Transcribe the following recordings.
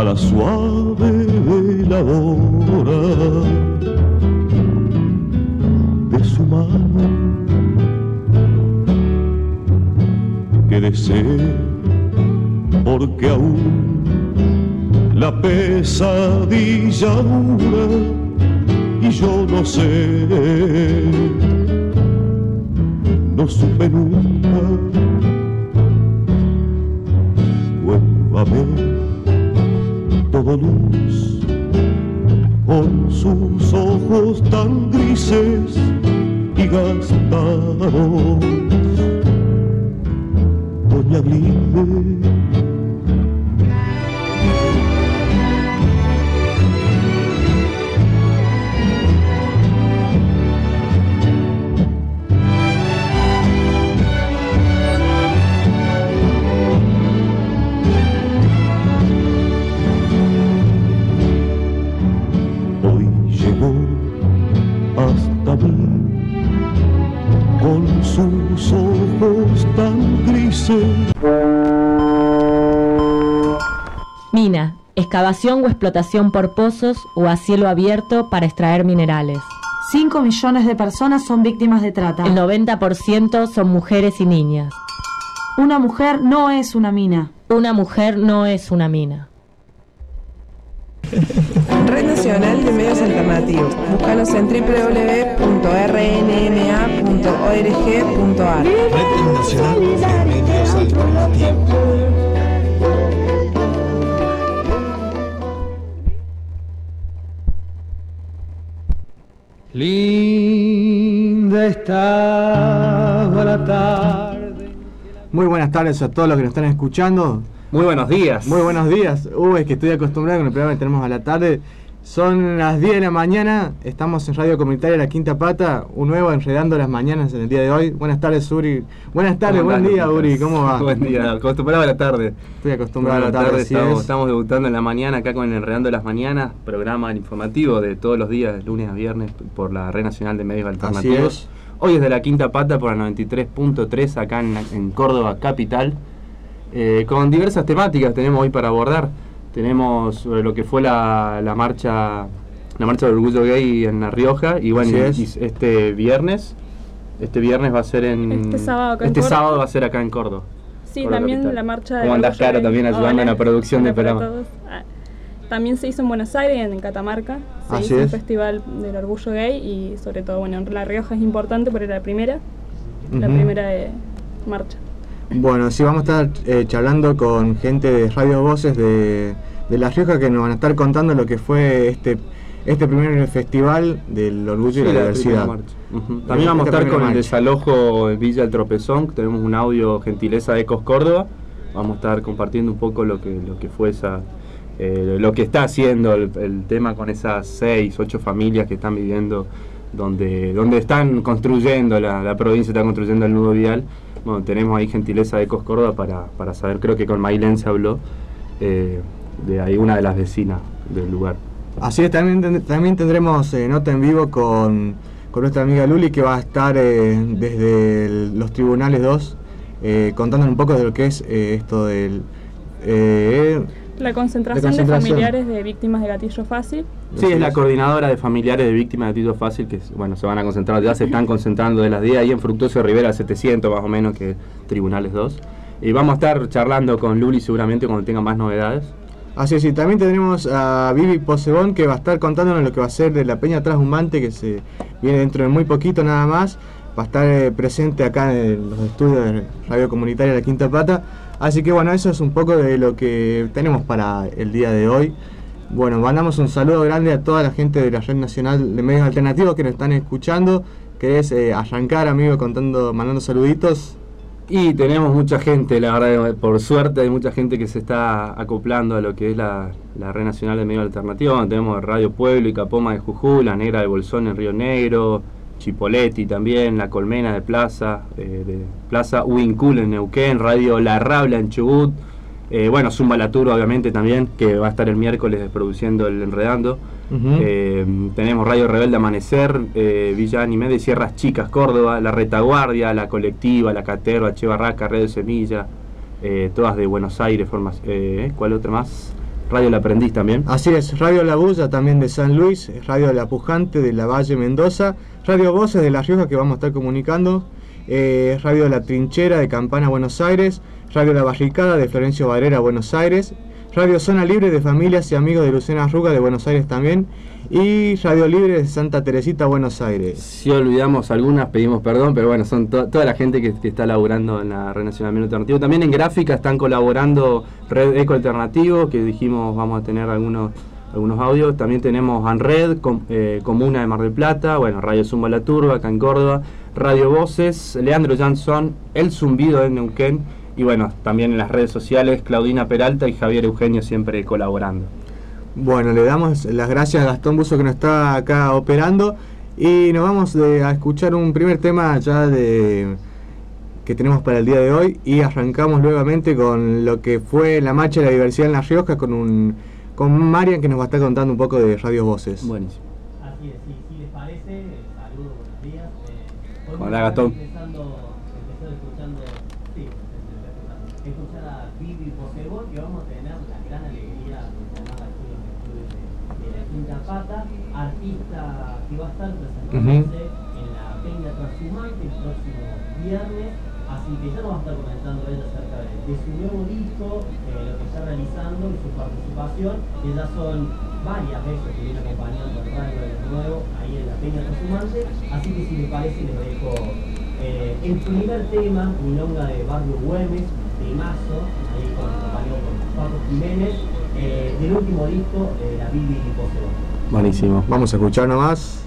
la suave veladora de su mano, que desee, porque aún la pesadilla dura y yo no sé, no supe nunca. Vuélvame todo luz con sus ojos tan grises y gastados, doña Glinde. Con sus ojos tan grises. Mina, excavación o explotación por pozos o a cielo abierto para extraer minerales. 5 millones de personas son víctimas de trata. El 90% son mujeres y niñas. Una mujer no es una mina. Una mujer no es una mina. Red Nacional de Medios Alternativos. Búscanos en www.rnma.org.ar. Red Nacional de Medios Alternativos. Linda estaba la tarde. Muy buenas tardes a todos los que nos están escuchando. Muy buenos días. Muy buenos días. Es que estoy acostumbrado con el programa que tenemos a la tarde. Son las 10 de la mañana. Estamos en Radio Comunitaria La Quinta Pata. Un nuevo Enredando las Mañanas en el día de hoy. Buenas tardes, Uri. Buenas tardes, buen día, Uri. ¿Cómo va? Buen día. Acostumbrado a la tarde. Estoy acostumbrado a la tarde. Estamos debutando en la mañana acá con Enredando las Mañanas, programa informativo de todos los días, lunes a viernes, por la Red Nacional de Medios Alternativos. Así es. Hoy es de La Quinta Pata por la 93.3 acá en Córdoba capital. Con diversas temáticas tenemos hoy para abordar. Tenemos lo que fue la marcha del orgullo gay en La Rioja, y bueno, este viernes va a ser este sábado va a ser acá en Córdoba. Sí, Córdoba también capital. La marcha ¿Cómo andás, Caro, también ayudando en la producción del programa? También se hizo en Buenos Aires, en Catamarca, se hizo un festival del orgullo gay, y sobre todo, bueno, en La Rioja es importante porque era la primera marcha. Bueno, sí, vamos a estar charlando con gente de Radio Voces de La Rioja, que nos van a estar contando lo que fue este primer festival del orgullo y la diversidad. También vamos a estar con el desalojo en Villa El Tropezón. Tenemos un audio gentileza de Ecos Córdoba. Vamos a estar compartiendo un poco lo que fue lo que está haciendo el tema con esas 6, 8 familias que están viviendo donde están construyendo la provincia, está construyendo el nudo vial. Bueno, tenemos ahí gentileza de Ecos Córdoba para saber. Creo que con Mailén se habló de ahí, una de las vecinas del lugar. Así es, también tendremos nota en vivo con nuestra amiga Luli, que va a estar desde los Tribunales 2 contándonos un poco de lo que es esto del... La concentración de familiares de víctimas de gatillo fácil. Sí, es la coordinadora de familiares de víctimas de gatillo fácil, que bueno, se van a concentrar, ya se están concentrando de las 10 ahí en Fructuoso Rivera 700 más o menos, que Tribunales 2. Y vamos a estar charlando con Luli seguramente cuando tenga más novedades. Así es, y también tendremos a Vivi Posebón, que va a estar contándonos lo que va a ser de la Peña Trashumante, que se viene dentro de muy poquito nada más. Va a estar presente acá en los estudios de Radio Comunitaria La Quinta Pata. Así que bueno, eso es un poco de lo que tenemos para el día de hoy. Bueno, mandamos un saludo grande a toda la gente de la Red Nacional de Medios Alternativos que nos están escuchando. ¿Querés arrancar, amigo, mandando saluditos? Y tenemos mucha gente, la verdad, por suerte hay mucha gente que se está acoplando a lo que es la Red Nacional de Medios Alternativos. Tenemos Radio Pueblo y Capoma de Jujuy, La Negra de Bolsón en Río Negro, Chipoleti también, La Colmena de Plaza Huincul en Neuquén, Radio La Rabla en Chubut, bueno, Zumba La Turba obviamente también, que va a estar el miércoles produciendo el Enredando. Tenemos Radio Rebelde Amanecer, Villa Animé de Sierras Chicas, Córdoba, La Retaguardia, La Colectiva, La Caterva, Che Barraca, Radio Semilla, todas de Buenos Aires, ¿cuál otra más? Radio El Aprendiz también. Así es, Radio La Bulla también de San Luis, Radio La Pujante de La Valle Mendoza, Radio Voces de La Rioja que vamos a estar comunicando, Radio La Trinchera de Campana Buenos Aires, Radio La Barricada de Florencio Varela Buenos Aires, Radio Zona Libre de Familias y Amigos de Luciana Arruga de Buenos Aires también, y Radio Libre de Santa Teresita Buenos Aires. Si olvidamos algunas pedimos perdón, pero bueno, son toda la gente que está laburando en la Red Nacional Medio Alternativo. También en gráfica están colaborando Red Eco Alternativo, que dijimos vamos a tener algunos audios. También tenemos ANRED, Comuna de Mar del Plata, bueno, Radio Zumba La Turba acá en Córdoba, Radio Voces, Leandro Jansson, El Zumbido de Neuquén, y bueno, también en las redes sociales Claudina Peralta y Javier Eugenio siempre colaborando. Bueno, le damos las gracias a Gastón Buzo que nos está acá operando, y nos vamos a escuchar un primer tema ya que tenemos para el día de hoy, y arrancamos nuevamente con lo que fue la Marcha de la Diversidad en La Rioja con Marian, que nos va a estar contando un poco de Radio Voces. Buenísimo. Así es, si les parece, saludos, buenos días. Hola, Gastón. Escuchar a Vivi Posebón, que vamos a tener la gran alegría de tener aquí en los estudios de La Quinta Pata, artista que va a estar presentándose en la Peña Transhumante el próximo viernes, así que ya nos va a estar comentando ella acerca de su nuevo disco, lo que está realizando y su participación, que ya son varias veces que viene acompañando al radio de nuevo ahí en la Peña Transhumante, así que si les parece les dejo el primer tema, Milonga de Barrio Güemes, de Mazo, ahí acompañado por Paco Jiménez, del último disco, la Vivi Posebón. Buenísimo. Vamos a escuchar nomás.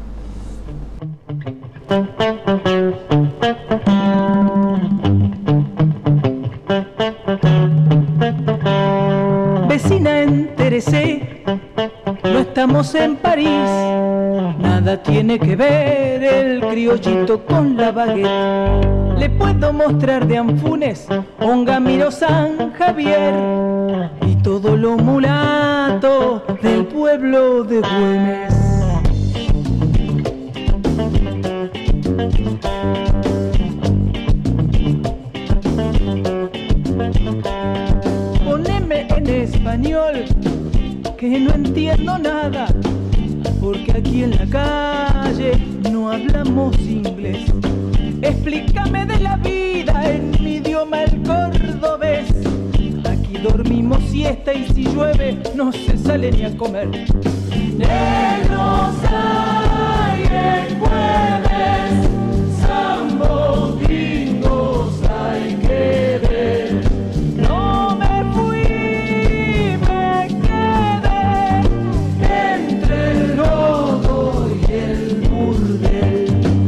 Vecina, entérese, no estamos en París. Nada tiene que ver el criollito con la baguette. Le puedo mostrar de Anfunes, Ongamiro, San Javier y todo lo mulato del pueblo de Güemes. Poneme en español, que no entiendo nada, porque aquí en la calle no hablamos inglés. Explícame de la vida en mi idioma el cordobés. Aquí dormimos siesta y si llueve no se sale ni a comer. Negros hay en Güemes, zambos gringos hay que ver. No me fui, me quedé entre el lodo y el burdel.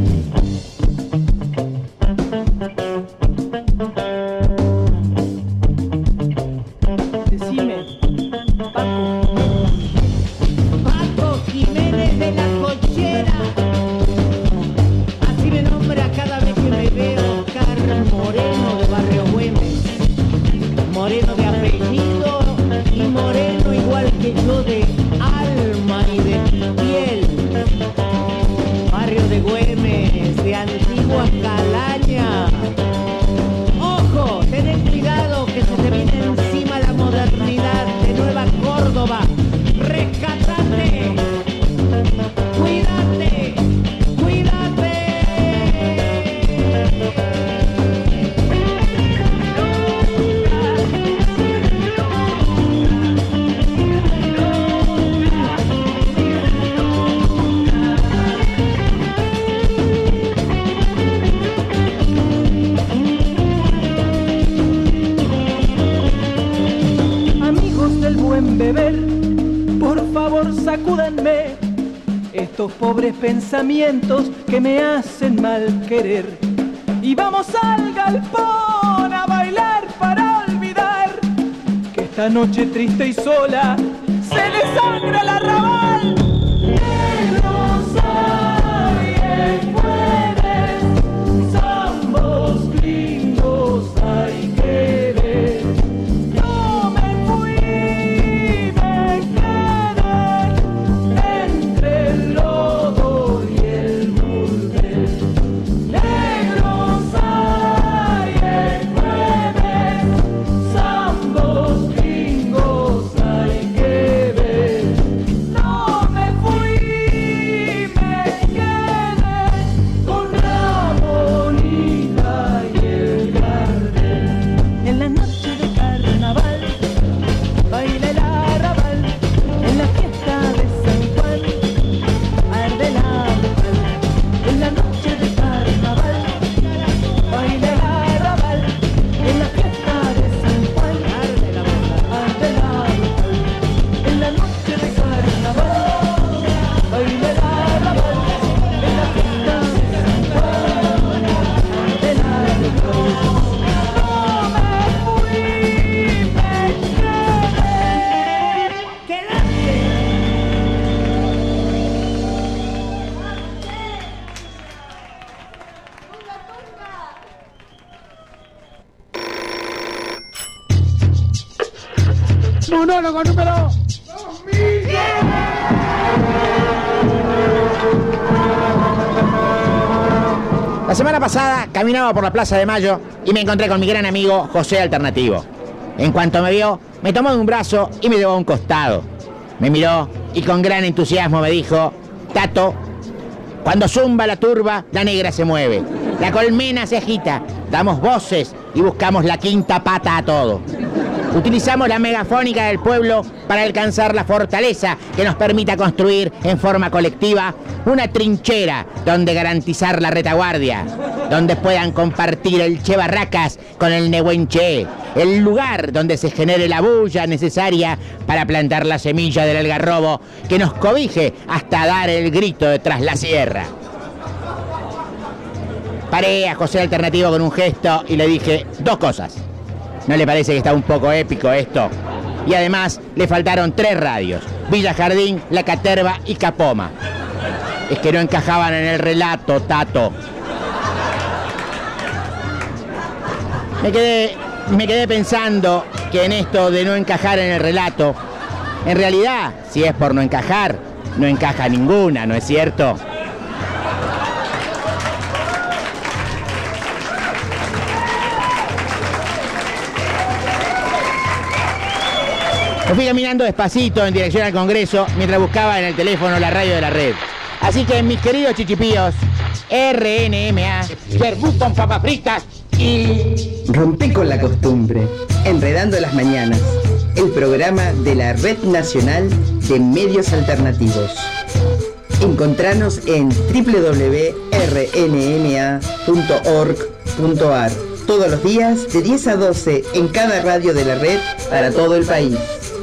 Decime, Paco Jiménez de la Cochera, así me nombra cada vez que me veo. Oscar Moreno de Barrio Güemes, moreno de apellido y moreno igual que yo de alma y de piel. Barrio de Güemes, de Antigua Calaña. Ojo, tened cuidado que se te viene encima la modernidad de Nueva Córdoba. Rescatate, cuídate, cuídate. Amigos del buen beber, por favor sacúdanme estos pobres pensamientos que me hacen mal querer. Y vamos al galpón a bailar para olvidar que esta noche triste y sola se desangra el arrabal. Negros hay en Güemes, zambos gringos hay que ver. No me fui, me quedé entre el lodo y el burdel. Negros hay en Güemes, zambos gringos hay Monólogo número 2000. La semana pasada caminaba por la Plaza de Mayo y me encontré con mi gran amigo José Alternativo. En cuanto me vio, me tomó de un brazo y me llevó a un costado. Me miró y con gran entusiasmo me dijo: Tato, cuando zumba la turba, la negra se mueve, la colmena se agita, damos voces y buscamos la quinta pata a todo. Utilizamos la megafónica del pueblo para alcanzar la fortaleza que nos permita construir en forma colectiva una trinchera donde garantizar la retaguardia, donde puedan compartir el Che Barracas con el Nehuenche, el lugar donde se genere la bulla necesaria para plantar la semilla del algarrobo que nos cobije hasta dar el grito de tras la sierra. Paré a José Alternativo con un gesto y le dije dos cosas. ¿No le parece que está un poco épico esto? Y además le faltaron 3 radios: Villa Jardín, La Caterva y Capoma. Es que no encajaban en el relato, Tato. Me quedé pensando que en esto de no encajar en el relato, en realidad, si es por no encajar, no encaja ninguna, ¿no es cierto? Me fui caminando despacito en dirección al Congreso mientras buscaba en el teléfono la radio de la red. Así que, mis queridos chichipíos, RNMA, verbú con papas fritas y... Rompé con la costumbre, Enredando las Mañanas, el programa de la Red Nacional de Medios Alternativos. Encontranos en www.rnma.org.ar todos los días de 10 a 12 en cada radio de la red para todo el país.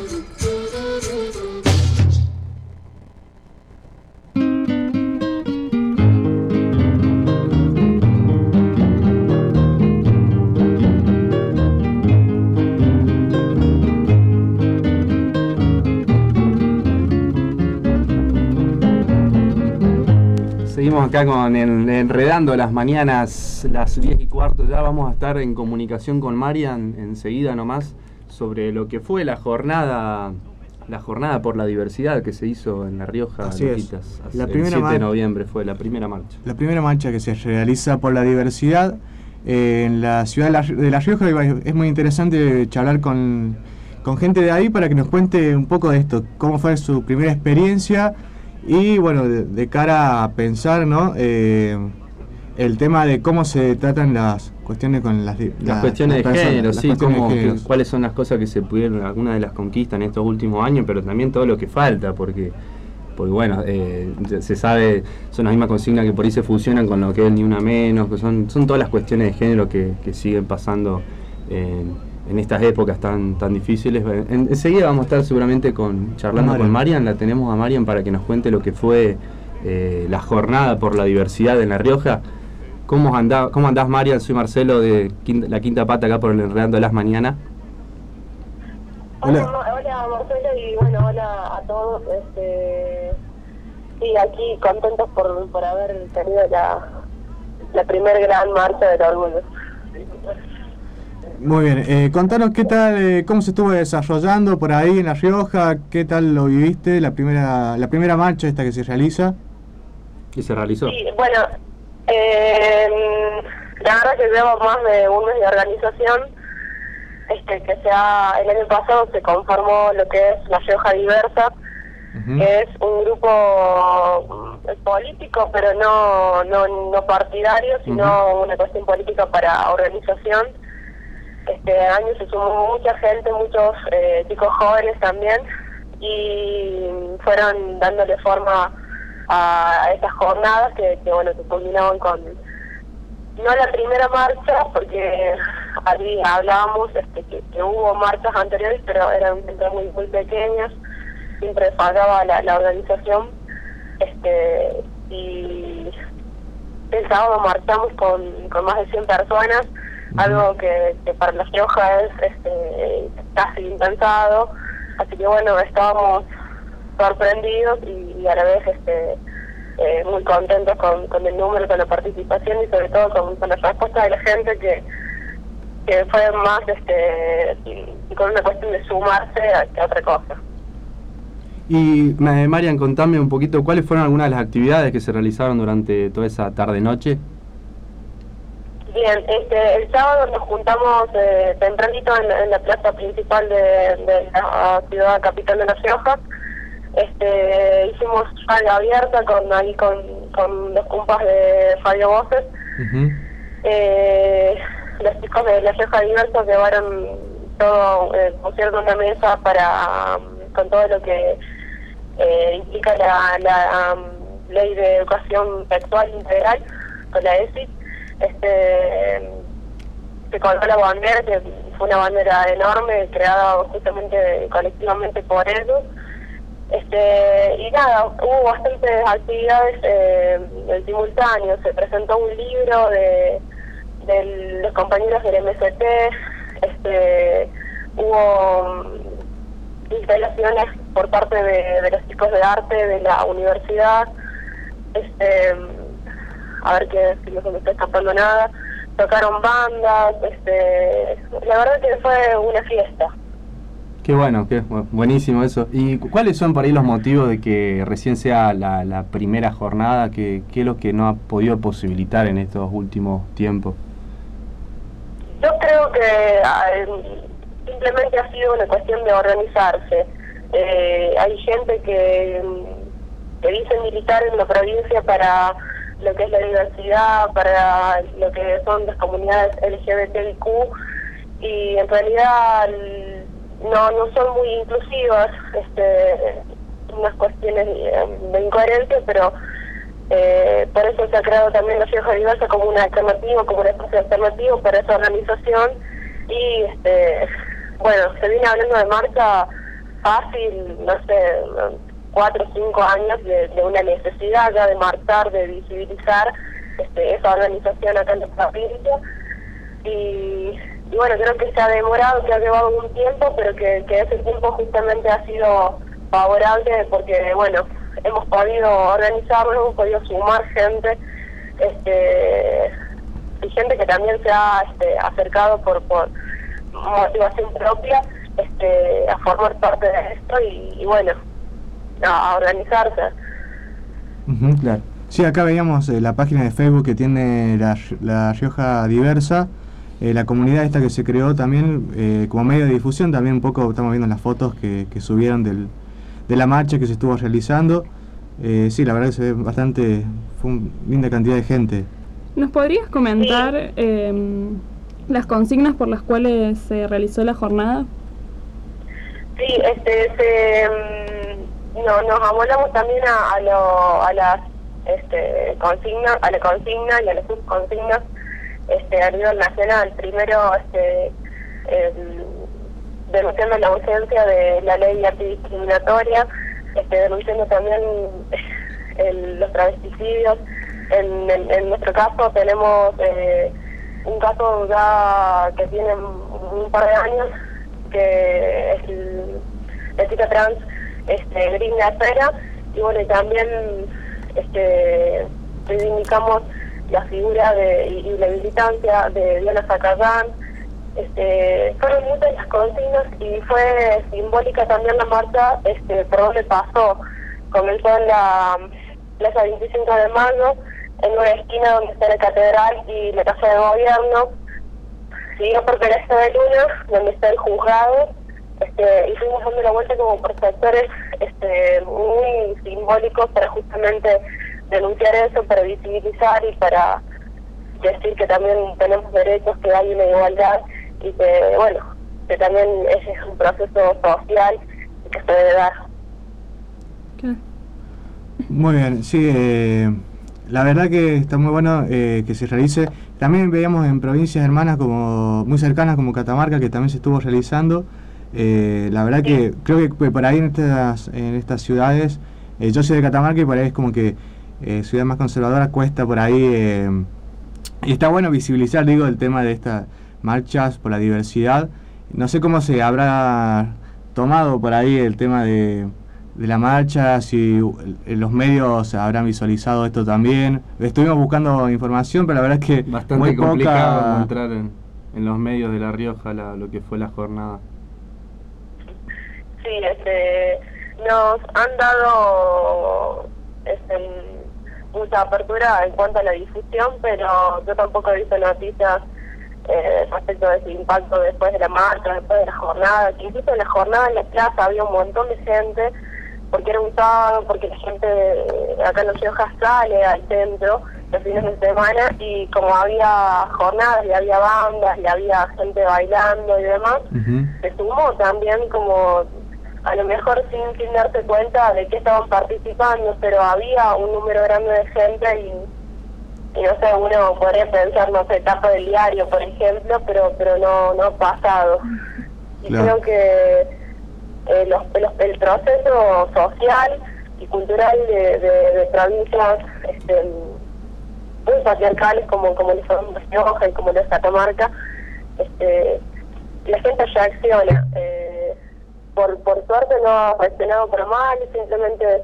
Seguimos acá con Enredando las Mañanas, las 10:15. Ya vamos a estar en comunicación con Marian enseguida nomás sobre lo que fue la jornada por la diversidad que se hizo en La Rioja. Así es. La primera el 7 de noviembre fue la primera marcha. La primera marcha que se realiza por la diversidad en la ciudad de La Rioja. Es muy interesante charlar con gente de ahí para que nos cuente un poco de esto, cómo fue su primera experiencia. Y bueno, de cara a pensar, ¿no? El tema de cómo se tratan las cuestiones con las cuestiones de género, sí, cuáles son las cosas que se pudieron, algunas de las conquistas en estos últimos años, pero también todo lo que falta, porque bueno, se sabe, son las mismas consignas que por ahí se fusionan con lo que es Ni Una Menos, que son todas las cuestiones de género que siguen pasando en estas épocas tan difíciles. Enseguida vamos a estar seguramente charlando con Marian. La tenemos a Marian para que nos cuente lo que fue la jornada por la diversidad en La Rioja. ¿Cómo andás, Marian? Soy Marcelo de La Quinta Pata, acá por el Enredando las Mañanas. Hola Marcelo, y bueno, hola a todos. Sí, aquí contentos por haber tenido la primer gran marcha del orgullo. Muy bien, contanos qué tal, cómo se estuvo desarrollando por ahí en La Rioja, qué tal lo viviste, la primera marcha esta que se realiza. ¿Y se realizó? Sí, bueno, la verdad que llevo más de un mes de organización, el año pasado se conformó lo que es La Rioja Diversa, que es un grupo político, pero no partidario, sino una cuestión política para organización. Este año se sumó mucha gente, muchos chicos jóvenes también, y fueron dándole forma a estas jornadas que culminaban con, no la primera marcha, porque ahí hablábamos que hubo marchas anteriores, pero eran muy, muy pequeñas, siempre fallaba la organización, y el sábado marchamos con más de 100 personas, algo que para La Rioja es casi impensado, así que bueno, estábamos sorprendidos y a la vez muy contentos con el número, con la participación y sobre todo con la respuesta de la gente que fue más con una cuestión de sumarse a otra cosa. Y Marian, contame un poquito, ¿cuáles fueron algunas de las actividades que se realizaron durante toda esa tarde-noche? Bien, el sábado nos juntamos tempranito en la plaza principal de la ciudad capital de La Rioja. Hicimos radio abierta con los compas de Radio Voces. Los chicos de La Rioja Diversa llevaron todo, pusieron una mesa con todo lo que implica la ley de educación sexual integral, con la ESI. Se colgó la bandera, que fue una bandera enorme, creada justamente colectivamente por ellos. Y nada, hubo bastantes actividades en simultáneo. Se presentó un libro de los compañeros del MST, hubo instalaciones por parte de los chicos de arte de la universidad, a ver si no se me está escapando nada, tocaron bandas, la verdad que fue una fiesta. Qué bueno, buenísimo eso. ¿Y cuáles son por ahí los motivos de que recién sea la primera jornada? ¿Qué es lo que no ha podido posibilitar en estos últimos tiempos? Yo creo que simplemente ha sido una cuestión de organizarse. Hay gente que dice militar en la provincia para lo que es la diversidad, para lo que son las comunidades LGBTIQ, y en realidad no son muy inclusivas, unas cuestiones de incoherencia, pero por eso se ha creado también La Rioja Diversa como una alternativa, como un espacio alternativo para esa organización. Y bueno, se viene hablando de marcha fácil, no sé, 4 o 5 años de una necesidad ya de marchar, de visibilizar esa organización acá en la provincia. Y bueno, creo que se ha demorado, que ha llevado un tiempo, pero que ese tiempo justamente ha sido favorable porque, bueno, hemos podido organizarnos, hemos podido sumar gente, y gente que también se ha acercado por motivación propia a formar parte de esto y bueno, a organizarse. Claro. Sí, acá veíamos la página de Facebook que tiene la Rioja Diversa, la comunidad esta que se creó también como medio de difusión. También un poco estamos viendo las fotos que subieron de la marcha que se estuvo realizando. Sí, la verdad que se ve bastante, fue una linda cantidad de gente. ¿Nos podrías comentar las consignas por las cuales se realizó la jornada? Sí, nos amolamos también a las consignas, a la consigna y a las subconsignas a nivel nacional. Primero, denunciando la ausencia de la ley antidiscriminatoria, denunciando también los travesticidios. En nuestro caso tenemos un caso ya que tiene un par de años, que es la chica trans Gringa Cera, y bueno, y también reivindicamos la figura y la militancia de Diana Zacayán. Fueron muchas las consignas y fue simbólica también la marcha por donde pasó. Comenzó en la Plaza 25 de Mayo, en una esquina donde está la catedral y la casa de gobierno, siguió por Teresa de Luna, donde está el juzgado, y fuimos dando la vuelta como por sectores muy simbólicos para justamente denunciar eso, para visibilizar y para decir que también tenemos derechos, que hay una igualdad y que, bueno, que también ese es un proceso social que se debe dar. ¿Qué? Muy bien, sí, la verdad que está muy bueno que se realice. También veíamos en provincias hermanas como muy cercanas como Catamarca, que también se estuvo realizando. La verdad que creo que por ahí en estas ciudades, yo soy de Catamarca y por ahí es como que ciudad más conservadora, cuesta por ahí, y está bueno visibilizar, digo, el tema de estas marchas por la diversidad. No sé cómo se habrá tomado por ahí el tema de la marcha, si los medios habrán visualizado esto también. Estuvimos buscando información, pero la verdad es que bastante muy complicado poca... encontrar en los medios de La Rioja lo que fue la jornada. sí, nos han dado mucha apertura en cuanto a la difusión, pero yo tampoco he visto noticias respecto de ese impacto después de la marcha, después de la jornada, que incluso en la jornada en la plaza había un montón de gente, porque era un sábado, porque la gente acá en Los Riojas sale al centro los fines de semana, y como había jornadas y había bandas y había gente bailando y demás, se sumó también, como a lo mejor sin darse cuenta de que estaban participando, pero había un número grande de gente y no sé, uno podría pensar, no sé, tapa del diario, por ejemplo, pero no ha pasado. Y creo que el proceso social y cultural de provincias muy patriarcales como lo son Los Riojas y como lo es Catamarca, la gente ya acciona. Por suerte no ha reaccionado por mal, simplemente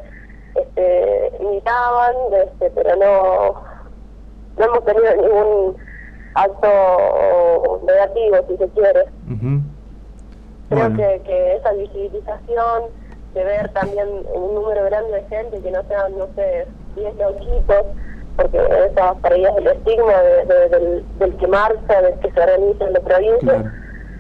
imitaban, pero no hemos tenido ningún acto negativo, si se quiere. Creo que esa visibilización, de ver también un número grande de gente, que no sean, no sé, 10 loquitos, porque esa para ella es el estigma del que marcha, del que se organiza en la provincia,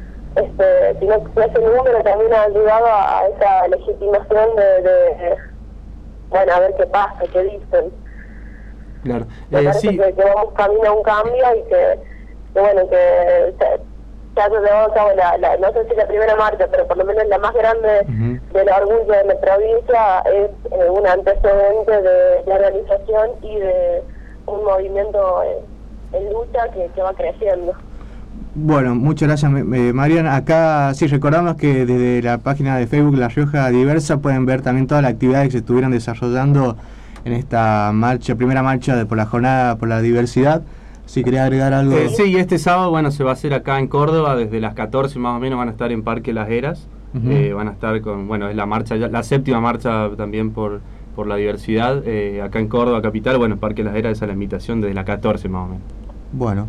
sino que ese número también ha ayudado a esa legitimación de bueno, a ver qué pasa, qué dicen. Claro. Me parece que vamos camino a un cambio y que bueno, que se ha llevado a cabo no sé si la primera marcha, pero por lo menos la más grande del orgullo de la provincia, es un antecedente de organización y de un movimiento en lucha que va creciendo. Bueno, muchas gracias, Marian. Acá sí recordamos que desde la página de Facebook La Rioja Diversa pueden ver también todas las actividades que se estuvieron desarrollando en esta marcha, primera marcha por la jornada por la diversidad. Si quería agregar algo. Sí, este sábado, bueno, se va a hacer acá en Córdoba, desde las 14 más o menos van a estar en Parque Las Heras. Van a estar con, bueno, es la marcha, la séptima marcha también por la diversidad, acá en Córdoba capital. Bueno, Parque Las Heras, esa es la invitación desde las 14 más o menos. Bueno.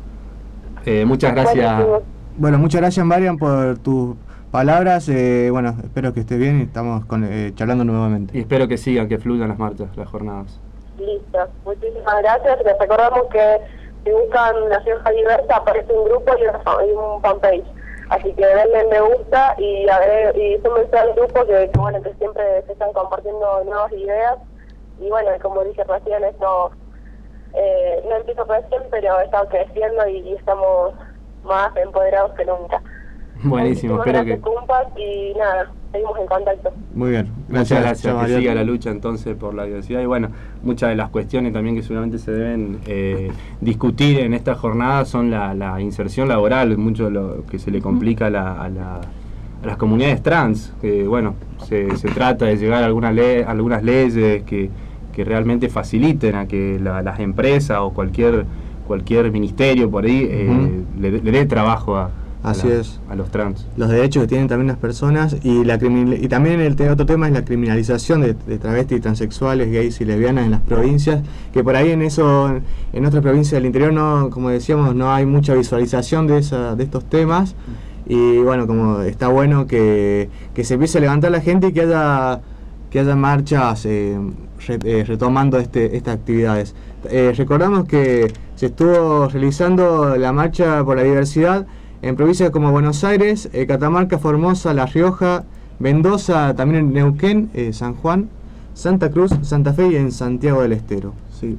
Muchas gracias. Bueno, muchas gracias, Marian, por tus palabras. Bueno, espero que estés bien y estamos charlando nuevamente. Y espero que sigan, que fluyan las marchas, las jornadas. Listo, muchísimas gracias. Les recordamos que si buscan La Rioja Diversa aparece un grupo y un fanpage. Así que denle me gusta y súmense al grupo que bueno, que siempre se están compartiendo nuevas ideas. Y bueno, como dije recién, esto no empiezo recién, pero está creciendo y estamos más empoderados que nunca. Buenísimo, espero que... Compas, y nada, seguimos en contacto. Muy bien, muchas gracias, que siga la lucha entonces por la diversidad y bueno, muchas de las cuestiones también que seguramente se deben discutir en esta jornada son la inserción laboral, mucho de lo que se le complica a las comunidades trans, que bueno, se trata de llegar a algunas leyes que realmente faciliten a que las empresas o cualquier ministerio por ahí le dé trabajo a los trans. Los derechos que tienen también las personas y también el otro tema es la criminalización de travestis, transexuales, gays y lesbianas en las provincias, que por ahí en otras provincias del interior no, como decíamos, no hay mucha visualización de estos temas y bueno, como está bueno que se empiece a levantar la gente y que haya marchas retomando estas actividades. Recordamos que se estuvo realizando la marcha por la diversidad en provincias como Buenos Aires, Catamarca, Formosa, La Rioja, Mendoza, también en Neuquén, San Juan, Santa Cruz, Santa Fe y en Santiago del Estero. Sí.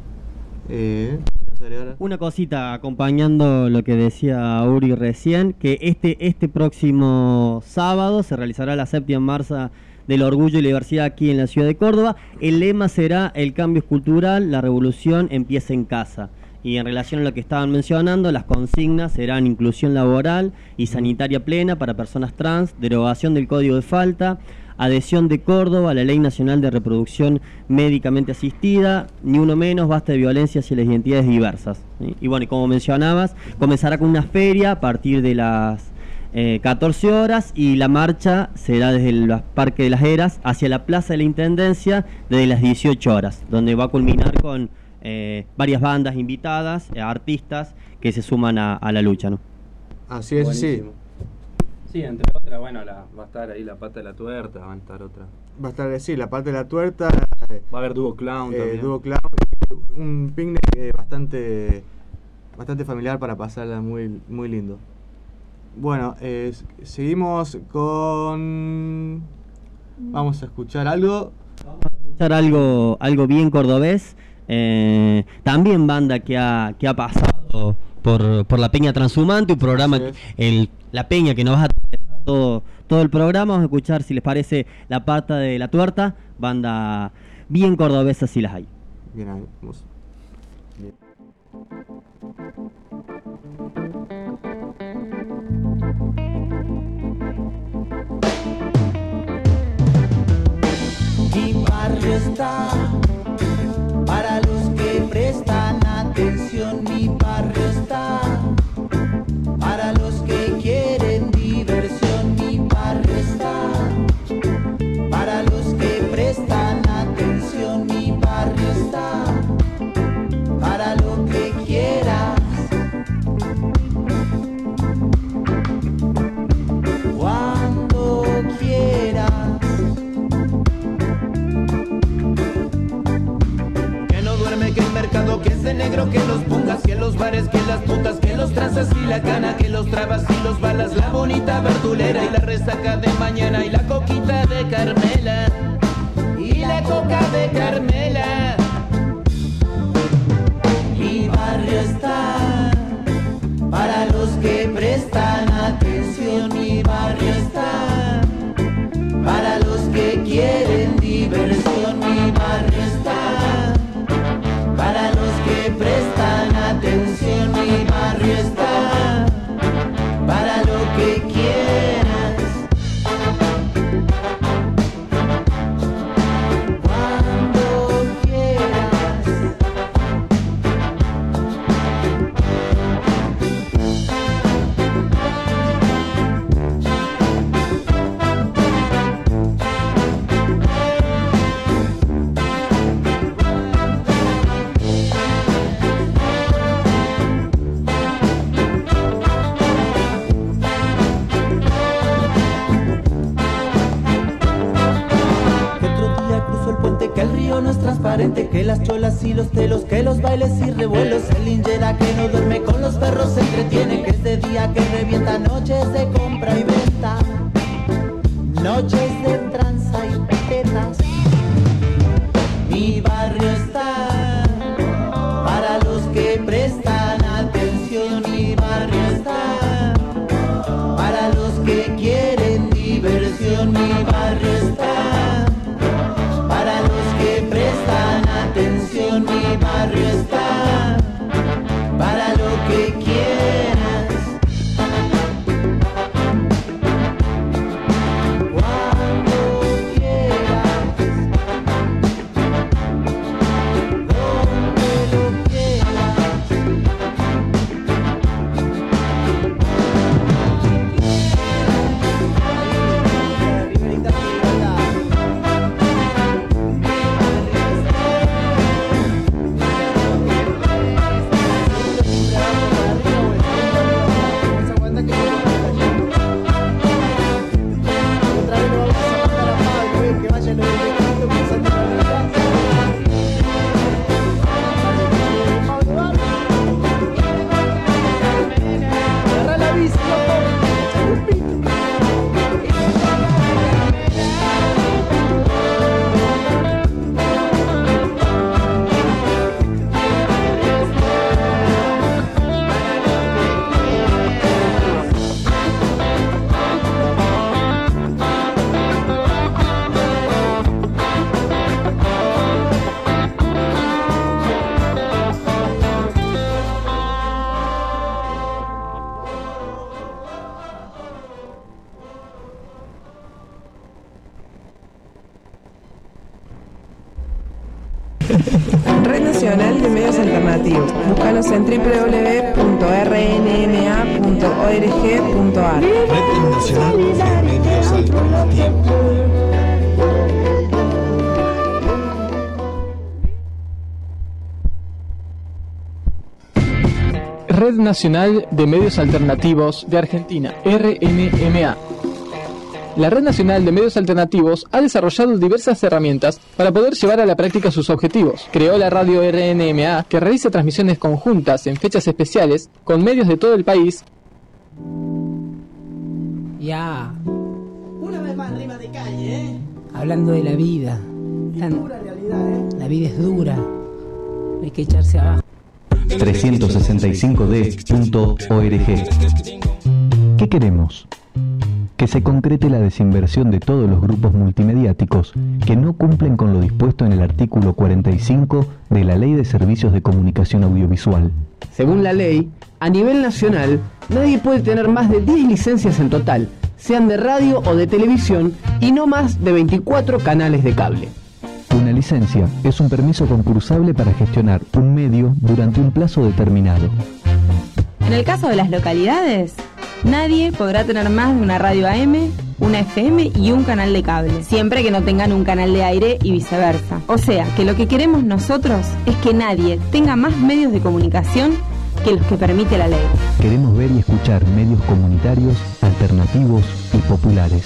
Una cosita acompañando lo que decía Uri recién, que este próximo sábado se realizará la séptima marcha del orgullo y la diversidad aquí en la ciudad de Córdoba. El lema será: el cambio es cultural, la revolución empieza en casa. Y en relación a lo que estaban mencionando, las consignas serán inclusión laboral y sanitaria plena para personas trans, derogación del código de falta, adhesión de Córdoba a la Ley Nacional de Reproducción Médicamente Asistida, ni uno menos, basta de violencia hacia las identidades diversas. ¿Sí? Y bueno, como mencionabas, comenzará con una feria a partir de las 14 horas y la marcha será desde el Parque de las Heras hacia la Plaza de la Intendencia desde las 18 horas, donde va a culminar con varias bandas invitadas, artistas que se suman a la lucha, ¿no? Así es, buenísimo. Sí, entre otras, bueno, va a estar ahí la pata de la tuerta, van a estar otras. Va a estar, sí, la parte de la tuerta. Va a haber dúo clown también. Dúo clown, un picnic bastante familiar para pasarla muy, muy lindo. Bueno, seguimos con... Vamos a escuchar algo. Algo bien cordobés. También banda que ha pasado por la Peña Transhumante, un programa, la Peña que nos va a todo el programa. Vamos a escuchar, si les parece, La Pata de la Tuerta, banda bien cordobesa si las hay. Bien, ahí, vamos. Bien. Mi barrio está para los que prestan atención. Mi barrio está para los que quieren diversión. Mi barrio está para los que prestan atención. Mi barrio está para lo que quieras. Cuando quieras. Que el mercado, que es de negro, que los pungas, que los bares, que las putas, que los tranzas y la cana, que los trabas y los balas, la bonita verdulera y la resaca de mañana y la coquita de Carmela y la coca de Carmela. Mi barrio está para los que prestan atención. Mi barrio está para los que quieren diversión. Mi barrio está para los que prestan atención. Mi barrio está para lo que quieras. Cuando quieras. Que el río no es transparente, que las cholas y los telos, que los bailes y revuelos, el linchera que no duerme con los perros se entretiene, que es de día que revienta, noches de compra y venta, noches de tranza y tetas. Mi barrio está para los que prestan atención. Mi barrio está para los que quieren diversión. Mi barrio está para los que prestan atención. Mi barrio está para lo que quieras. Cuando quieras. Donde lo quieras. Red Nacional de Medios Alternativos. Búscanos en www.rnma.org.ar. Red Nacional de Medios Alternativos. Red Nacional de Medios Alternativos de Argentina, RNMA. La Red Nacional de Medios Alternativos ha desarrollado diversas herramientas para poder llevar a la práctica sus objetivos. Creó la radio RNMA, que realiza transmisiones conjuntas en fechas especiales con medios de todo el país. Ya. Una vez más rima de calle, ¿eh? Hablando de la vida. Dura realidad, ¿eh? La vida es dura. Hay que echarse abajo. 365d.org. ¿Qué queremos? Que se concrete la desinversión de todos los grupos multimediáticos que no cumplen con lo dispuesto en el artículo 45 de la Ley de Servicios de Comunicación Audiovisual. Según la ley, a nivel nacional, nadie puede tener más de 10 licencias en total, sean de radio o de televisión, y no más de 24 canales de cable. Una licencia es un permiso concursable para gestionar un medio durante un plazo determinado. En el caso de las localidades, nadie podrá tener más de una radio AM, una FM y un canal de cable, siempre que no tengan un canal de aire y viceversa. O sea, que lo que queremos nosotros es que nadie tenga más medios de comunicación que los que permite la ley. Queremos ver y escuchar medios comunitarios, alternativos y populares.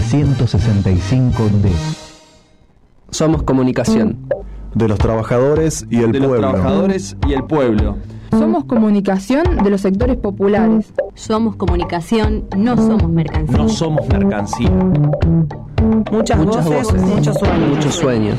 365D. Somos comunicación. De los trabajadores y el pueblo. De los trabajadores y el pueblo. Somos comunicación de los sectores populares. Somos comunicación, no somos mercancía. No somos mercancía. Muchas voces, muchos sueños. Muchos sueños.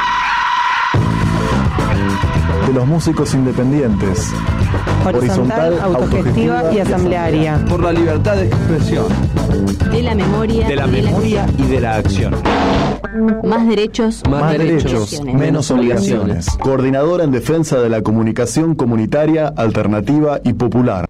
De los músicos independientes. Horizontal, autogestiva y asamblearia. Por la libertad de expresión. De la memoria. De la memoria y de la acción. Más derechos, menos obligaciones. Coordinadora en defensa de la comunicación comunitaria, alternativa y popular.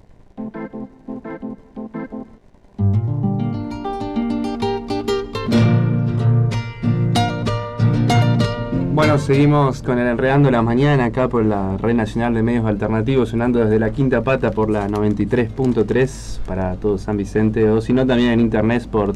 Bueno, seguimos con el Enredando la Mañana acá por la Red Nacional de Medios Alternativos, sonando desde la Quinta Pata por la 93.3 para todo San Vicente, o si no también en internet por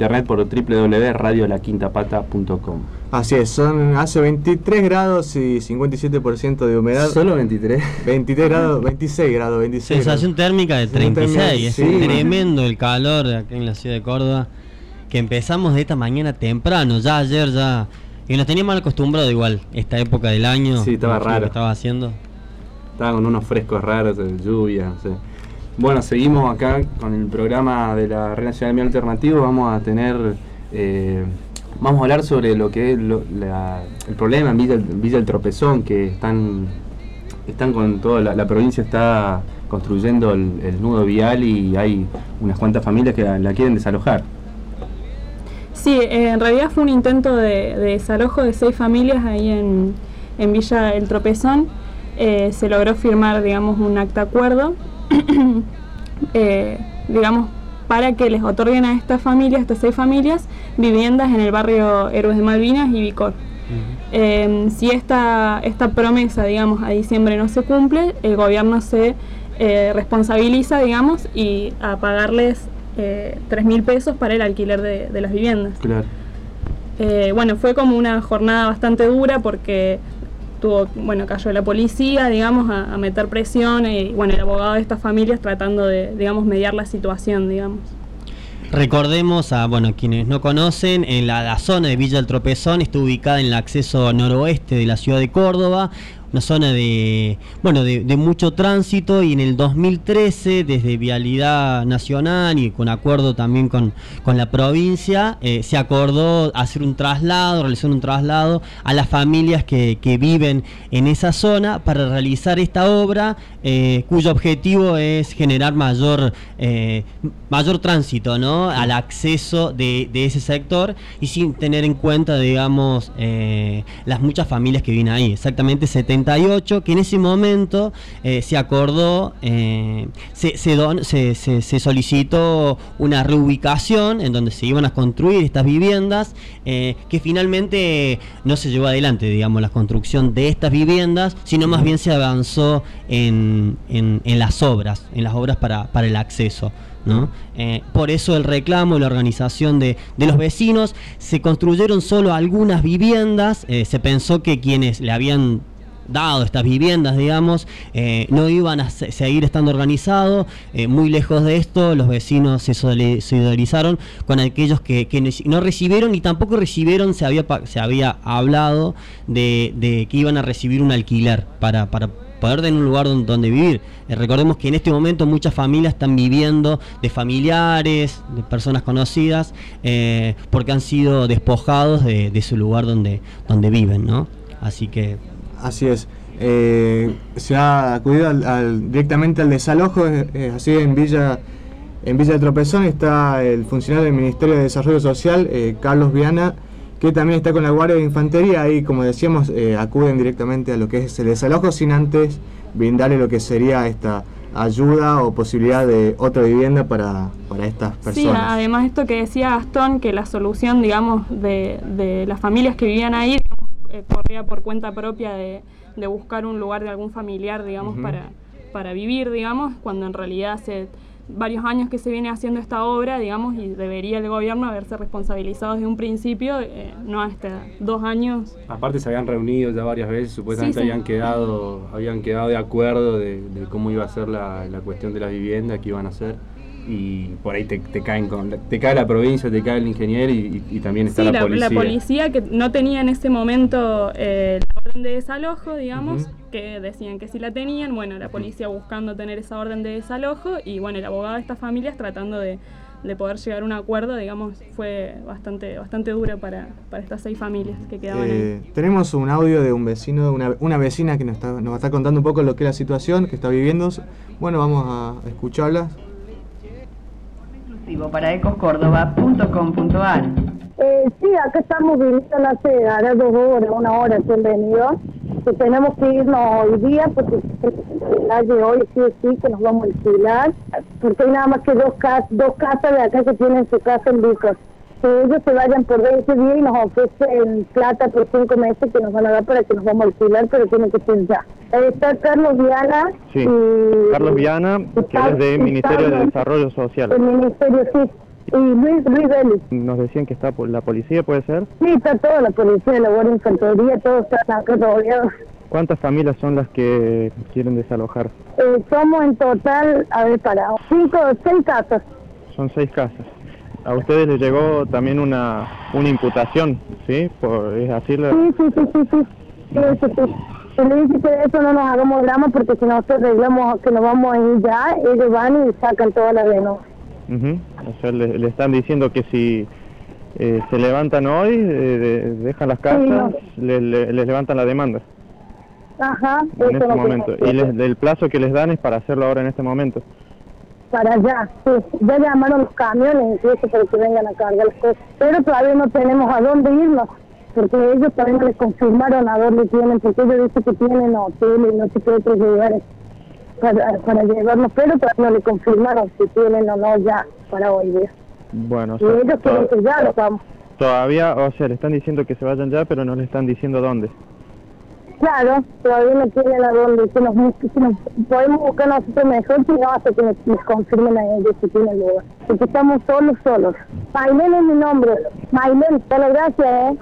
www.radiolaquintapata.com. Así es, hace 23 grados y 57% de humedad. ¿Solo 23? 23 grados, 26 grados, 26 Sensación grados. térmica de 36, sí. Es tremendo el calor acá en la ciudad de Córdoba, que empezamos de esta mañana temprano, ya ayer ya... Y nos tenía mal acostumbrado igual, esta época del año. Sí, estaba raro. Que estaba haciendo. Estaba con unos frescos raros de lluvia, no sé. Bueno, seguimos acá con el programa de la Red Nacional de Medios Alternativos. Vamos a tener... vamos a hablar sobre lo que es el problema en Villa El Tropezón, que están con toda la provincia está construyendo el nudo vial y hay unas cuantas familias que la quieren desalojar. Sí, en realidad fue un intento de desalojo de 6 familias ahí en Villa El Tropezón. Se logró firmar, digamos, un acta acuerdo, digamos, para que les otorguen a estas 6 familias, viviendas en el barrio Héroes de Malvinas y Vicor. Si esta promesa, digamos, a diciembre no se cumple, el gobierno se responsabiliza, digamos, y a pagarles 3.000 pesos para el alquiler de las viviendas. Claro. Bueno, fue como una jornada bastante dura porque cayó la policía, digamos, a meter presión y el abogado de estas familias tratando de, digamos, mediar la situación, digamos. Recordemos a quienes no conocen, en la zona de Villa El Tropezón está ubicada en el acceso noroeste de la ciudad de Córdoba, una zona de mucho tránsito, y en el 2013 desde Vialidad Nacional y con acuerdo también con la provincia se acordó realizar un traslado a las familias que viven en esa zona para realizar esta obra, cuyo objetivo es generar mayor tránsito, ¿no?, al acceso de ese sector, y sin tener en cuenta, digamos, las muchas familias que viven ahí. Exactamente 78, que en ese momento se acordó, se solicitó una reubicación en donde se iban a construir estas viviendas, que finalmente no se llevó adelante, digamos, la construcción de estas viviendas, sino más bien se avanzó en las obras para el acceso, ¿no? Por eso el reclamo y la organización de los vecinos. Se construyeron solo algunas viviendas, se pensó que quienes le habían dado estas viviendas, digamos, no iban a seguir estando organizados. Muy lejos de esto, los vecinos se solidarizaron con aquellos que no recibieron, y tampoco recibieron, se había hablado de que iban a recibir un alquiler para poder tener un lugar donde vivir. Recordemos que en este momento muchas familias están viviendo de familiares, de personas conocidas, porque han sido despojados de su lugar donde viven, ¿no? Así que... Así es. Se ha acudido directamente al desalojo, así en Villa del Tropezón está el funcionario del Ministerio de Desarrollo Social, Carlos Viana, que también está con la Guardia de Infantería. Ahí, como decíamos, acuden directamente a lo que es el desalojo sin antes brindarle lo que sería esta ayuda o posibilidad de otra vivienda para estas personas. Sí, además esto que decía Gastón, que la solución, digamos, de las familias que vivían ahí corría por cuenta propia de buscar un lugar de algún familiar, digamos, para vivir, digamos, cuando en realidad hace varios años que se viene haciendo esta obra, digamos, y debería el gobierno haberse responsabilizado desde un principio, no hasta 2 años. Aparte se habían reunido ya varias veces, supuestamente sí. habían quedado de acuerdo de cómo iba a ser la cuestión de las viviendas que iban a hacer, y por ahí te cae la provincia, te cae el ingeniero y también está la policía. La policía, que no tenía en ese momento la orden de desalojo, digamos, que decían que sí la tenían. Bueno, la policía buscando tener esa orden de desalojo, y bueno, el abogado de estas familias tratando de poder llegar a un acuerdo, digamos, fue bastante duro para estas 6 familias que quedaban ahí. Tenemos un audio de un vecino, una vecina que nos va a estar contando un poco lo que es la situación que está viviendo. Bueno, vamos a escucharla. Para ecoscórdoba.com.ar. Sí, acá estamos viviendo hace 2 horas, 1 hora que han venido. Que tenemos que irnos hoy día porque el calle hoy sí que nos vamos a alquilar, porque hay nada más que dos casas de acá que tienen su casa en Vicor. Que ellos se vayan por 20 días y nos ofrecen plata por 5 meses que nos van a dar para que nos vamos a alquilar, pero tiene que ser ya. Está Carlos Viana. Sí, Carlos Viana, que es del Ministerio de Desarrollo Social. El Ministerio, sí. Y Luis Vélez. Nos decían que está por la policía, ¿puede ser? Sí, está toda la policía, la Guardia de Infantería, todos están acá rodeados. ¿Cuántas familias son las que quieren desalojar? Somos en total, 5 o 6 casas. Son 6 casas. A ustedes les llegó también una imputación, ¿sí? ¿Es así? Sí. Se le dice que de eso no nos hagamos drama, porque si nosotros arreglamos que nos vamos a ir ya, ellos van y sacan todas las denuncias. O sea, le están diciendo que si se levantan hoy, dejan las casas, sí, les levantan la demanda. Ajá. En este momento. Y el plazo que les dan es para hacerlo ahora en este momento. Para allá, sí. Ya llamaron los camiones incluso para que vengan a cargar las cosas. Pero todavía no tenemos a dónde irnos, porque ellos todavía no les confirmaron a dónde tienen, porque ellos dicen que tienen hoteles y no sé qué otros lugares para llevarnos, pero todavía no le confirmaron si tienen o no ya para hoy día. Bueno, y ellos quieren que ya lo vamos. Todavía, o sea, le están diciendo que se vayan ya, pero no le están diciendo dónde. Claro, todavía no tienen a dónde, que nos podemos buscar nosotros mejor, si no, hasta que nos confirmen a ellos si tienen lugar. Porque estamos solos. Maylén es mi nombre. Maylén, dale gracias,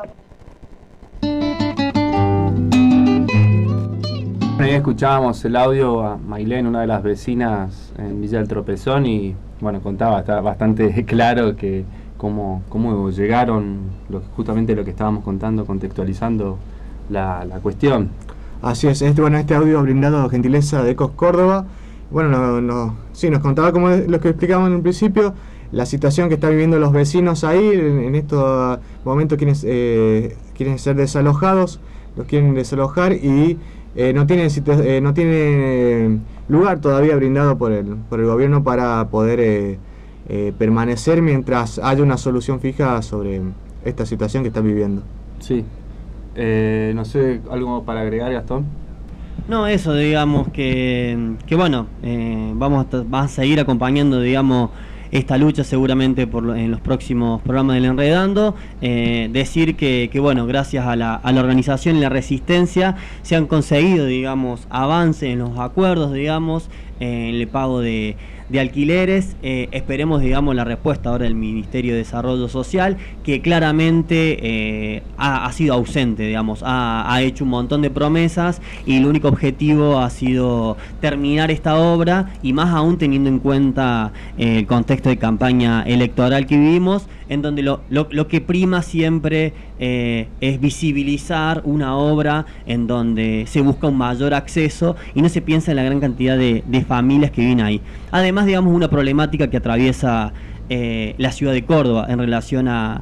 Ahí escuchábamos el audio a Maylén, una de las vecinas en Villa del Tropezón, y bueno, contaba, está bastante claro que cómo llegaron, justamente lo que estábamos contando, contextualizando la cuestión. Así es, este audio brindado a gentileza de Ecos Córdoba. Bueno, sí, nos contaba, como lo que explicábamos en un principio, la situación que están viviendo los vecinos ahí. En estos momentos quieren ser desalojados, los quieren desalojar y no tienen lugar todavía brindado por el gobierno para poder permanecer mientras haya una solución fija sobre esta situación que están viviendo. Sí. No sé, ¿algo para agregar, Gastón? No, eso, digamos que bueno, vamos a seguir acompañando, digamos, esta lucha seguramente en los próximos programas del Enredando. Decir que bueno, gracias a la organización y la resistencia se han conseguido, digamos, avances en los acuerdos, digamos, en el pago de alquileres. Esperemos, digamos, la respuesta ahora del Ministerio de Desarrollo Social, que claramente ha sido ausente, digamos, ha hecho un montón de promesas y el único objetivo ha sido terminar esta obra, y más aún teniendo en cuenta el contexto de campaña electoral que vivimos, en donde lo que prima siempre es visibilizar una obra en donde se busca un mayor acceso y no se piensa en la gran cantidad de familias que viven ahí. Además, digamos, una problemática que atraviesa la ciudad de Córdoba en relación a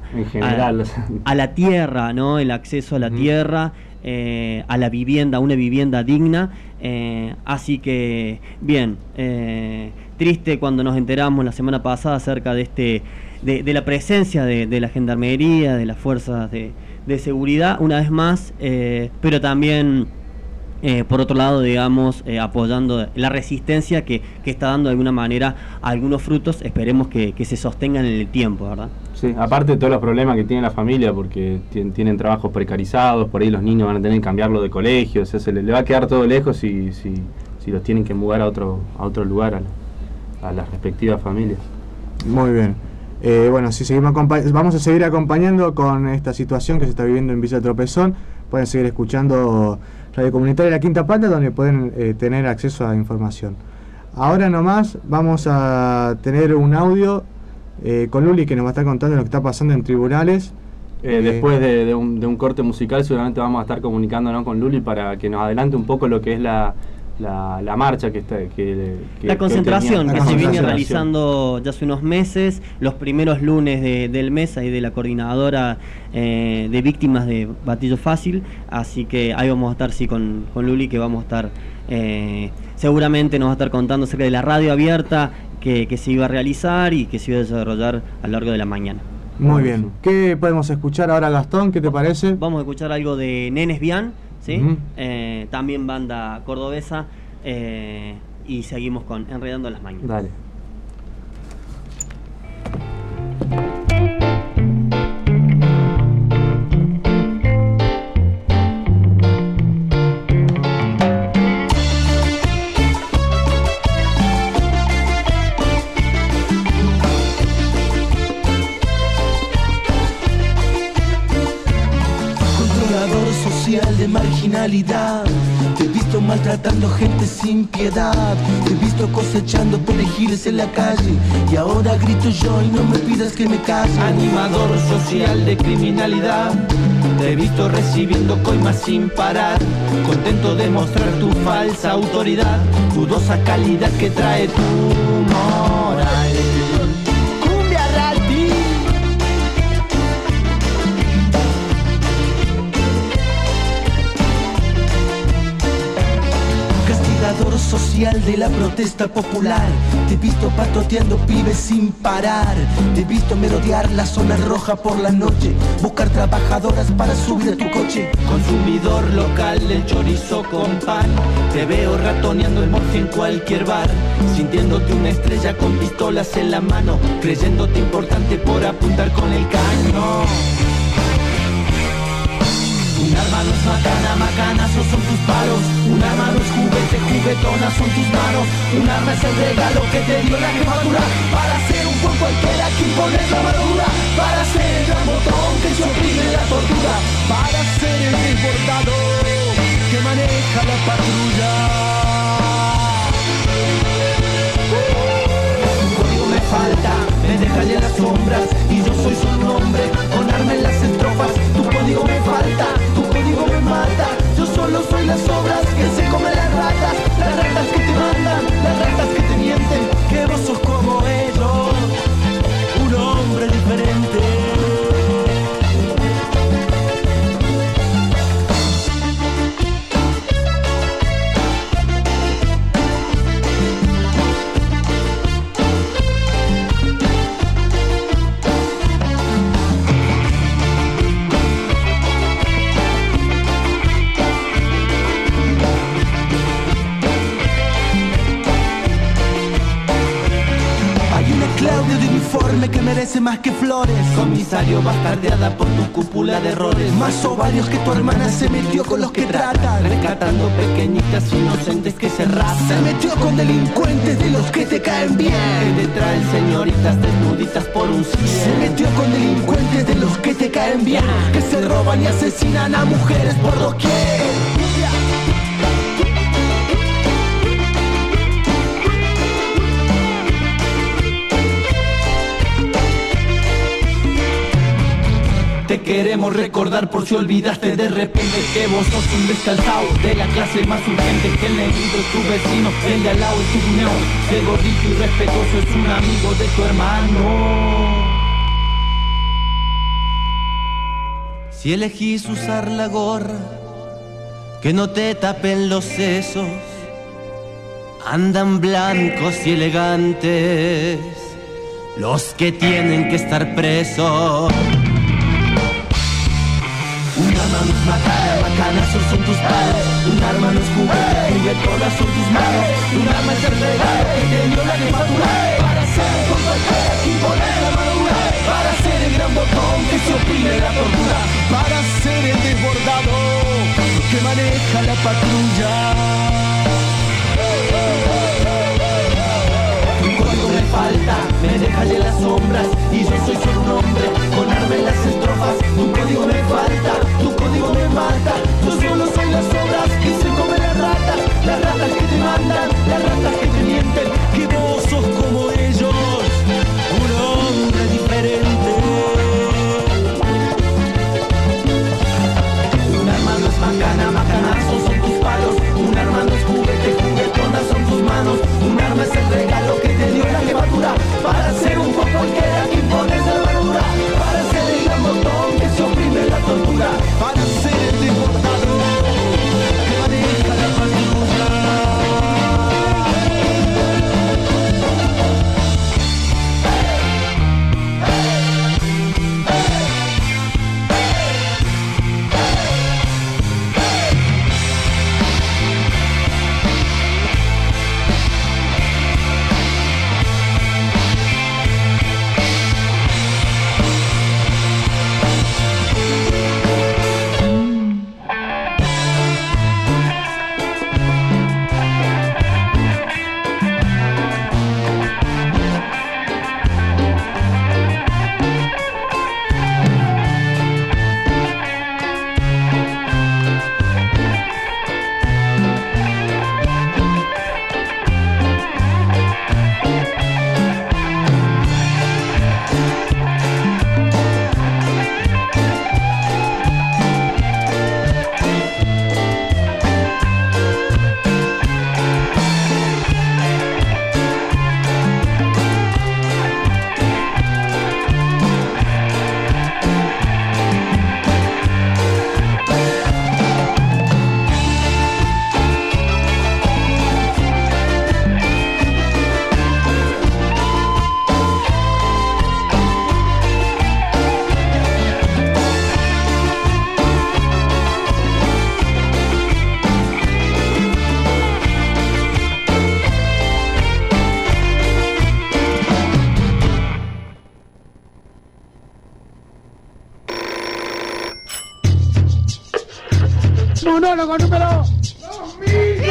la tierra, ¿no? El acceso a la tierra, a la vivienda, a una vivienda digna. Así que, bien, triste cuando nos enteramos la semana pasada acerca de de la presencia de la gendarmería, de las fuerzas de seguridad, una vez más, pero también, por otro lado, digamos, apoyando la resistencia que está dando de alguna manera algunos frutos. Esperemos que se sostengan en el tiempo, ¿verdad? Sí, aparte de todos los problemas que tiene la familia, porque tienen trabajos precarizados, por ahí los niños van a tener que cambiarlo de colegio, o sea, se le va a quedar todo lejos si los tienen que mudar a otro lugar, a las respectivas familias. Muy bien. Bueno, si seguimos vamos a seguir acompañando con esta situación que se está viviendo en Villa Tropezón. Pueden seguir escuchando Radio Comunitaria La Quinta Pata, donde pueden tener acceso a información. Ahora nomás vamos a tener un audio con Luli, que nos va a estar contando lo que está pasando en tribunales. Después de un corte musical, seguramente vamos a estar comunicándonos con Luli para que nos adelante un poco lo que es la marcha la concentración que se viene realizando ya hace unos meses, los primeros lunes del mes, ahí de la coordinadora de víctimas de Gatillo Fácil. Así que ahí vamos a estar, sí, con Luli, que vamos a estar, seguramente nos va a estar contando acerca de la radio abierta que se iba a realizar y que se iba a desarrollar a lo largo de la mañana. Muy bien. ¿Qué podemos escuchar ahora, Gastón? ¿Qué te parece? Vamos a escuchar algo de Nenes Bian, ¿sí? También banda cordobesa, y seguimos con Enredando las Mañanas. Dale. Controlador social de marginalidad, te he visto maltratando gente sin piedad, te he visto cosechando perejiles en la calle, y ahora grito yo y no me pidas que me calle. Animador social de criminalidad, te he visto recibiendo coimas sin parar, contento de mostrar tu falsa autoridad, dudosa calidad que trae tu moral. Cumbia Rati. Castigador social de la protesta popular, te he visto patoteando pibes sin parar, te he visto merodear la zona roja por la noche, buscar trabajadoras para subir a tu coche. Consumidor local del chorizo con pan, te veo ratoneando el morfi en cualquier bar, sintiéndote una estrella con pistolas en la mano, creyéndote importante por apuntar con el cañón. Un arma no es macana, macanazos son tus palos. Un arma no es juguete, juguetonas son tus manos. Un arma es el regalo que te dio la jefatura, para ser un buen cualquiera que impone la armadura, para ser el gran botón que se oprime la tortura, para ser el desbordador que maneja la patrulla. Un código me falta, me deja en las sombras, y yo soy su nombre, con arma en las estrofas. Tu código me falta, tu código me mata, yo solo soy las obras que se comen las ratas que te mandan, las ratas que te mienten, que vos sos como ellos, un hombre diferente. Claudio de uniforme que merece más que flores, con mi emisario, bastardeada por tu cúpula de errores. Más ovarios que tu hermana se metió con los que tratan, rescatando pequeñitas inocentes que se raptan. Se metió con delincuentes de los que te caen bien, que te traen señoritas desnuditas por un cien. Se metió con delincuentes de los que te caen bien, que se roban y asesinan a mujeres por doquier. Te queremos recordar por si olvidaste de repente que vos sos un descalzado de la clase más urgente, que el negrito es tu vecino, el de al lado es tu cuñado, el gordito irrespetuoso es un amigo de tu hermano. Si elegís usar la gorra, que no te tapen los sesos, andan blancos y elegantes los que tienen que estar presos. Un arma no es macana, macanazos son tus palos. Un arma no es juguete, juguetonas son tus manos. Un arma es el regalo que te dio la jefatura, para ser con cualquiera que impone la armadura, para ser el gran botón que se oprime la tortura, para ser el desbordado que maneja la patrulla. Tu código me falta, me dejas en las sombras, y yo soy solo un hombre con arma en las estrofas. Tu código me falta, tu código me mata. Yo solo soy las obras que se comen las ratas que te mandan, las ratas que te mienten, que vos sos como ellos, un hombre diferente. Un arma no es macana, macanazos son tus palos. Un arma no es juguete, juguetonas son tus manos. Un arma es el regalo que te dio la jefatura, para ser un poco cualquiera que impones la armadura, para ser el gran botón que se oprime la tortura, para ser el desbordado que maneja la patrulla. Monólogo número 2000.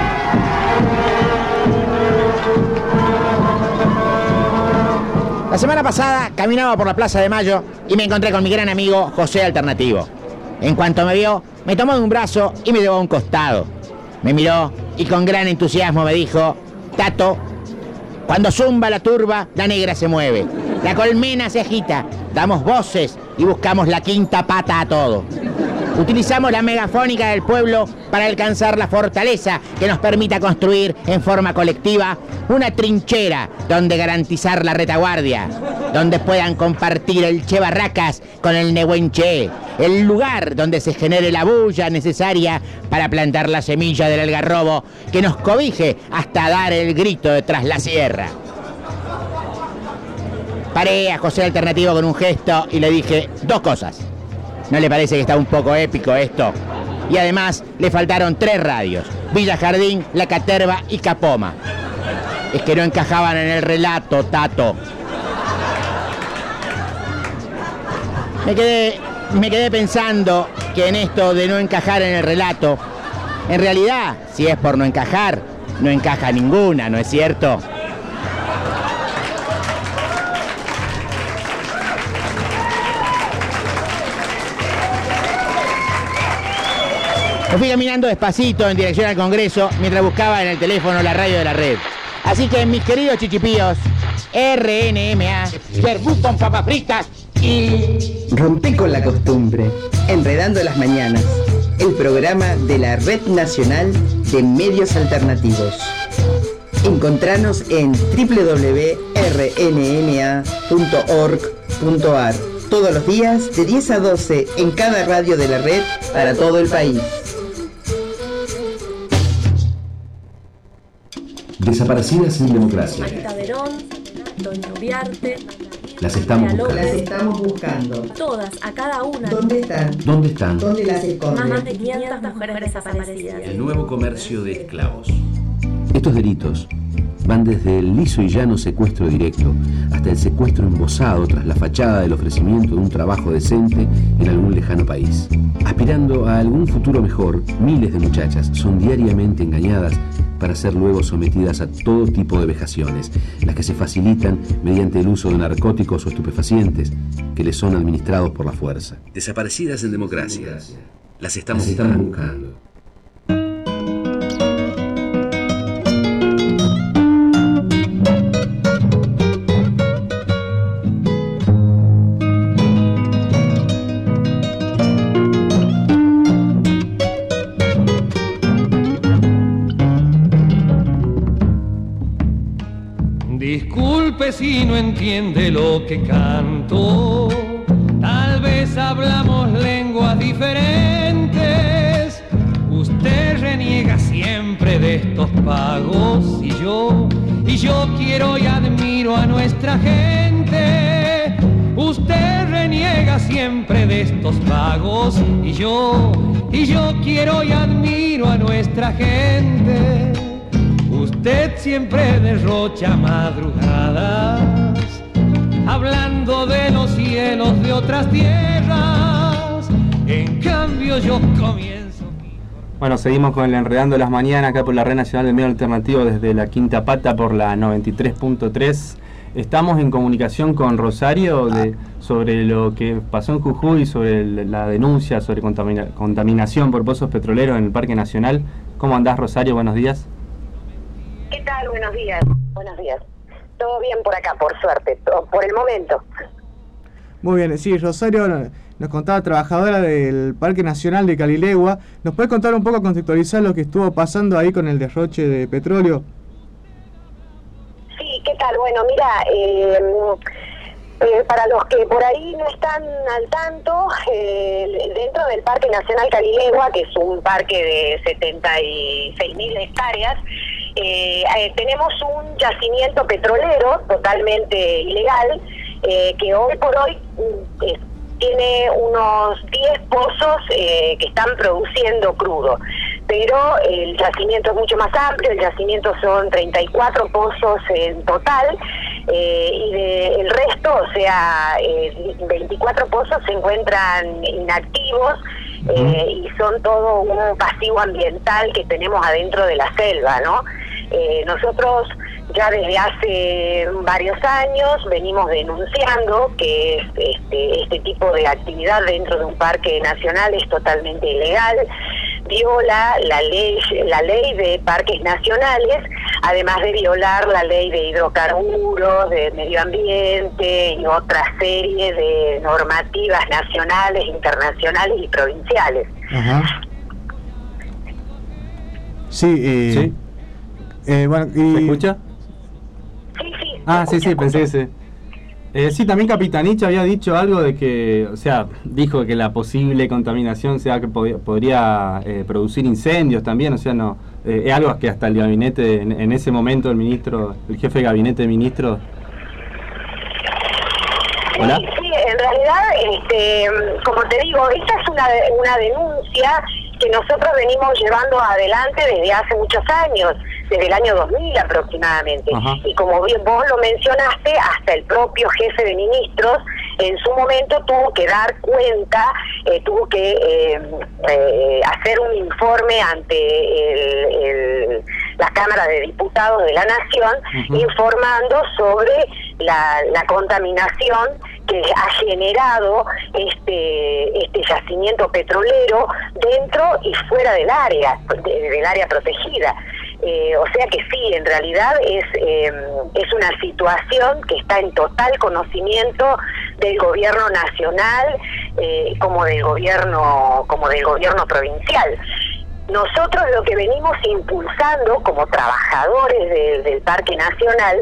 La semana pasada caminaba por la Plaza de Mayo y me encontré con mi gran amigo José Alternativo. En cuanto me vio, me tomó de un brazo y me llevó a un costado. Me miró y con gran entusiasmo me dijo: Tato, cuando zumba la turba, la negra se mueve, la colmena se agita, damos voces y buscamos la quinta pata a todo. Utilizamos la megafónica del pueblo para alcanzar la fortaleza que nos permita construir en forma colectiva una trinchera donde garantizar la retaguardia, donde puedan compartir el Che Barracas con el Nehuenche, el lugar donde se genere la bulla necesaria para plantar la semilla del algarrobo que nos cobije hasta dar el grito de tras la sierra. Paré a José Alternativo con un gesto y le dije dos cosas. ¿No le parece que está un poco épico esto? Y además le faltaron 3 radios: Villa Jardín, La Caterva y Capoma. Es que no encajaban en el relato, Tato. Me quedé pensando que en esto de no encajar en el relato, en realidad, si es por no encajar, no encaja ninguna, ¿no es cierto? Me fui caminando despacito en dirección al Congreso mientras buscaba en el teléfono la radio de la red. Así que, mis queridos chichipíos, RNMA, verbú con papas fritas y... Rompé con la costumbre, Enredando las Mañanas, el programa de la Red Nacional de Medios Alternativos. Encontranos en www.rnma.org.ar todos los días de 10 a 12 en cada radio de la red para todo el país. Desaparecidas sin democracia. Marta Verón, Doña Ubiarte. Las estamos buscando. Las estamos buscando. Todas, a cada una. ¿Dónde están? ¿Dónde están? ¿Dónde las esconden? Más de 500 mujeres desaparecidas. El nuevo comercio de esclavos. Estos delitos van desde el liso y llano secuestro directo hasta el secuestro embosado tras la fachada del ofrecimiento de un trabajo decente en algún lejano país. Aspirando a algún futuro mejor, miles de muchachas son diariamente engañadas para ser luego sometidas a todo tipo de vejaciones, las que se facilitan mediante el uso de narcóticos o estupefacientes que les son administrados por la fuerza. Desaparecidas en democracia. Las estamos buscando. Disculpe si no entiende lo que canto, tal vez hablamos lenguas diferentes. Usted reniega siempre de estos pagos y yo quiero y admiro a nuestra gente. Usted reniega siempre de estos pagos y yo quiero y admiro a nuestra gente. Usted siempre derrocha madrugadas, hablando de los cielos de otras tierras. En cambio yo comienzo... Bueno, seguimos con el Enredando las Mañanas acá por la Red Nacional de Medio Alternativo desde la Quinta Pata por la 93.3. Estamos en comunicación con Rosario sobre lo que pasó en Jujuy, sobre la denuncia sobre contaminación por pozos petroleros en el Parque Nacional. ¿Cómo andás, Rosario? Buenos días. ¿Qué tal? Buenos días. Buenos días. Todo bien por acá, por suerte, por el momento. Muy bien, sí, Rosario nos contaba, trabajadora del Parque Nacional de Calilegua. ¿Nos puede contar un poco, contextualizar lo que estuvo pasando ahí con el derroche de petróleo? Sí, ¿qué tal? Bueno, mira, para los que por ahí no están al tanto, dentro del Parque Nacional Calilegua, que es un parque de 76.000 hectáreas, tenemos un yacimiento petrolero totalmente ilegal, que hoy por hoy tiene unos 10 pozos que están produciendo crudo, pero el yacimiento es mucho más amplio. El yacimiento son 34 pozos en total, y el resto, o sea, 24 pozos se encuentran inactivos, y son todo un pasivo ambiental que tenemos adentro de la selva, ¿no? Nosotros ya desde hace varios años venimos denunciando que este tipo de actividad dentro de un parque nacional es totalmente ilegal, viola la ley de parques nacionales, además de violar la ley de hidrocarburos, de medio ambiente y otra serie de normativas nacionales, internacionales y provinciales. Ajá. Sí, ¿sí? Bueno, ¿se escucha? Sí. Sí, pensé que sí. Sí, también Capitanich había dicho algo de que, o sea, dijo que la posible contaminación sea que podría producir incendios también, o sea, no, es algo que hasta el gabinete, en ese momento el jefe de gabinete de ministros... ¿Hola? Sí, en realidad, como te digo, esta es una denuncia que nosotros venimos llevando adelante desde hace muchos años, desde el año 2000 aproximadamente. Ajá. Y como bien vos lo mencionaste, hasta el propio jefe de ministros en su momento tuvo que dar cuenta, tuvo que hacer un informe ante la Cámara de Diputados de la Nación, informando sobre la contaminación que ha generado este yacimiento petrolero dentro y fuera del área protegida. O sea que sí, en realidad es una situación que está en total conocimiento del gobierno nacional, como del gobierno provincial. Nosotros lo que venimos impulsando como trabajadores del Parque Nacional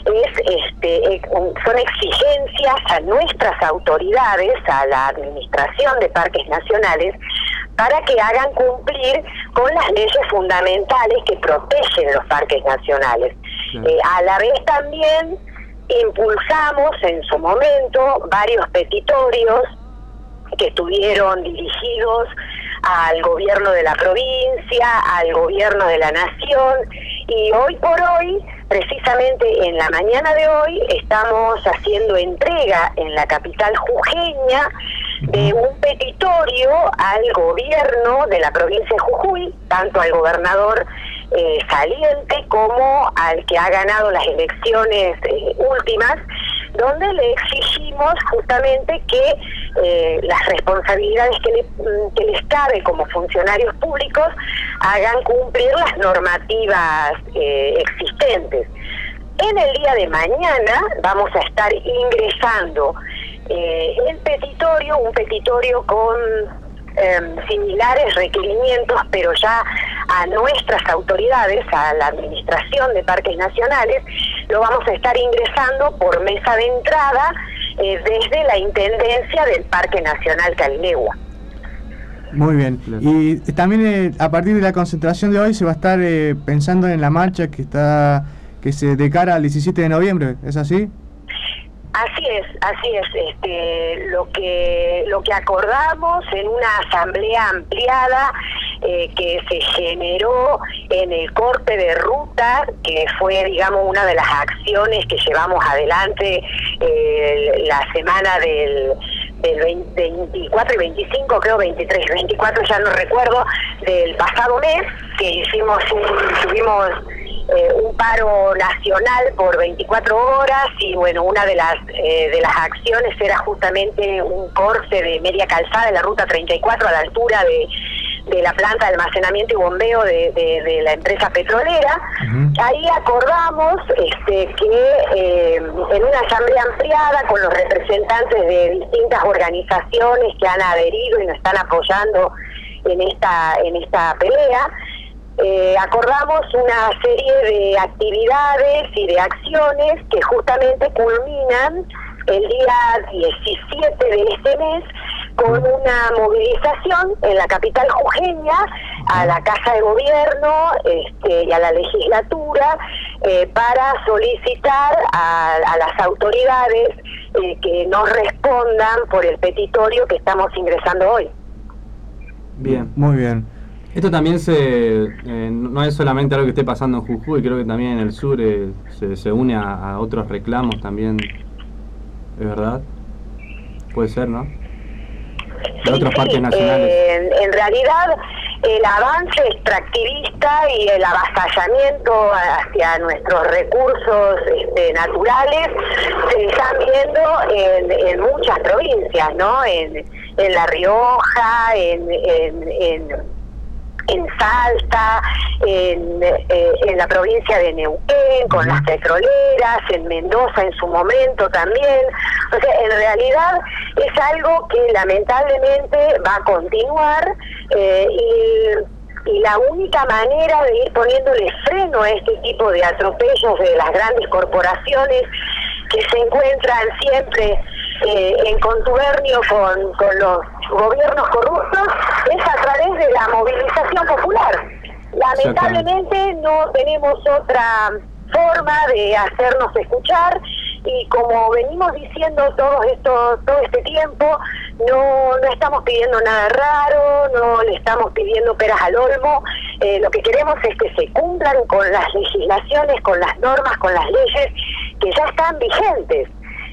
son exigencias a nuestras autoridades, a la Administración de Parques Nacionales, para que hagan cumplir con las leyes fundamentales que protegen los parques nacionales. A la vez también impulsamos en su momento varios petitorios que estuvieron dirigidos al gobierno de la provincia, al gobierno de la nación, y hoy por hoy, precisamente en la mañana de hoy, estamos haciendo entrega en la capital jujeña de un petitorio al gobierno de la provincia de Jujuy, tanto al gobernador saliente como al que ha ganado las elecciones últimas, donde le exigimos justamente que las responsabilidades que les cabe como funcionarios públicos hagan cumplir las normativas existentes. En el día de mañana vamos a estar ingresando un petitorio con similares requerimientos, pero ya a nuestras autoridades, a la Administración de Parques Nacionales, lo vamos a estar ingresando por mesa de entrada desde la Intendencia del Parque Nacional Calilegua. Muy bien. Y también a partir de la concentración de hoy se va a estar pensando en la marcha que se de cara al 17 de noviembre, ¿es así? Así es. Lo que acordamos en una asamblea ampliada que se generó en el corte de ruta, que fue, digamos, una de las acciones que llevamos adelante la semana del 24 y 25, creo 23, 24 ya no recuerdo, del pasado mes, que tuvimos un paro nacional por 24 horas, y bueno, una de las acciones era justamente un corte de media calzada de la ruta 34 a la altura de la planta de almacenamiento y bombeo de la empresa petrolera. Ahí acordamos que en una asamblea ampliada con los representantes de distintas organizaciones que han adherido y nos están apoyando en esta pelea, acordamos una serie de actividades y de acciones que justamente culminan el día 17 de este mes con una movilización en la capital jujeña, a la Casa de Gobierno y a la legislatura, para solicitar a las autoridades que nos respondan por el petitorio que estamos ingresando hoy. Bien. Muy bien. Esto también no es solamente algo que esté pasando en Jujuy, creo que también en el sur se une a otros reclamos también, ¿es verdad? Puede ser, ¿no? De otros parques nacionales. En realidad, el avance extractivista y el avasallamiento hacia nuestros recursos naturales se están viendo en muchas provincias, ¿no? En La Rioja, en Salta, en la provincia de Neuquén, con las petroleras, en Mendoza en su momento también. O sea, en realidad es algo que lamentablemente va a continuar, y la única manera de ir poniéndole freno a este tipo de atropellos de las grandes corporaciones que se encuentran siempre en contubernio con los gobiernos corruptos es a través de la movilización popular. Lamentablemente no tenemos otra forma de hacernos escuchar, y como venimos diciendo todo este tiempo, no estamos pidiendo nada raro, no le estamos pidiendo peras al olmo. Lo que queremos es que se cumplan con las legislaciones, con las normas, con las leyes que ya están vigentes.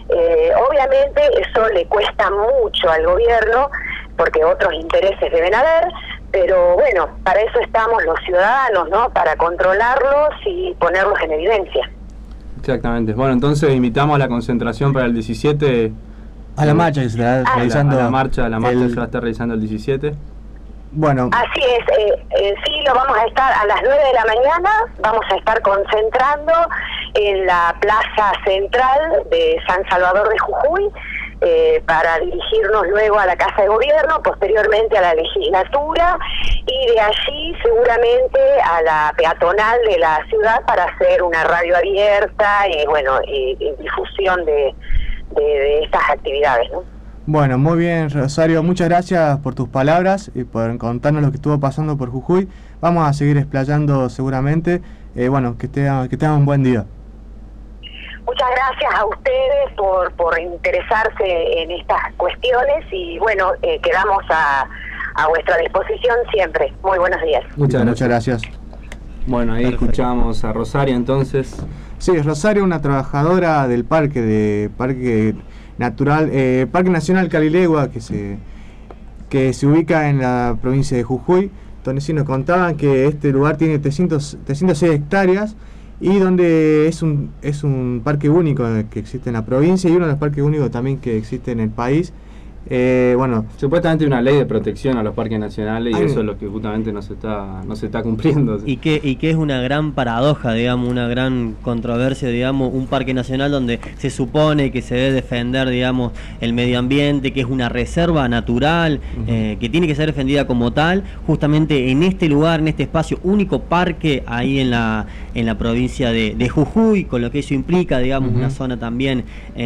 Obviamente eso le cuesta mucho al gobierno, porque otros intereses deben haber, pero bueno, para eso estamos los ciudadanos, ¿no? Para controlarlos y ponerlos en evidencia. Exactamente. Bueno, entonces invitamos a la concentración para el 17. A la marcha que se está realizando. A la marcha se va a estar realizando el 17. Bueno. Así es, sí, lo vamos a estar a las 9 de la mañana, vamos a estar concentrando en la plaza central de San Salvador de Jujuy, para dirigirnos luego a la Casa de Gobierno, posteriormente a la legislatura y de allí seguramente a la peatonal de la ciudad para hacer una radio abierta y bueno, y difusión de estas actividades, ¿no? Bueno, muy bien, Rosario, muchas gracias por tus palabras y por contarnos lo que estuvo pasando por Jujuy. Vamos a seguir explayando seguramente. Bueno, que tengan un buen día. Muchas gracias a ustedes por interesarse en estas cuestiones y bueno, quedamos a vuestra disposición siempre. Muy buenos días. Muchas gracias. Bueno, ahí escuchamos a Rosario entonces. Sí, Rosario, una trabajadora del Parque Natural, Parque Nacional Calilegua, que se ubica en la provincia de Jujuy, donde sí nos contaban que este lugar tiene 306 hectáreas y donde es un parque único que existe en la provincia y uno de los parques únicos también que existe en el país. Bueno, supuestamente una ley de protección a los parques nacionales y eso es lo que justamente no se está cumpliendo. Y que es una gran paradoja, digamos, una gran controversia, digamos, un parque nacional donde se supone que se debe defender, digamos, el medio ambiente, que es una reserva natural, que tiene que ser defendida como tal, justamente en este lugar, en este espacio, único parque ahí en la provincia de Jujuy, con lo que eso implica, digamos, una zona también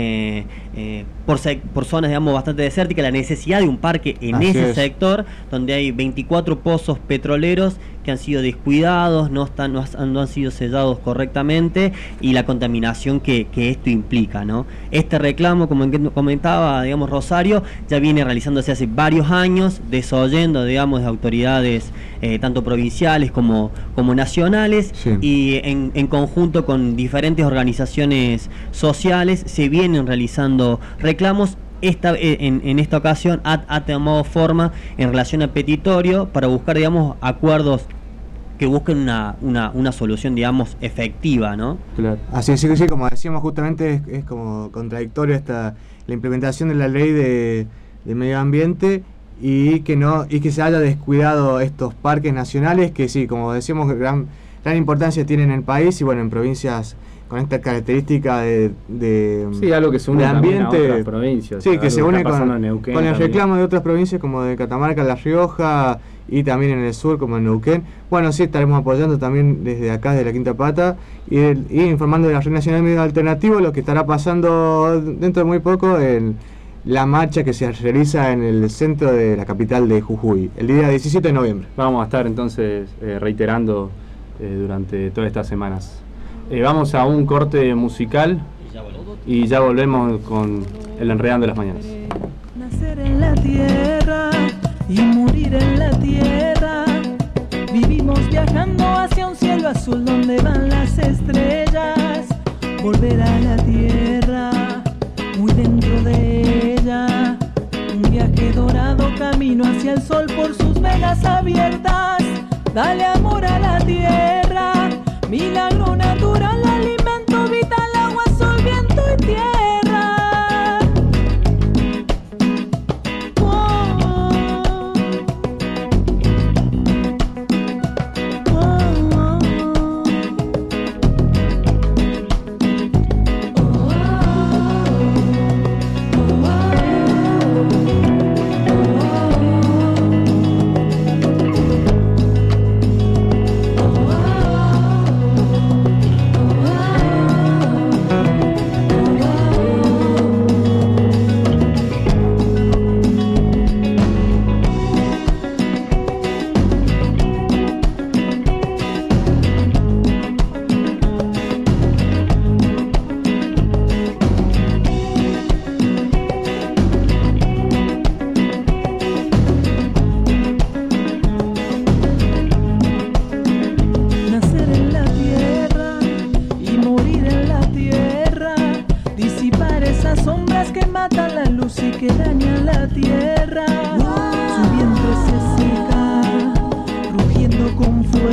por zonas, digamos, bastante desérticas, la necesidad de un parque en ese sector, donde hay 24 pozos petroleros que han sido descuidados, no han sido sellados correctamente y la contaminación que esto implica, ¿no? Este reclamo, como comentaba, digamos, Rosario, ya viene realizándose hace varios años, desoyendo, digamos, de autoridades tanto provinciales como nacionales, y en conjunto con diferentes organizaciones sociales se vienen realizando reclamos. En esta ocasión ha tomado forma en relación al petitorio para buscar, digamos, acuerdos que busquen una solución, digamos, efectiva, ¿no? Claro. Así es, sí, como decíamos justamente, es como contradictorio la implementación de la ley de medio ambiente y que se haya descuidado estos parques nacionales que sí, como decíamos, gran importancia tienen en el país y bueno, en provincias con esta característica de algo que se une ambiente, también a otras provincias, sí, que se une con el reclamo de otras provincias como de Catamarca, La Rioja y también en el sur como en Neuquén. Bueno, sí, estaremos apoyando también desde acá, de la Quinta Pata y informando de la Red Nacional de Medios Alternativos lo que estará pasando dentro de muy poco en la marcha que se realiza en el centro de la capital de Jujuy el día 17 de noviembre. Vamos a estar entonces reiterando durante todas estas semanas. Vamos a un corte musical y ya volvemos con el Enredando las Mañanas. Nacer en la tierra y morir en la tierra. Vivimos viajando hacia un cielo azul donde van las estrellas. Volver a la tierra, muy dentro de ella. Un viaje dorado, camino hacia el sol por sus vegas abiertas. Dale amor a la tierra, milagro natural, alimento vital, agua, sol, viento y tierra.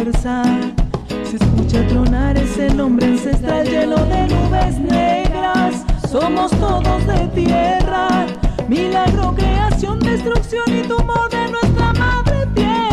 fuerza. Se escucha tronar ese nombre ancestral lleno de nubes negras. Somos todos de tierra, milagro, creación, destrucción y tumor de nuestra madre tierra.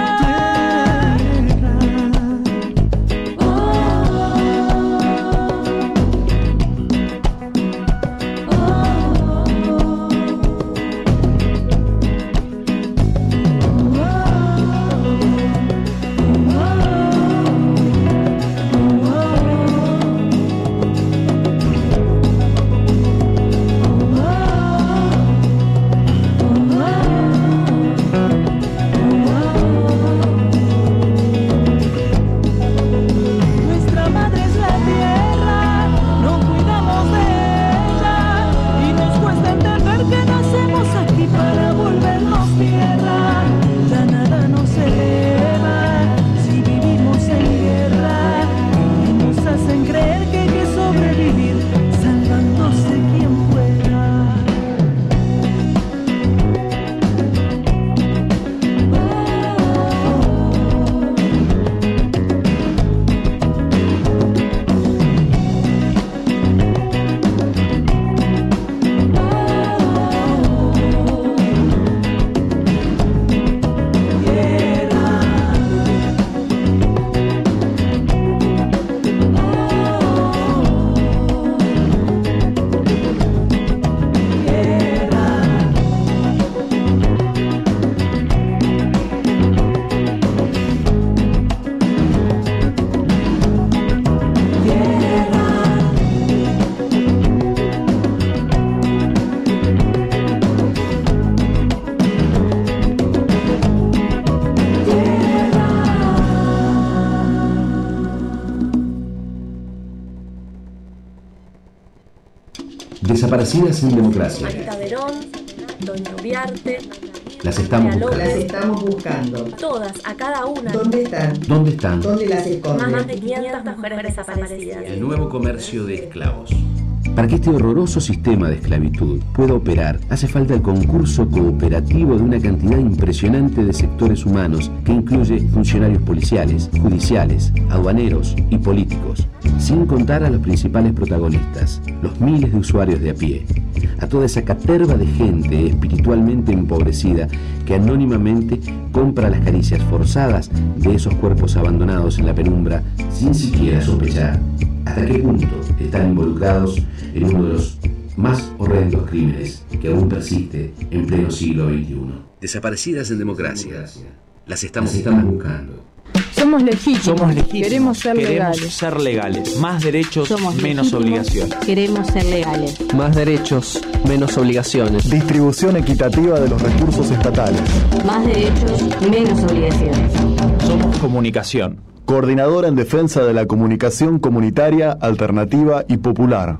Desaparecidas en democracia. Anita Verón, Doña Ubiarte, Las estamos buscando. Las estamos buscando. todas, a cada una. ¿Dónde están? ¿Dónde están? ¿Dónde las esconden? Más de 500 mujeres desaparecidas. El nuevo comercio de esclavos. Para que este horroroso sistema de esclavitud pueda operar, hace falta el concurso cooperativo de una cantidad impresionante de sectores humanos que incluye funcionarios policiales, judiciales, aduaneros y políticos, sin contar a los principales protagonistas, los miles de usuarios de a pie, a toda esa caterva de gente espiritualmente empobrecida que anónimamente compra las caricias forzadas de esos cuerpos abandonados en la penumbra sin siquiera sospechar hasta qué punto están involucrados en uno de los más horrendos crímenes que aún persiste en pleno siglo XXI. Desaparecidas en democracia. Las estamos buscando. Somos legítimos. Somos legítimos. Queremos ser legales. Ser legales. Más derechos, menos obligaciones. Queremos ser legales. Más derechos, menos obligaciones. Distribución equitativa de los recursos estatales. Más derechos, menos obligaciones. Somos comunicación. Coordinadora en defensa de la comunicación comunitaria, alternativa y popular.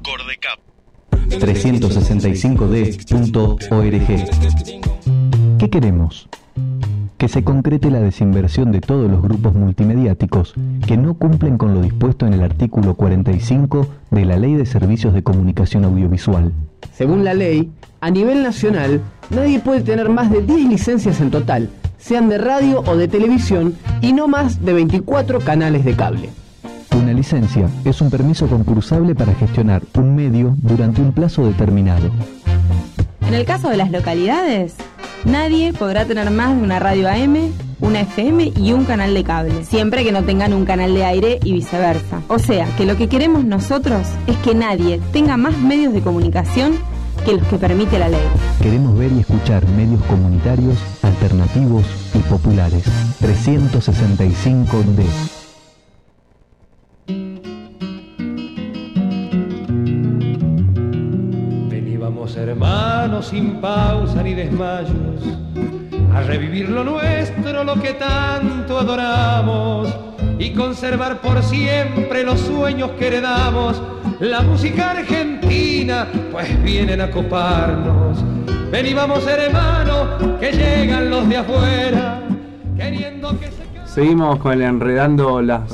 365d.org. ¿Qué queremos? Que se concrete la desinversión de todos los grupos multimediáticos que no cumplen con lo dispuesto en el artículo 45 de la Ley de Servicios de Comunicación Audiovisual. Según la ley, a nivel nacional, nadie puede tener más de 10 licencias en total, sean de radio o de televisión, y no más de 24 canales de cable. Una licencia es un permiso concursable para gestionar un medio durante un plazo determinado. En el caso de las localidades, nadie podrá tener más de una radio AM, una FM y un canal de cable, siempre que no tengan un canal de aire y viceversa. O sea, que lo que queremos nosotros es que nadie tenga más medios de comunicación que los que permite la ley. Queremos ver y escuchar medios comunitarios, alternativos y populares. 365D. Veníamos hermanos sin pausa ni desmayos, a revivir lo nuestro, lo que tanto adoramos, y conservar por siempre los sueños que heredamos. La música argentina, pues vienen a coparnos. Veníamos hermanos, que llegan los de afuera, queriendo que se... Seguimos con el enredando las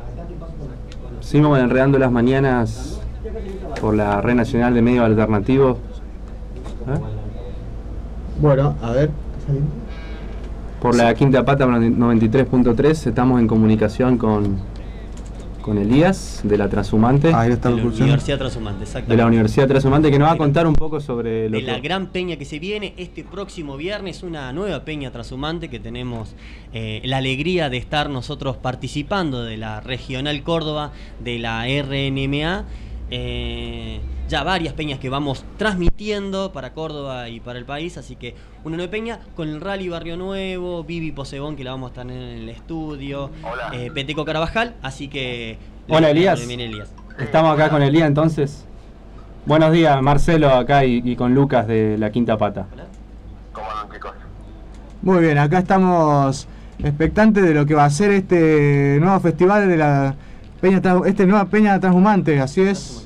mañanas por la Red Nacional de Medios Alternativos. Bueno, a ver. Por la Quinta Pata 93.3 estamos en comunicación con Elías de la Transhumante. Ahí está de la Universidad Transhumante, exactamente. De la Universidad Transhumante, que nos va a contar un poco sobre lo de la gran peña que se viene este próximo viernes, una nueva peña transhumante que tenemos la alegría de estar nosotros participando de la Regional Córdoba, de la RNMA. Ya varias peñas que vamos transmitiendo para Córdoba y para el país, así que una nueva peña con el Rally Barrio Nuevo, Vivi Posebón, que la vamos a estar en el estudio, Peteco Carabajal, así que... Hola Elías. Estamos acá con Elías entonces. Buenos días, Marcelo acá y con Lucas de la Quinta Pata. ¿Cómo andan, chicos? Muy bien, acá estamos expectantes de lo que va a ser este nuevo festival de la peña, nueva peña transhumante, así es.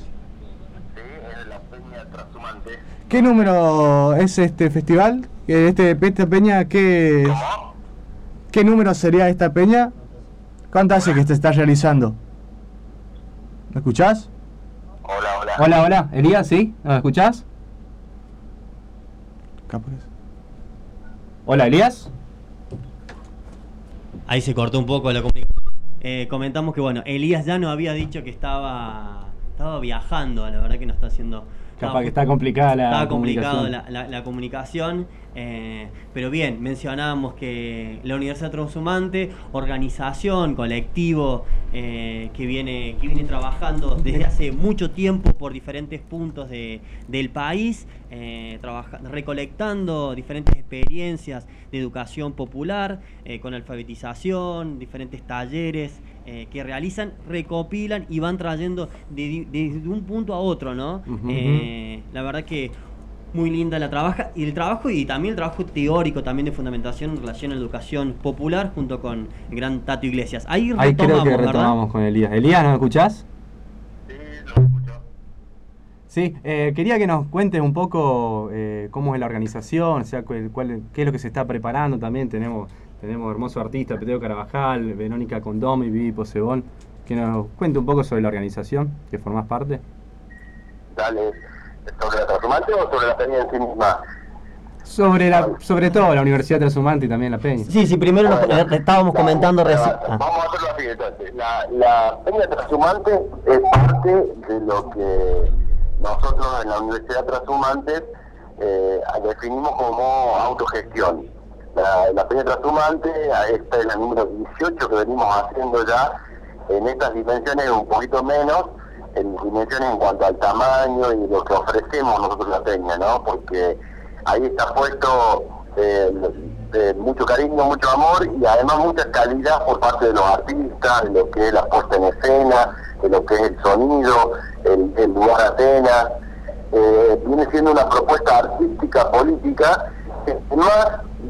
¿Qué número es este festival? Esta peña, ¿qué número sería esta peña? ¿Cuánto hace que se está realizando? ¿Me escuchás? Hola, Elías, ¿sí? ¿Me escuchás? Hola, Elías. Ahí se cortó un poco la comunicación. Comentamos que, bueno, Elías ya nos había dicho que estaba viajando, la verdad que nos está haciendo... Capaz que está complicada la comunicación. Pero bien, mencionábamos que la Universidad Transhumante, organización, colectivo, que viene trabajando desde hace mucho tiempo por diferentes puntos del país, recolectando diferentes experiencias de educación popular, con alfabetización, diferentes talleres que realizan, recopilan y van trayendo de un punto a otro, ¿no? La verdad que muy linda el trabajo y también el trabajo teórico también de fundamentación en relación a la educación popular junto con el gran Tato Iglesias. Ahí creo que retomamos con Elías. Elías, ¿nos escuchás? Sí, lo escucho. Sí, quería que nos cuentes un poco cómo es la organización, o sea, qué es lo que se está preparando también. Tenemos hermosos artistas, Peteco Carabajal, Verónica Condomi, Vivi Posebón, que nos cuente un poco sobre la organización que formás parte. Dale, ¿sobre la Transhumante o sobre la peña en sí misma? Sobre todo la Universidad Transhumante y también la peña. Sí, primero estábamos comentando recién. Vamos a hacerlo así entonces. La peña Transhumante es parte de lo que nosotros en la Universidad Transhumante definimos como autogestión. La peña Transhumante, esta es la número 18 que venimos haciendo ya, en estas dimensiones un poquito menos, en dimensiones en cuanto al tamaño y lo que ofrecemos nosotros la peña, ¿no? Porque ahí está puesto mucho cariño, mucho amor y además mucha calidad por parte de los artistas, de lo que es la puesta en escena, de lo que es el sonido, el lugar Atenas. Viene siendo una propuesta artística, política, que más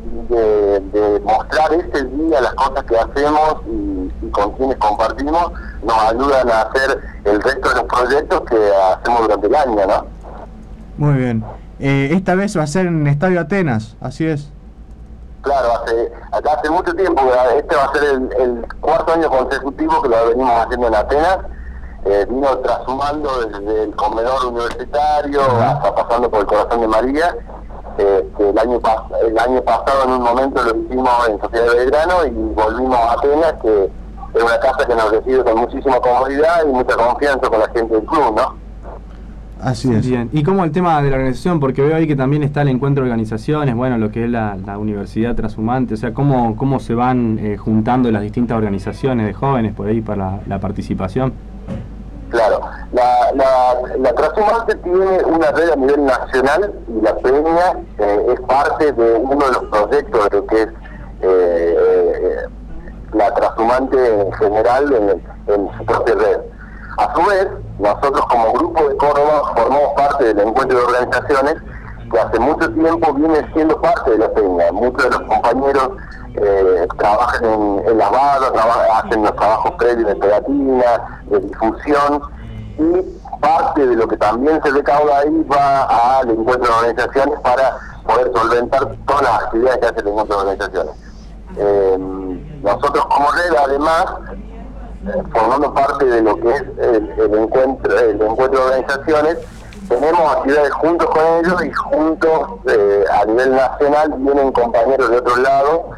de mostrar ese día las cosas que hacemos y con quienes compartimos, nos ayudan a hacer el resto de los proyectos que hacemos durante el año, ¿no? Muy bien. Esta vez va a ser en Estadio Atenas, así es. Claro, hace mucho tiempo, este va a ser el cuarto año consecutivo que lo venimos haciendo en Atenas. Vino transhumando desde el comedor universitario hasta pasando por el Corazón de María. El año pasado en un momento lo hicimos en Sociedad de Belgrano y volvimos a Atenas, que es una casa que nos recibe con muchísima comodidad y mucha confianza con la gente del club, ¿no? Así es. Bien. Y como el tema de la organización, porque veo ahí que también está el encuentro de organizaciones, bueno, lo que es la Universidad Transhumante, o sea, cómo se van juntando las distintas organizaciones de jóvenes por ahí para la participación. Claro, la Transhumante tiene una red a nivel nacional y la peña es parte de uno de los proyectos de lo que es la Transhumante en general en su propia red. A su vez, nosotros como grupo de Córdoba formamos parte del encuentro de organizaciones que hace mucho tiempo viene siendo parte de la peña. Muchos de los compañeros trabajan en las barras, hacen los trabajos previos de pegatina, de difusión, y parte de lo que también se recauda ahí va al encuentro de organizaciones para poder solventar todas las actividades que hace el encuentro de organizaciones. Nosotros como red, además, formando parte de lo que es el encuentro de organizaciones, tenemos actividades juntos con ellos y juntos a nivel nacional vienen compañeros de otros lados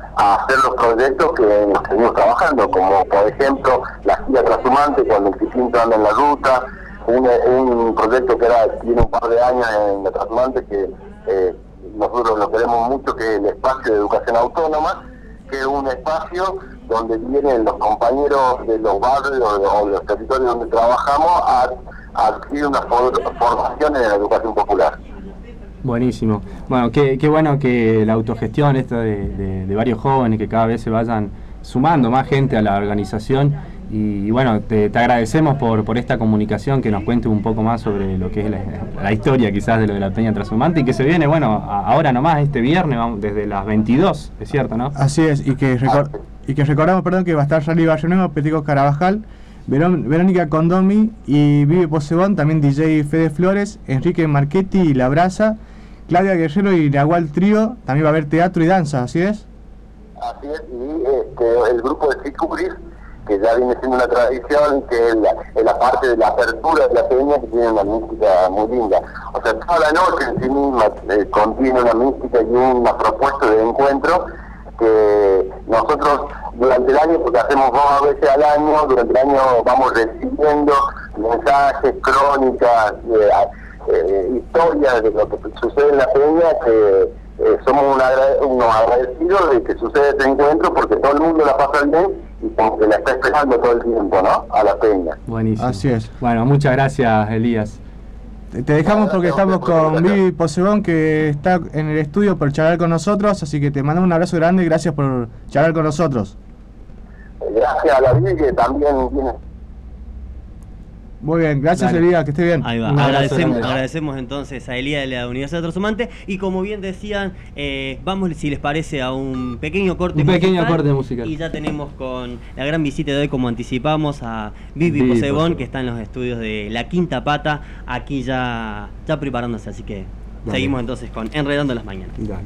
a hacer los proyectos que seguimos trabajando, como por ejemplo la silla trashumante cuando el distinto anda en la ruta, un proyecto que tiene un par de años en la trashumante que nosotros lo queremos mucho, que es el espacio de educación autónoma, que es un espacio donde vienen los compañeros de los barrios o de los territorios donde trabajamos a adquirir una formación en la educación popular. Buenísimo. Bueno, qué bueno que la autogestión esta de varios jóvenes, que cada vez se vayan sumando más gente a la organización. Y bueno, te agradecemos por esta comunicación, que nos cuente un poco más sobre lo que es la historia quizás de lo de la Peña Trashumante, y que se viene, bueno, ahora nomás este viernes, vamos, desde las 22, ¿es cierto, no? Así es, y que recordamos, que va a estar Charlie Vallenuevo, Petico Carabajal, Verónica Condomi y Vivi Posebón, también DJ Fede Flores, Enrique Marchetti y La Brasa, Claudia Guerrero y Nahual Trío. También va a haber teatro y danza, ¿así es? Así es, y el grupo de Sicuris, que ya viene siendo una tradición, que es la parte de la apertura de la peña, que tiene una mística muy linda. O sea, toda la noche en sí misma contiene una mística y una propuesta de encuentro que nosotros durante el año, porque hacemos 2 veces al año, durante el año vamos recibiendo mensajes, crónicas, historias de lo que sucede en la peña, que somos unos agradecidos de que suceda este encuentro, porque todo el mundo la pasa bien y como que la está esperando todo el tiempo, ¿no? A la peña. Buenísimo. Así es. Bueno, muchas gracias, Elías. Te dejamos porque estamos con Vivi Posebón, que está en el estudio por charlar con nosotros, así que te mandamos un abrazo grande y gracias por charlar con nosotros. Gracias a la Vivi, que también viene. Muy bien, gracias Elías, que esté bien. Ahí va, agradecemos entonces a Elías de la Universidad Trashumante, y como bien decían, vamos, si les parece, a un pequeño corte musical, y ya tenemos con la gran visita de hoy, como anticipamos, a Vivi Posebón, que está en los estudios de La Quinta Pata, aquí ya preparándose, así que seguimos entonces con Enredando las Mañanas. Dale.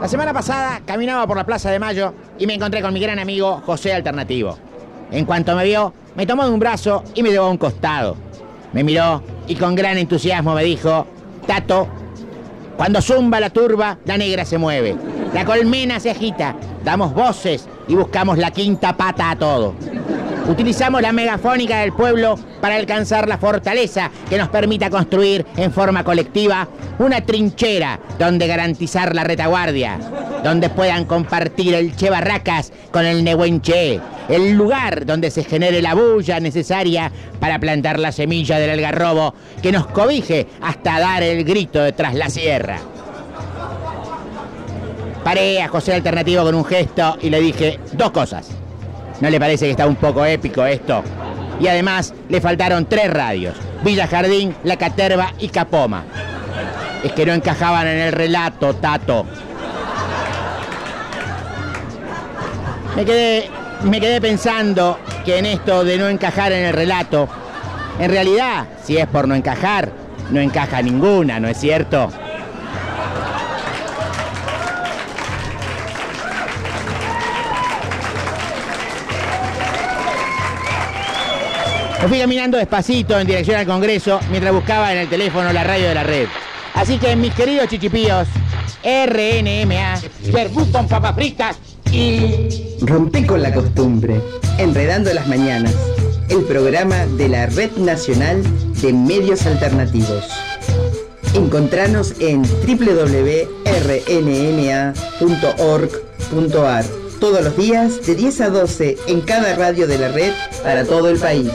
La semana pasada caminaba por la Plaza de Mayo y me encontré con mi gran amigo José Alternativo. En cuanto me vio, me tomó de un brazo y me llevó a un costado. Me miró y con gran entusiasmo me dijo: Tato, cuando zumba la turba, la negra se mueve. La colmena se agita, damos voces y buscamos la quinta pata a todo. Utilizamos la megafónica del pueblo para alcanzar la fortaleza que nos permita construir en forma colectiva una trinchera donde garantizar la retaguardia, donde puedan compartir el Che Barracas con el Nehuenche, el lugar donde se genere la bulla necesaria para plantar la semilla del algarrobo que nos cobije hasta dar el grito de tras la sierra. Paré a José Alternativo con un gesto y le dije 2 cosas. ¿No le parece que está un poco épico esto? Y además le faltaron 3 radios: Villa Jardín, La Caterva y Capoma. Es que no encajaban en el relato, Tato. Me quedé pensando que en esto de no encajar en el relato, en realidad, si es por no encajar, no encaja ninguna, ¿no es cierto? Me fui caminando despacito en dirección al Congreso mientras buscaba en el teléfono la radio de la red. Así que, mis queridos chichipíos, RNMA, verbú con papas fritas y... Rompé con la costumbre, Enredando las Mañanas, el programa de la Red Nacional de Medios Alternativos. Encontranos en www.rnma.org.ar todos los días de 10 a 12 en cada radio de la red para todo el país.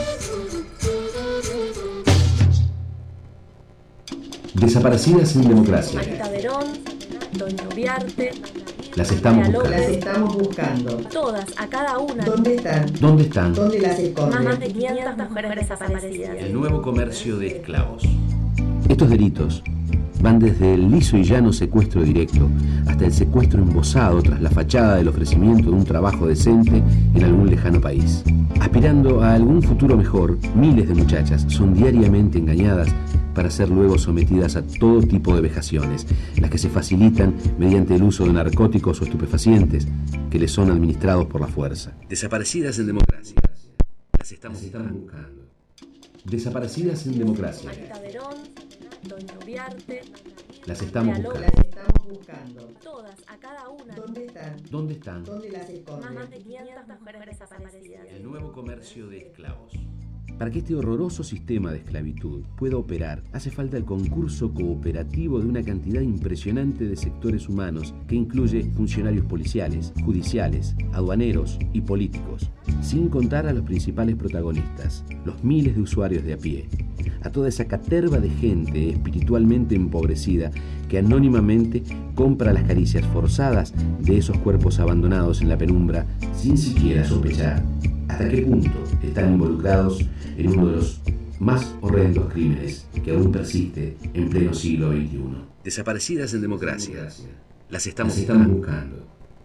Desaparecidas sin democracia. Anita Verón, Doña Uriarte, Las estamos buscando. Las estamos buscando. todas, a cada una. ¿Dónde están? ¿Dónde están? ¿Dónde las esconden? Más de 500 mujeres desaparecidas. El nuevo comercio de esclavos. Estos delitos van desde el liso y llano secuestro directo hasta el secuestro embosado tras la fachada del ofrecimiento de un trabajo decente en algún lejano país. Aspirando a algún futuro mejor, miles de muchachas son diariamente engañadas para ser luego sometidas a todo tipo de vejaciones, las que se facilitan mediante el uso de narcóticos o estupefacientes que les son administrados por la fuerza. Desaparecidas en democracia. Las estamos buscando. Desaparecidas en democracia. Anita Verón, Doña Uriarte, Las estamos buscando. Las estamos buscando. todas, a cada una. ¿Dónde están? ¿Dónde están? ¿Dónde las esconden? Más de 500 mujeres desaparecidas. El nuevo comercio de esclavos. Para que este horroroso sistema de esclavitud pueda operar, hace falta el concurso cooperativo de una cantidad impresionante de sectores humanos que incluye funcionarios policiales, judiciales, aduaneros y políticos, sin contar a los principales protagonistas, los miles de usuarios de a pie, a toda esa caterva de gente espiritualmente empobrecida que anónimamente compra las caricias forzadas de esos cuerpos abandonados en la penumbra sin siquiera sospechar hasta qué punto están involucrados en uno de los más horrendos crímenes que aún persiste en pleno siglo XXI. Desaparecidas en democracia. Las estamos buscando.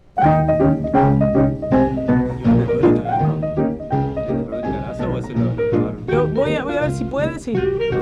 Voy a ver si puede, sí.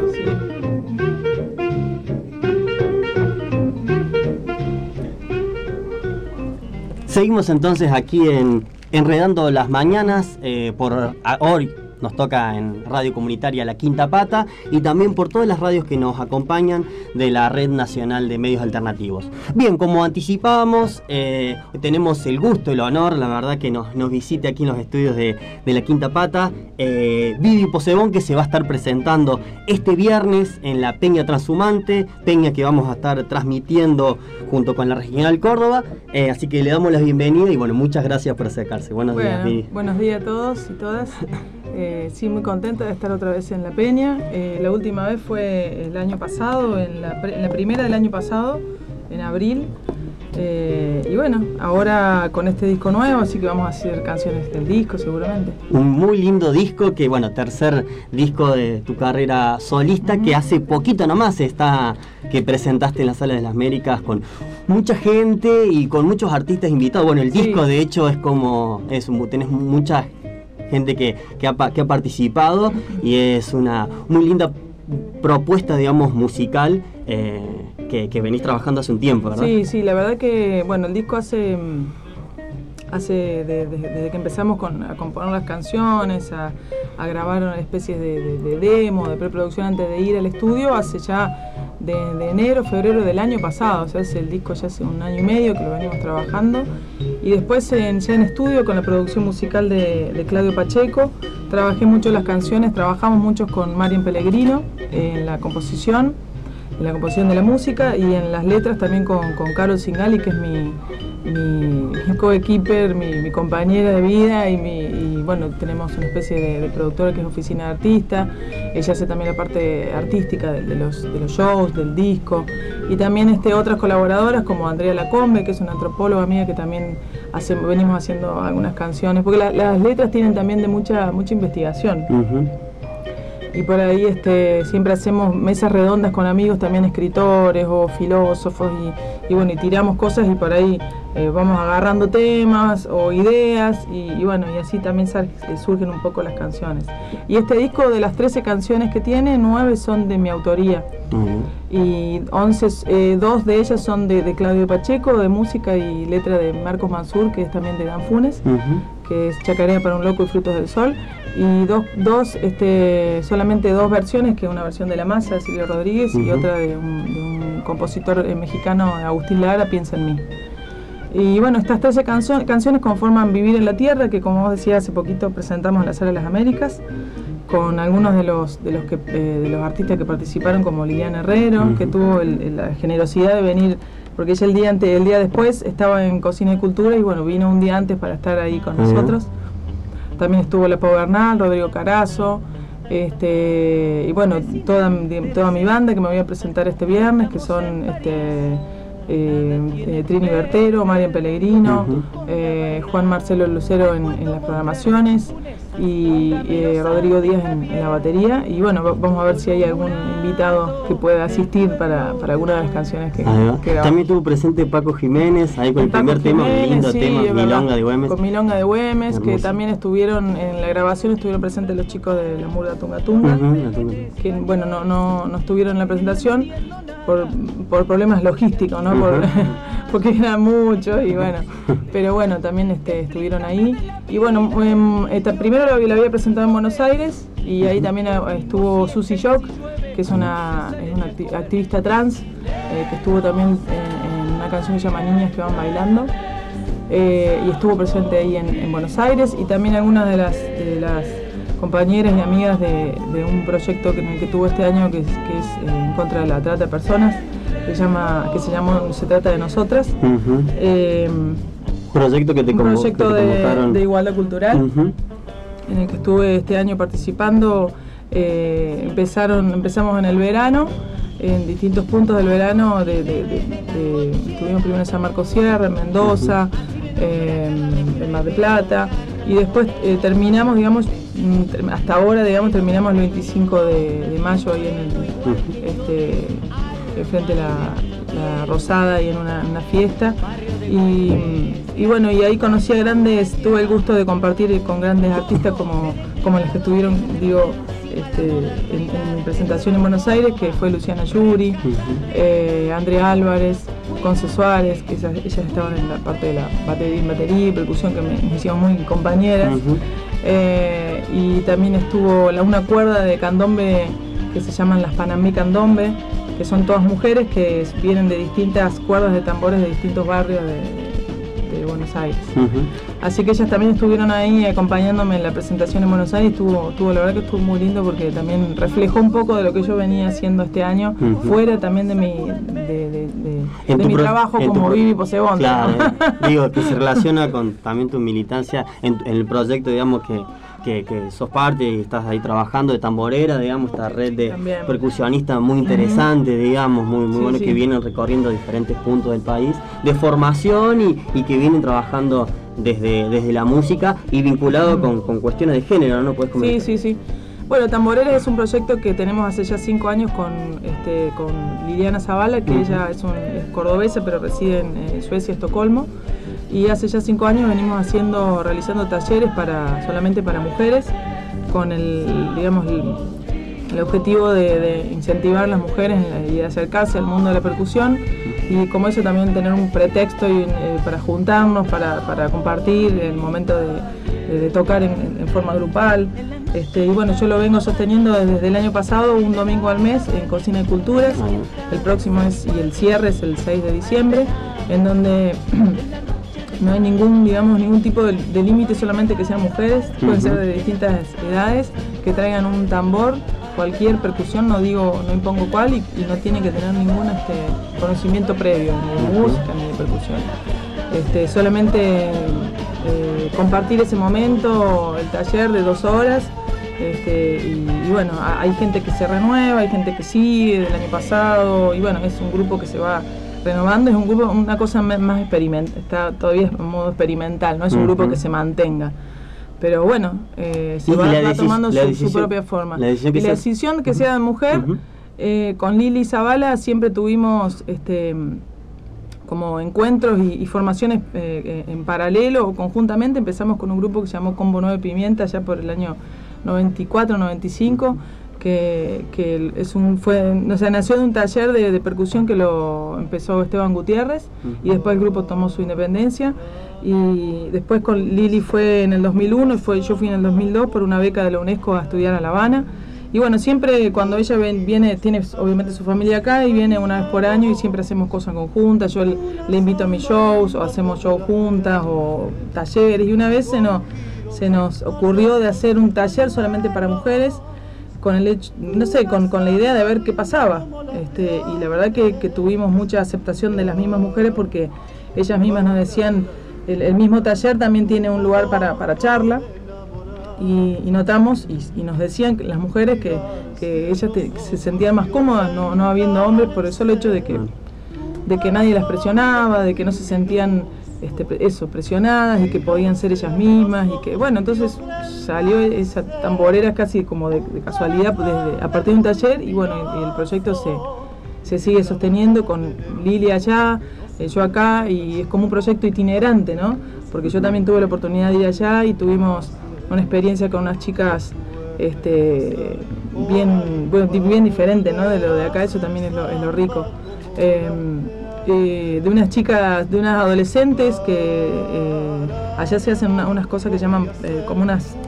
Seguimos entonces aquí en Enredando las Mañanas, hoy nos toca en Radio Comunitaria La Quinta Pata y también por todas las radios que nos acompañan de la Red Nacional de Medios Alternativos. Bien, como anticipábamos, tenemos el gusto y el honor, la verdad, que nos visite aquí en los estudios de La Quinta Pata Vivi Posebón, que se va a estar presentando este viernes en la Peña Transhumante, peña que vamos a estar transmitiendo junto con la Regional Córdoba, así que le damos la bienvenida y bueno, muchas gracias por acercarse. Buenos días, Vivi. Buenos días a todos y todas. Sí, muy contenta de estar otra vez en la Peña. La última vez fue el año pasado, en la primera del año pasado, en abril. Y bueno, ahora con este disco nuevo, así que vamos a hacer canciones del disco seguramente. Un muy lindo disco, que bueno, tercer disco de tu carrera solista, que hace poquito nomás que presentaste en la Sala de las Américas con mucha gente y con muchos artistas invitados. Bueno, el disco de hecho tenés mucha gente que ha participado y es una muy linda propuesta, digamos, musical, que venís trabajando hace un tiempo, ¿verdad? Sí, la verdad que, bueno, el disco desde que empezamos a componer las canciones, a grabar una especie de demo, de preproducción antes de ir al estudio, hace ya de enero, febrero del año pasado, o sea, el disco ya hace 1 año y medio que lo venimos trabajando, y después ya en estudio con la producción musical de Claudio Pacheco, trabajé mucho las canciones, trabajamos mucho con Marian Pellegrino en la composición de la música, y en las letras también con Carol Singali, que es mi co-equiper, mi compañera de vida, y bueno, tenemos una especie de productora que es Oficina de Artista. Ella hace también la parte artística de los shows, del disco, y también otras colaboradoras como Andrea Lacombe, que es una antropóloga mía que también venimos haciendo algunas canciones, porque las letras tienen también de mucha investigación. Y por ahí siempre hacemos mesas redondas con amigos, también escritores o filósofos, y bueno, y tiramos cosas, y por ahí vamos agarrando temas o ideas, y bueno, y así también surgen un poco las canciones. Y este disco, de las 13 canciones que tiene, 9 son de mi autoría. Y 2 de ellas son de Claudio Pacheco, de música y letra de Marcos Mansur, que es también de Dan Funes, que es Chacarera para un loco y Frutos del Sol, y solamente 2 versiones, que es una versión de La Masa, de Silvio Rodríguez, y otra de un compositor mexicano, Agustín Lara, Piensa en mí. Y bueno, estas 13 canciones conforman Vivir en la Tierra, que como vos decías, hace poquito presentamos en la Sala de las Américas, con algunos de los artistas que participaron, como Liliana Herrero, que tuvo la generosidad de venir, porque ella el día después estaba en Cocina y Cultura, y bueno, vino un día antes para estar ahí con nosotros. También estuvo La Pau Bernal, Rodrigo Carazo, y bueno, toda mi banda que me voy a presentar este viernes, que son Trini Bertero, Marian Pellegrino, Juan Marcelo Lucero en las programaciones, y Rodrigo Díaz en la batería. Y bueno, vamos a ver si hay algún invitado que pueda asistir para alguna de las canciones que grabamos. También estuvo presente Paco Jiménez, ahí con el primer tema, un lindo tema, Milonga de Güemes. Con Milonga de Güemes, que también estuvieron en la grabación, estuvieron presentes los chicos de la Murga Tunga Tunga, que bueno, no estuvieron en la presentación por problemas logísticos, ¿no? Porque eran muchos, y bueno, pero bueno, también estuvieron ahí. Y bueno, primero la había presentado en Buenos Aires, y ahí también estuvo Susi Jock, que es una activista trans, que estuvo también en una canción que se llama Niñas que van bailando, y estuvo presente ahí en Buenos Aires, y también algunas de las compañeras y amigas de un proyecto que tuvo este año, que es en contra de la trata de personas, se trata de nosotras. Proyecto que un proyecto de igualdad cultural, en el que estuve este año participando. Empezamos en el verano, en distintos puntos del verano, estuvimos primero en San Marcos Sierra, en Mendoza, en Mar del Plata, y después terminamos, digamos, hasta ahora, digamos, terminamos el 25 de mayo ahí frente a la Rosada, y en una fiesta, y bueno, y ahí conocí a tuve el gusto de compartir con grandes artistas como los que estuvieron, digo, en mi presentación en Buenos Aires, que fue Luciana Yuri, Andrea Álvarez, Conce Suárez, que ellas estaban en la parte de la batería y percusión, que me hicieron muy compañeras, y también estuvo una cuerda de candombe que se llaman las Panamí Candombe, que son todas mujeres que vienen de distintas cuerdas de tambores de distintos barrios de Buenos Aires. Así que ellas también estuvieron ahí acompañándome en la presentación en Buenos Aires. Estuvo la verdad que estuvo muy lindo, porque también reflejó un poco de lo que yo venía haciendo este año, fuera también de mi trabajo como Vivi Posebón. Claro, digo, que se relaciona con también tu militancia en el proyecto, digamos, que sos parte y estás ahí trabajando de tamborera, digamos, esta red de percusionistas muy interesante, digamos, muy buenos, que vienen recorriendo diferentes puntos del país de formación, y que vienen trabajando desde la música y vinculado con cuestiones de género, ¿no? ¿Puedes comentar? Sí. Bueno, Tamboreras es un proyecto que tenemos hace ya 5 años con Liliana Zavala, que ella es cordobesa, pero reside en Suecia, Estocolmo. Y hace ya 5 años venimos realizando talleres solamente para mujeres, con el objetivo de incentivar a las mujeres y de acercarse al mundo de la percusión, y como eso también tener un pretexto para juntarnos, para compartir el momento de tocar en forma grupal. Y bueno, yo lo vengo sosteniendo desde el año pasado, un domingo al mes en Cocina y Culturas. El próximo y el cierre es el 6 de diciembre, en donde no hay ningún tipo de límite, solamente que sean mujeres, pueden ser de distintas edades, que traigan un tambor, cualquier percusión, no impongo cuál, y no tienen que tener ningún conocimiento previo, ni de música ni de percusión. Solamente compartir ese momento, el taller de 2 horas, y bueno, hay gente que se renueva, hay gente que sigue del año pasado, y bueno, es un grupo que se va renovando, es un grupo, una cosa más experimental, está todavía en modo experimental, no es un grupo que se mantenga. Pero bueno, se va tomando su propia forma. La decisión que sea de mujer, con Lili Zavala siempre tuvimos como encuentros y formaciones en paralelo o conjuntamente. Empezamos con un grupo que se llamó Combo 9 Pimienta ya por el año 94-95, que nació de un taller de percusión que lo empezó Esteban Gutiérrez, y después el grupo tomó su independencia, y después con Lili fue en el 2001 y yo fui en el 2002 por una beca de la UNESCO a estudiar a La Habana. Y bueno, siempre cuando ella viene, tiene obviamente su familia acá y viene una vez por año, y siempre hacemos cosas conjuntas. Yo le invito a mis shows, o hacemos shows juntas o talleres, y una vez se nos ocurrió de hacer un taller solamente para mujeres, con la idea de ver qué pasaba, y la verdad que tuvimos mucha aceptación de las mismas mujeres, porque ellas mismas nos decían, el mismo taller también tiene un lugar para charla, y notamos y nos decían las mujeres que ellas se sentían más cómodas no habiendo hombres, por el solo hecho de que nadie las presionaba, de que no se sentían presionadas, y que podían ser ellas mismas, y que bueno, entonces salió esa tamborera casi como de casualidad a partir de un taller, y bueno, y el proyecto se sigue sosteniendo con Lili allá, yo acá, y es como un proyecto itinerante, ¿no? Porque yo también tuve la oportunidad de ir allá y tuvimos una experiencia con unas chicas bien diferente, ¿no? De lo de acá, eso también es lo rico. De unas chicas, de unas adolescentes que allá se hacen unas cosas que llaman como unas,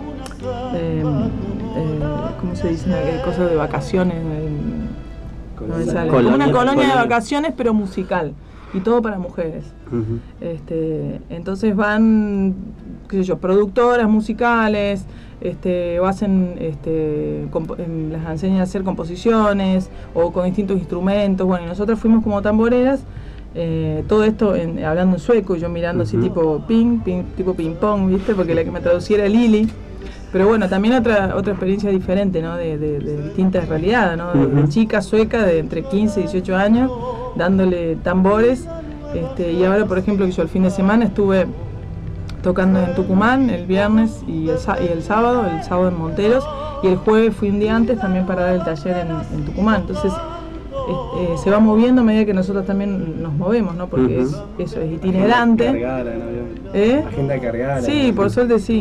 ¿cómo se dicen? Cosas de vacaciones, no me sale. Como una colonia de vacaciones, pero musical, y todo para mujeres. Entonces van, qué sé yo, productoras musicales, o hacen, las enseñan a hacer composiciones o con distintos instrumentos. Bueno, y nosotros fuimos como tamboreras, todo esto hablando en sueco, y yo mirando así tipo tipo ping pong, ¿viste? Porque la que me traducía era Lili. Pero bueno, también otra experiencia diferente, ¿no? De distintas realidades, ¿no? De chica sueca de entre 15 y 18 años, dándole tambores. Y ahora, por ejemplo, que yo el fin de semana estuve tocando en Tucumán el viernes y el sábado en Monteros, y el jueves fui un día antes también para dar el taller en Tucumán. Entonces se va moviendo a medida que nosotros también nos movemos, ¿no? Porque eso es itinerante. Agenda cargada. Sí, por suerte sí.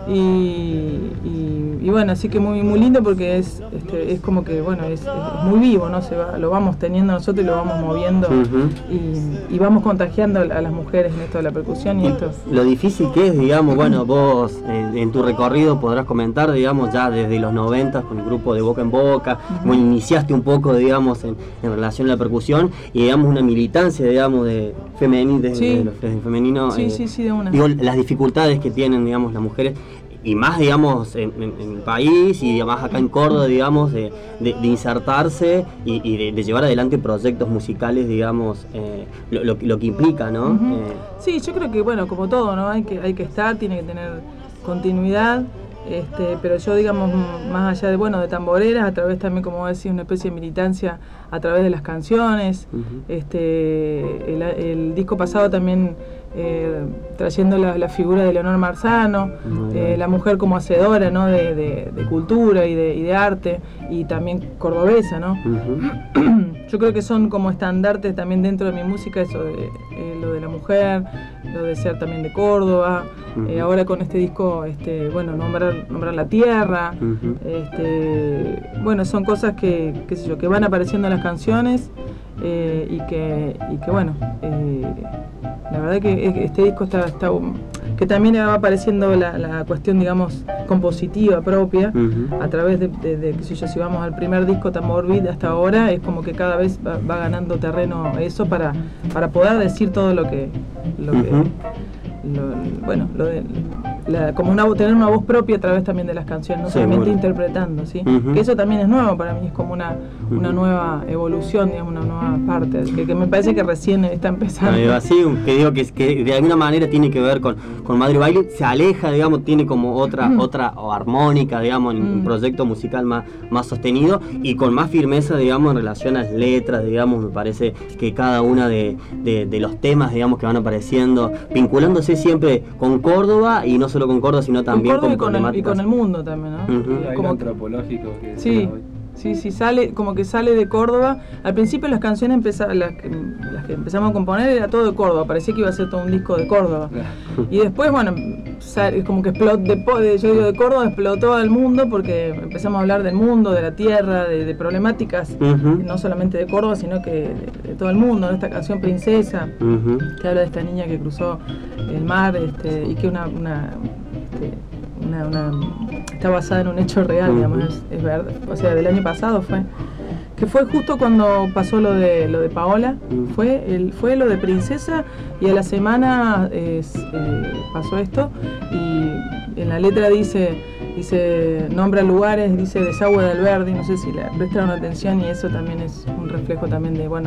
Y bueno, así que muy lindo, porque es como que bueno, es muy vivo, ¿no? Lo vamos teniendo nosotros y lo vamos moviendo, y vamos contagiando a las mujeres en esto de la percusión y esto. Lo difícil que es, digamos, bueno, vos en tu recorrido podrás comentar, digamos, ya desde los 90 con el grupo de Boca en Boca, bueno, iniciaste un poco, digamos, en relación a la percusión, y digamos una militancia, digamos, de femenino, sí, de una. Digo, las dificultades que tienen, digamos, las mujeres, y más, digamos, en el país, y además acá en Córdoba, digamos, de insertarse y de llevar adelante proyectos musicales, digamos, lo que implica, ¿no? Sí, yo creo que, bueno, como todo, ¿no? Hay que estar, tiene que tener continuidad, pero yo, digamos, más allá de tamboreras, a través también, como decís, una especie de militancia a través de las canciones. El disco pasado también trayendo la figura de Leonor Marzano, la mujer como hacedora, ¿no? de cultura y de arte, y también cordobesa, ¿no? Yo creo que son como estandartes también dentro de mi música, eso de lo de la mujer, lo de ser también de Córdoba, ahora con este disco, bueno, nombrar la tierra, bueno, son cosas que van apareciendo en las canciones, y que bueno, la verdad que este disco está que también va apareciendo la cuestión, digamos, compositiva propia, a través de qué sé yo, si vamos al primer disco Tambor Beat hasta ahora, es como que cada vez va ganando terreno eso para poder decir todo lo que tener una voz propia a través también de las canciones, no solamente interpretando, ¿sí? Que eso también es nuevo para mí, es como una nueva evolución, digamos, una nueva parte, que me parece que recién está empezando. Así, que digo que de alguna manera tiene que ver con Madre Baile, se aleja, digamos, tiene como otra armónica, digamos, en un proyecto musical más sostenido y con más firmeza, digamos, en relación a las letras, digamos, me parece que cada una de los temas, digamos, que van apareciendo, vinculándose siempre con Córdoba, y no solo con Córdoba, sino también con y con el mundo también, ¿no? Como antropológico que sí. Sí, sale de Córdoba. Al principio las canciones las que empezamos a componer era todo de Córdoba, parecía que iba a ser todo un disco de Córdoba. Y después, bueno, como que explotó, yo digo de Córdoba, explotó al mundo porque empezamos a hablar del mundo, de la tierra, de problemáticas, no solamente de Córdoba, sino que de todo el mundo, de esta canción Princesa, que habla de esta niña que cruzó el mar, y que está basada en un hecho real, digamos, es verdad, o sea, del año pasado fue justo cuando pasó lo de Paola, fue lo de Princesa, y a la semana pasó esto, y en la letra dice nombra lugares, dice desagüe de Alberdi, no sé si le prestaron atención, y eso también es un reflejo también de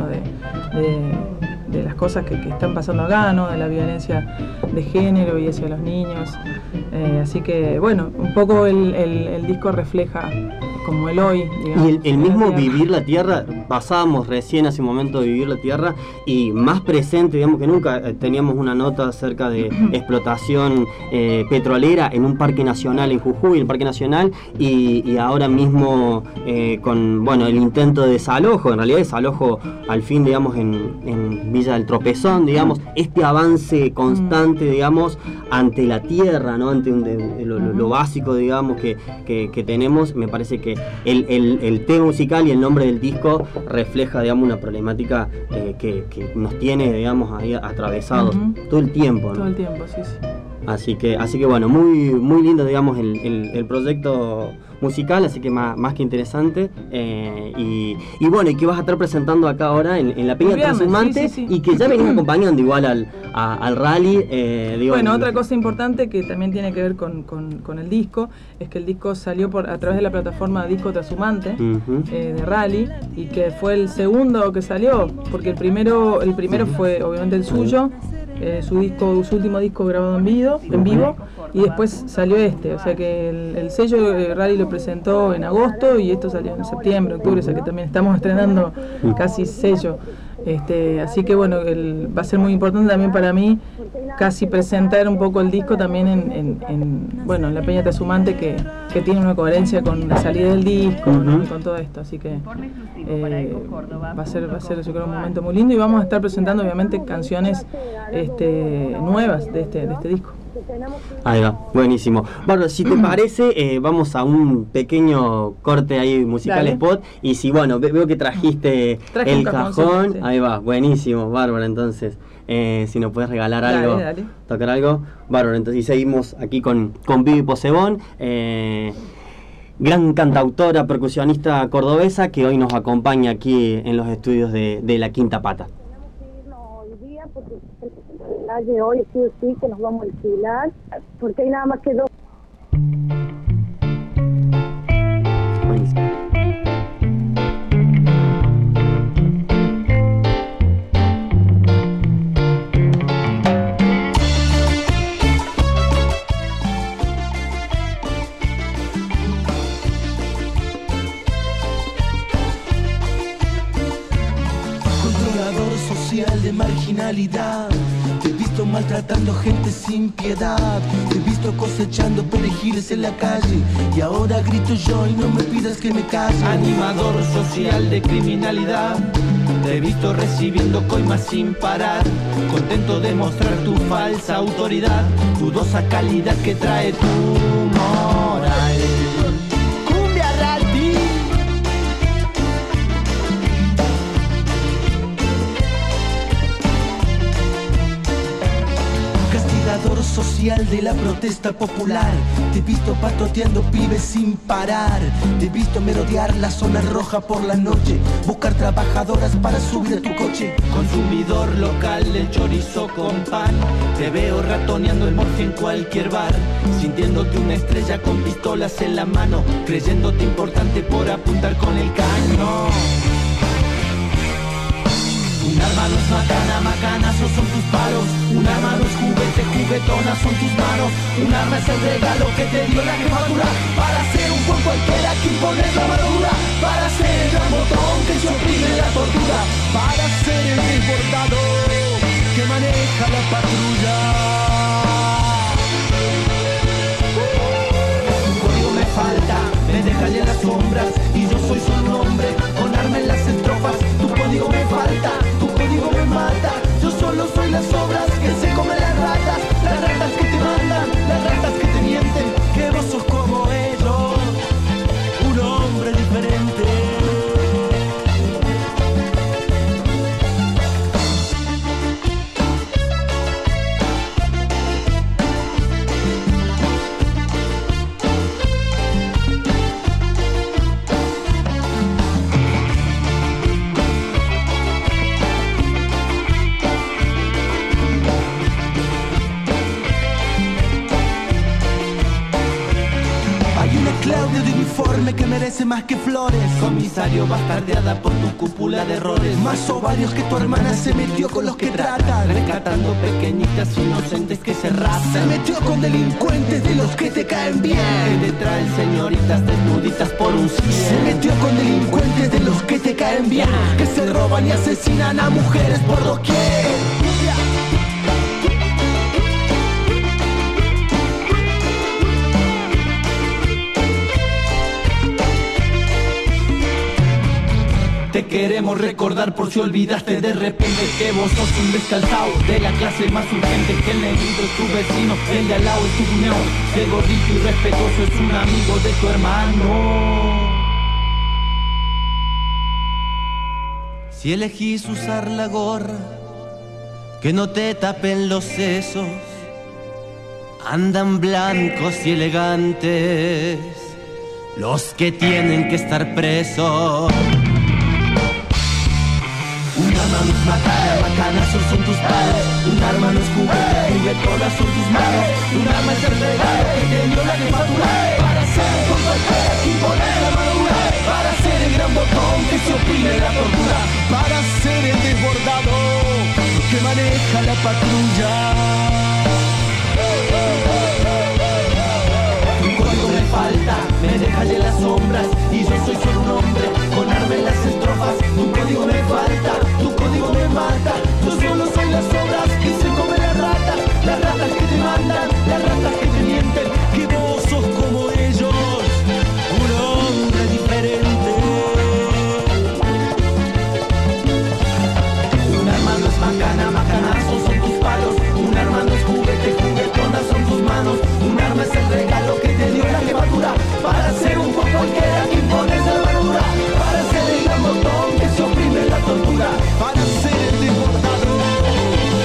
las cosas que están pasando acá, ¿no? De la violencia de género y hacia los niños, así que bueno, un poco el disco refleja como el hoy, digamos. Y el mismo vivir la tierra, pasábamos recién hace un momento de vivir la tierra, y más presente, digamos, que nunca. Teníamos una nota acerca de explotación petrolera en un parque nacional en Jujuy, el parque nacional, y ahora mismo con, bueno, el intento de desalojo, en realidad desalojo al fin, digamos, en Villa del Tropezón, digamos, este avance constante, digamos, ante la tierra, ¿no? Ante lo básico, digamos, que tenemos. Me parece que el tema musical y el nombre del disco refleja, digamos, una problemática que nos tiene, digamos, ahí atravesados todo el tiempo, ¿no? Todo el tiempo, sí. Así que bueno, muy, muy lindo, digamos, el proyecto musical, así que más que interesante, y bueno, y que vas a estar presentando acá ahora en la Peña Transhumante, sí. Y que ya venís acompañando igual al rally. Bueno, otra cosa importante que también tiene que ver con el disco, es que el disco salió a través de la plataforma Disco Transhumante, de rally, y que fue el segundo que salió, porque el primero fue obviamente el suyo, su último disco grabado en vivo, y después salió o sea que el sello de rally lo presentó en agosto y esto salió en septiembre, octubre, o sea que también estamos estrenando casi sello, así que bueno, va a ser muy importante también para mí casi presentar un poco el disco también en la Peña Transhumante, que tiene una coherencia con la salida del disco, ¿no? Y con todo esto, así que va a ser yo creo un momento muy lindo, y vamos a estar presentando obviamente canciones nuevas de este disco. Ahí va, buenísimo. Bueno, si te parece, vamos a un pequeño corte ahí musical. Dale. Spot, y si veo que trajiste el cajón, ahí va, buenísimo, bárbaro. Entonces, si nos puedes regalar algo, dale. Tocar algo, bárbaro. Entonces seguimos aquí con Vivi Posebón, gran cantautora, percusionista cordobesa, que hoy nos acompaña aquí en los estudios de La Quinta Pata. De hoy sí que nos vamos a alquilar, porque hay nada más que 2. Controlador social de marginal realidad. Te he visto maltratando gente sin piedad. Te he visto cosechando perejiles en la calle. Y ahora grito yo y no me pidas que me calle. Animador social de criminalidad. Te he visto recibiendo coimas sin parar. Contento de mostrar tu falsa autoridad. Dudosa calidad que trae tu moral. Cumbia Rati. Castigador social de la protesta popular. Te he visto patoteando pibes sin parar. Te he visto merodear la zona roja por la noche. Buscar trabajadoras para subir a tu coche. Consumidor local del chorizo con pan. Te veo ratoneando el morfi en cualquier bar. Sintiéndote una estrella con pistolas en la mano. Creyéndote importante por apuntar con el cañón. Un arma no es macana, macanazos son tus palos. Un arma no es juguete, juguetonas son tus manos. Un arma es el regalo que te dio la jefatura. Para ser un buen cualquiera que impone la armadura. Para ser el gran botón que se oprime la tortura. Para ser el desbordado que maneja la patrulla. Tu código me falta, me deja en las sombras. Y yo soy su nombre, con arma en las estrofas. Tu código me falta, tu código me mata. Yo solo soy las obras que se comen las ratas que te mandan, las ratas que te mienten. Que vos sos como ellos, un hombre diferente. Claudio de uniforme que merece más que flores. Comisario bastardeada por tu cúpula de errores. Más ovarios que tu hermana se metió con los que tratan. Rescatando pequeñitas inocentes que se raptan. Se metió con delincuentes de los que te caen bien. Que te traen señoritas desnuditas por un 100. Se metió con delincuentes de los que te caen bien. Que se roban y asesinan a mujeres por doquier. Te queremos recordar por si olvidaste de repente que vos sos un descalzado de la clase más urgente. Que el negrito es tu vecino, el de al lado es tu cuñado. Que el gordito irrespetuoso es un amigo de tu hermano. Si elegís usar la gorra, que no te tapen los sesos. Andan blancos y elegantes los que tienen que estar presos. Un arma no es macana, macanazos son tus palos. Un arma no es juguete, juguetonas son tus manos. Un arma es el regalo que te dio la jefatura. Para ser con cualquiera que impone la armadura. Para ser el gran botón que se oprime la tortura. Para ser el desbordado que maneja la patrulla. Tu código me falta, me deja en las sombras. Y yo soy solo un hombre con arma en las estrofas. Tu código me falta, tu código me mata. Yo solo soy las obras que se comen las ratas que te mandan, las ratas que te mienten. Que vos sos como ellos, un hombre diferente. Un arma no es macana, macanazos son tus palos. Un arma no es juguete, juguetonas son tus manos. Un arma es el regalo que te dio la jefatura. Para ser un poco cualquiera que impones la armadura. Para ser el gran botón que se oprime la tortura. Para ser el desbordado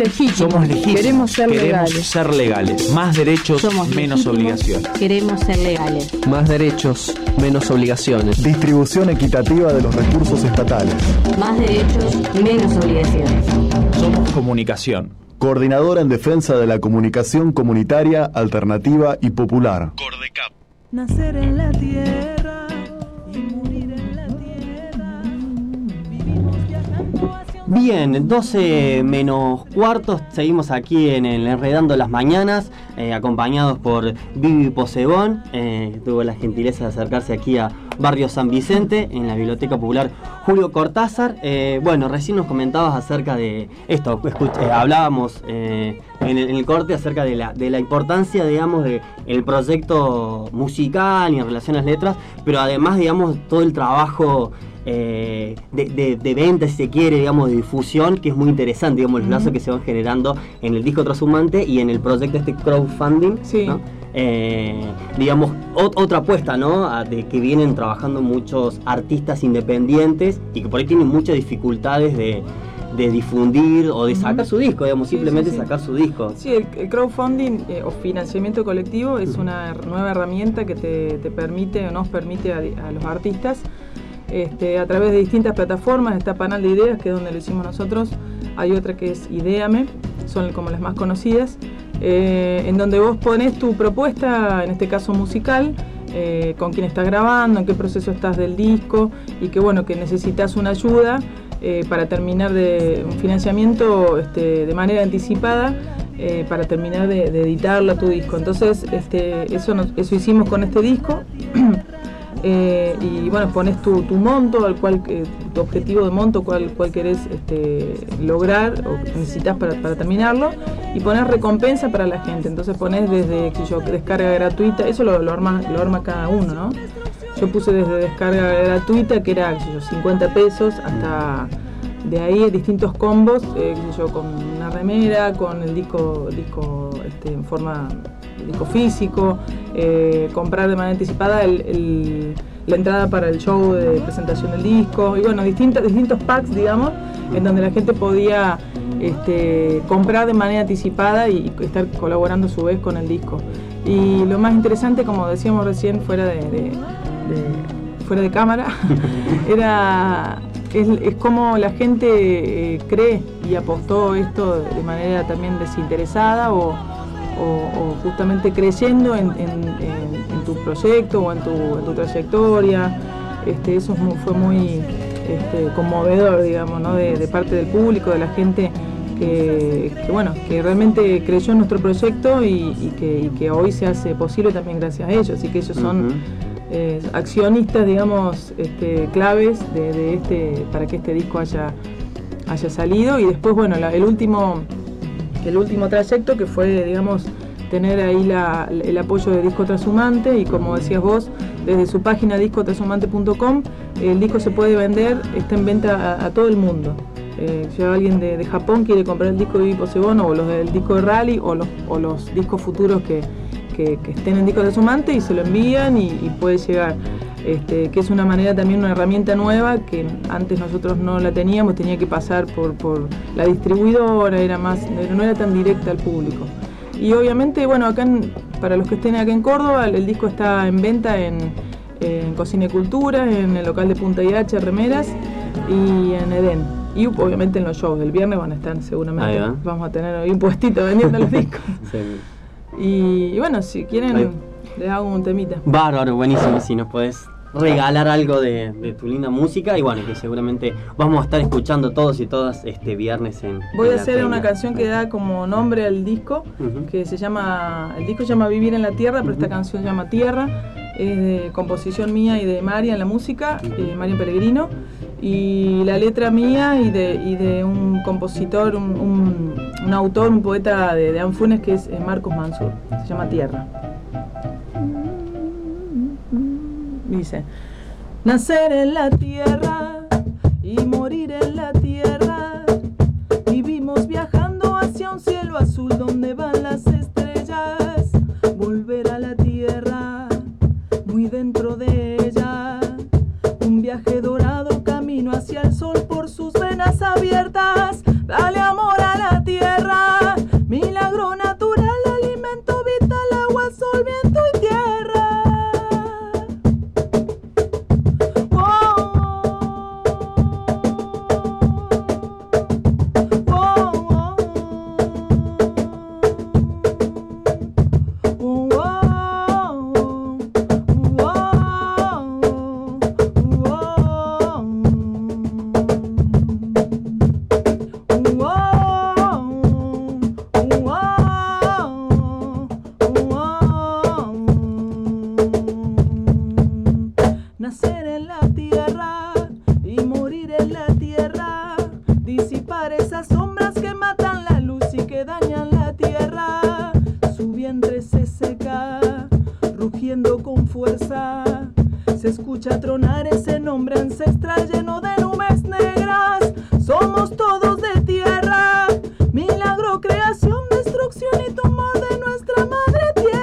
legítimos. Somos legítimos. Queremos ser legales. Ser legales. Más derechos, Somos menos legítimos. obligaciones. Queremos ser legales. Más derechos, menos obligaciones. Distribución equitativa de los recursos estatales. Más derechos, menos obligaciones. Somos comunicación. Coordinadora en defensa de la comunicación comunitaria, alternativa y popular. Cordecap. Nacer en la tierra y morir en la tierra. Vivimos viajando hacia un... Bien, 12 menos cuartos, seguimos aquí en el Enredando las Mañanas, acompañados por Vivi Posebón, tuvo la gentileza de acercarse aquí a Barrio San Vicente, en la Biblioteca Popular Julio Cortázar. Bueno, recién nos comentabas acerca de esto, hablábamos en el corte acerca de la importancia, digamos, del proyecto musical y en relación a las letras, pero además, digamos, todo el trabajo de venta, si se quiere, digamos, de difusión, que es muy interesante, digamos, los lazos que se van generando en el disco Transhumante y en el proyecto crowdfunding, sí, ¿no? Digamos, otra apuesta, ¿no? De que vienen trabajando muchos artistas independientes y que por ahí tienen muchas dificultades de difundir o de sacar su disco, digamos, simplemente sacar su disco. Sí, el crowdfunding o financiamiento colectivo es una nueva herramienta que te permite o nos permite a los artistas a través de distintas plataformas. Está Panal de Ideas, que es donde lo hicimos nosotros, hay otra que es Ideame, son como las más conocidas, en donde vos ponés tu propuesta, en este caso musical, con quién estás grabando, en qué proceso estás del disco y que bueno, que necesitas una ayuda para terminar de un financiamiento de manera anticipada, para terminar de editarlo a tu disco. Entonces eso hicimos con este disco. Y bueno, pones tu monto, al cual tu objetivo de monto, cuál querés lograr o necesitas para terminarlo, y pones recompensa para la gente. Entonces pones desde descarga gratuita, eso lo arma cada uno, ¿no? Yo puse desde descarga gratuita, que era 50 pesos, hasta de ahí distintos combos, con una remera, con el disco en forma disco físico, comprar de manera anticipada la entrada para el show de presentación del disco, y bueno, distintos packs, digamos, en donde la gente podía comprar de manera anticipada y estar colaborando a su vez con el disco. Y lo más interesante, como decíamos recién fuera de cámara, es como la gente cree y apostó esto de manera también desinteresada o justamente creyendo en tu proyecto o en tu trayectoria. Eso fue muy conmovedor, digamos, ¿no? de parte del público, de la gente que realmente creyó en nuestro proyecto y que hoy se hace posible también gracias a ellos, y que ellos son accionistas, digamos, claves para que este disco haya salido. Y después, bueno, el último trayecto, que fue, digamos, tener ahí el apoyo de Disco Transhumante, y como decías vos, desde su página discotrashumante.com, el disco se puede vender, está en venta a todo el mundo. Si alguien de Japón quiere comprar el disco de Vivi Posebón, o los del disco de Rally, o los discos futuros que estén en Disco Transhumante, y se lo envían y puede llegar. Que es una manera también, una herramienta nueva que antes nosotros no la teníamos, tenía que pasar por la distribuidora, no era tan directa al público. Y obviamente, bueno, para los que estén acá en Córdoba, el disco está en venta en Cocina y Cultura, en el local de Punta IH, Remeras, y en Edén. Y obviamente en los shows del viernes van a estar seguramente, vamos a tener ahí un puestito vendiendo los discos. Sí. Y bueno, si quieren, les hago un temita. Bárbaro, buenísimo, si nos podés regalar algo de tu linda música, y bueno, que seguramente vamos a estar escuchando todos y todas este viernes Voy a hacer una canción que da como nombre al disco, que el disco se llama Vivir en la Tierra, pero esta canción se llama Tierra, es de composición mía y de María en la música, María Pellegrino, y la letra mía y de un compositor, un autor, un poeta de Anfunes, que es Marcos Mansur, se llama Tierra. Dice: nacer en la tierra y morir en la tierra, vivimos viajando hacia un cielo azul donde van las estrellas, volver a la tierra, muy dentro de ella, un viaje dorado, camino hacia el sol por sus venas abiertas, dale amor a la tierra. sol, viento y tierra. Nacer en la tierra y morir en la tierra, disipar esas sombras que matan la luz y que dañan la tierra. Su vientre se seca, rugiendo con fuerza, se escucha tronar ese nombre ancestral lleno de nubes negras. Somos todos de tierra, milagro, creación, destrucción y tumor de nuestra madre tierra.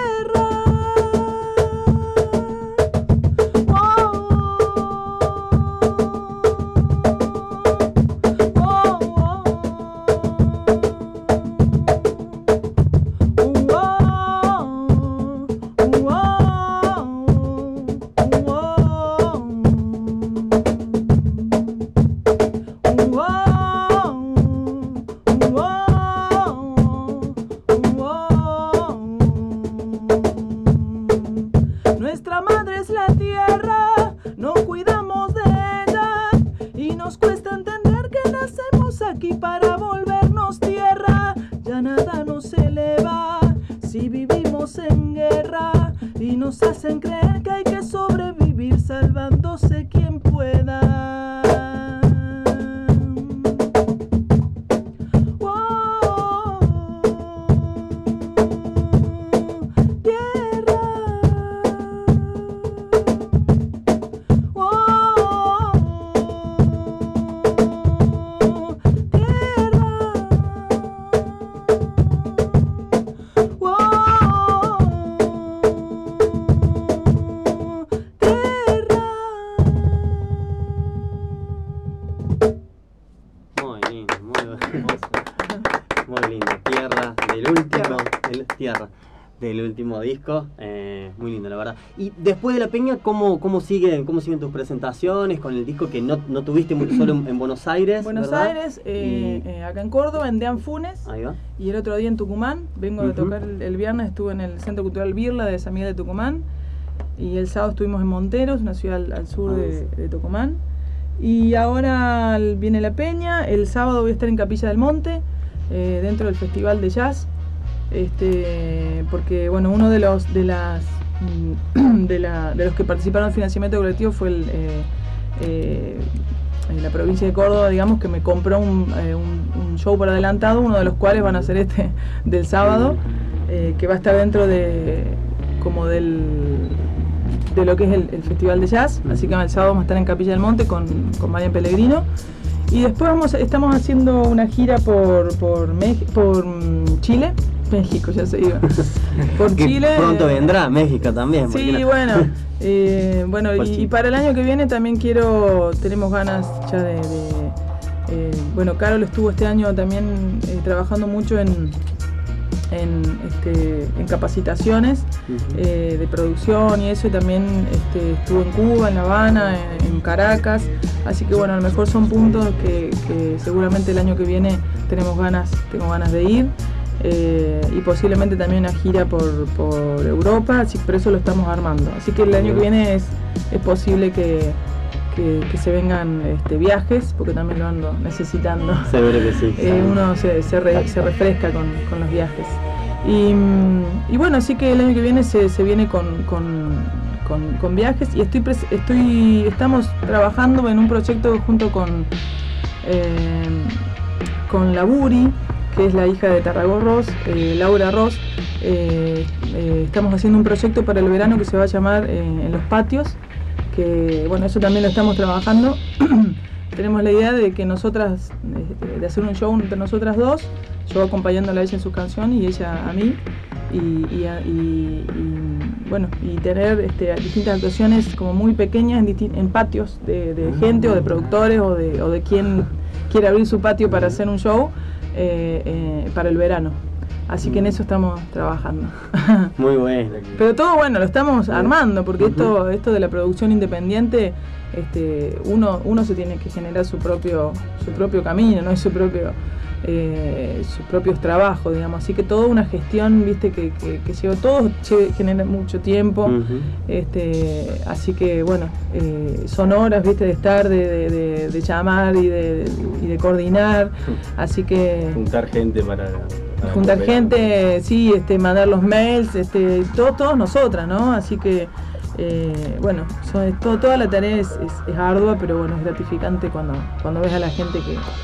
Nuestra madre es la tierra, no cuidamos de ella y nos cuesta entender que nacemos aquí para volvernos tierra. Ya nada nos eleva si vivimos en guerra y nos hacen creer que hay que sobrevivir salvándose quien pueda. Del último disco, muy lindo la verdad. Y después de La Peña, ¿cómo siguen tus presentaciones con el disco que no tuviste mucho solo en Buenos Aires? Buenos ¿verdad? Aires, acá en Córdoba, en Dean Funes. Ahí va. Y el otro día en Tucumán. Vengo de tocar el viernes, estuve en el Centro Cultural Birla de San Miguel de Tucumán. Y el sábado estuvimos en Monteros, una ciudad al sur de Tucumán. Y ahora viene La Peña. El sábado voy a estar en Capilla del Monte, dentro del Festival de Jazz. Porque bueno, uno de los que participaron en el financiamiento colectivo fue la provincia de Córdoba, digamos, que me compró un show por adelantado, uno de los cuales van a ser del sábado, que va a estar dentro de lo que es el Festival de Jazz. Así que el sábado vamos a estar en Capilla del Monte con Marian Pellegrino. Y después estamos haciendo una gira por Chile. México, ya se iba. Por Chile. Pronto vendrá México también. Sí, bueno. Y para el año que viene también tenemos ganas ya bueno, Carol estuvo este año también trabajando mucho en capacitaciones de producción y eso, y también estuvo en Cuba, en La Habana, en Caracas. Así que bueno, a lo mejor son puntos que seguramente el año que viene tengo ganas de ir. Y posiblemente también una gira por Europa, así que por eso lo estamos armando. Así que el año que viene es posible que se vengan viajes, porque también lo ando necesitando. Seguro que sí. Uno se refresca con los viajes. Y bueno, así que el año que viene se viene con viajes, y estamos trabajando en un proyecto junto con la Buri, que es la hija de Tarragó Ross, Laura Ross. Estamos haciendo un proyecto para el verano que se va a llamar En los Patios, que bueno, eso también lo estamos trabajando. Tenemos la idea de que nosotras, de hacer un show entre nosotras dos, yo acompañándola a ella en su canción y ella a mí, y tener distintas actuaciones como muy pequeñas en patios de gente o de productores o de quien quiere abrir su patio para hacer un show para el verano. Así que en eso estamos trabajando. Muy bueno. Pero todo bueno, lo estamos armando, porque esto de la producción independiente, uno se tiene que generar su propio camino, ¿no? Sus propios trabajos, digamos. Así que toda una gestión, viste, que lleva todo, genera mucho tiempo. Así que bueno, son horas, viste, de estar, de llamar y de coordinar. Así que juntar gente para gente, sí, mandar los mails, todos nosotras, ¿no? Así que bueno, toda la tarea es ardua, pero bueno, es gratificante cuando ves a la gente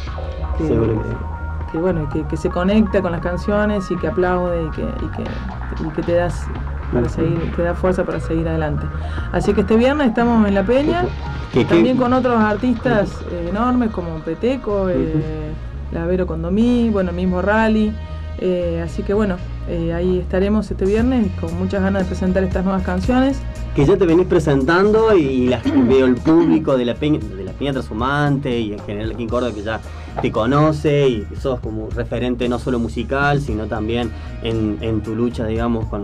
que se conecta con las canciones y que aplaude y que te das para seguir, te da fuerza para seguir adelante. Así que este viernes estamos en La Peña, también con otros artistas enormes como Peteco, la Vero Condomí, bueno, el mismo Rally. Así que bueno, ahí estaremos este viernes con muchas ganas de presentar estas nuevas canciones. Que ya te venís presentando y veo el público de la Peña Trashumante y en general aquí en Córdoba que ya te conoce y sos como referente no solo musical, sino también en tu lucha, digamos, con